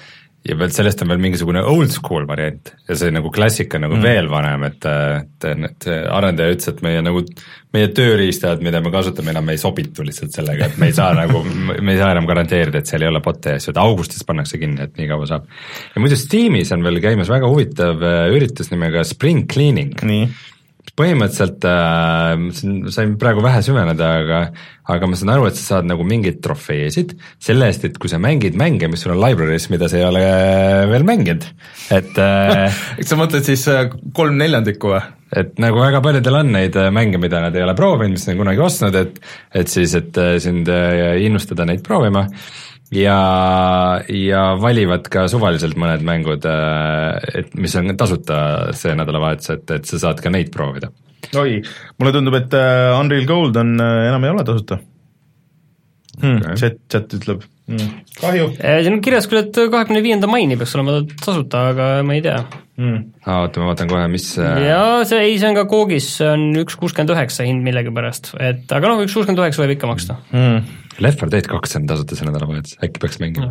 ja veel sellest on veel mingisugune old school variant ja see nagu klassika nagu mm. veel vanem, et, et, et arendaja ütles, et meie nagu, meie tööriistad, mida me kasutame, enam ei sobitu lihtsalt sellega, et me ei saa nagu, me ei saa enam garanteerida, et seal ei ole botte ja asju, et augustis pannakse kinni, et nii kaua saab. ja muidu Steamis on veel käimas väga huvitav üritus nimega Spring Cleaning. nii. põhimõtteliselt äh, sain praegu vähe süveneda, aga, aga ma saan aru, et sa saad nagu mingeid trofeesid selle eest, et kui sa mängid mänge, mis sul on library's, mida sa ei ole veel mänginud, et äh, eks sa mõtled siis kolm neljandikku või? Et nagu väga paljudel on neid mänge, mida nad ei ole proovinud, mis nad kunagi ostnud, et, et siis, et sind innustada neid proovima ja, ja valivad ka suvaliselt mõned mängud, et mis on tasuta see nädalavahetus, et, et sa saad ka neid proovida. oi, mulle tundub, et Unreal Gold on, enam ei ole tasuta hmm,. Okay. Chat, chat ütleb hmm.. kahju. siin on kirjas küll, et kahekümne viienda maini peaks olema tasuta, aga ma ei tea hmm.. aa, oota, ma vaatan kohe, mis jaa, see, ei, see on ka koogis, see on üks kuuskümmend üheksa hind millegipärast, et aga noh, üks kuuskümmend üheksa võib ikka maksta hmm. Left four Dead kaks on tasuta see nädalavahetus, äkki peaks mängima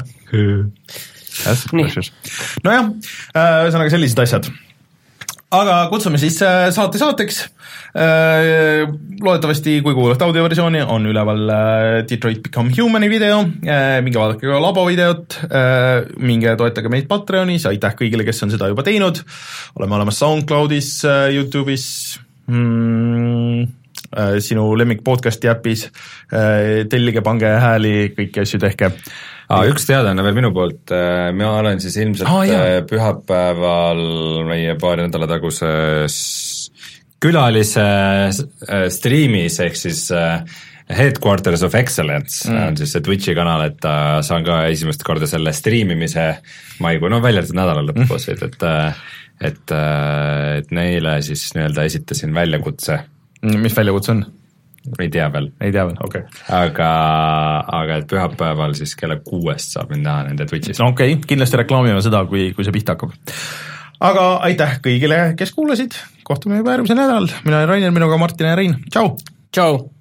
nojah, ühesõnaga sellised asjad. Aga kutsume siis saate saateks, loodetavasti kui kuulata audioversiooni on üleval Detroit Become Humani video, minge vaadake ka labo videot, minge toetage meid Patreonis, aitäh kõigile, kes on seda juba teinud, oleme olemas SoundCloudis, YouTube'is, mm, sinu lemmik podcasti äpis, tellige, pange hääli, kõiki asju tehke. Ah, üks teadaanne veel minu poolt, mina olen siis ilmselt ah, jah. pühapäeval meie paari nädala taguses külalise striimis ehk siis Headquarters of Excellence mm. on siis see Twitchi kanal, et saan ka esimest korda selle striimimise maikuu, no välja arvatud nädala lõpus mm., et, et, et neile siis nii-öelda esitasin väljakutse. Mis väljakutse on? ei tea veel. ei tea veel, okei okay.. aga, aga et pühapäeval siis kella kuuest saab mind näha nende Twitchis. no okei okay., kindlasti reklaamime seda, kui, kui see pihta hakkab. aga aitäh kõigile, kes kuulasid, kohtume juba järgmisel nädalal, mina olen Rainer, minuga Martin ja Rein, tšau! tšau!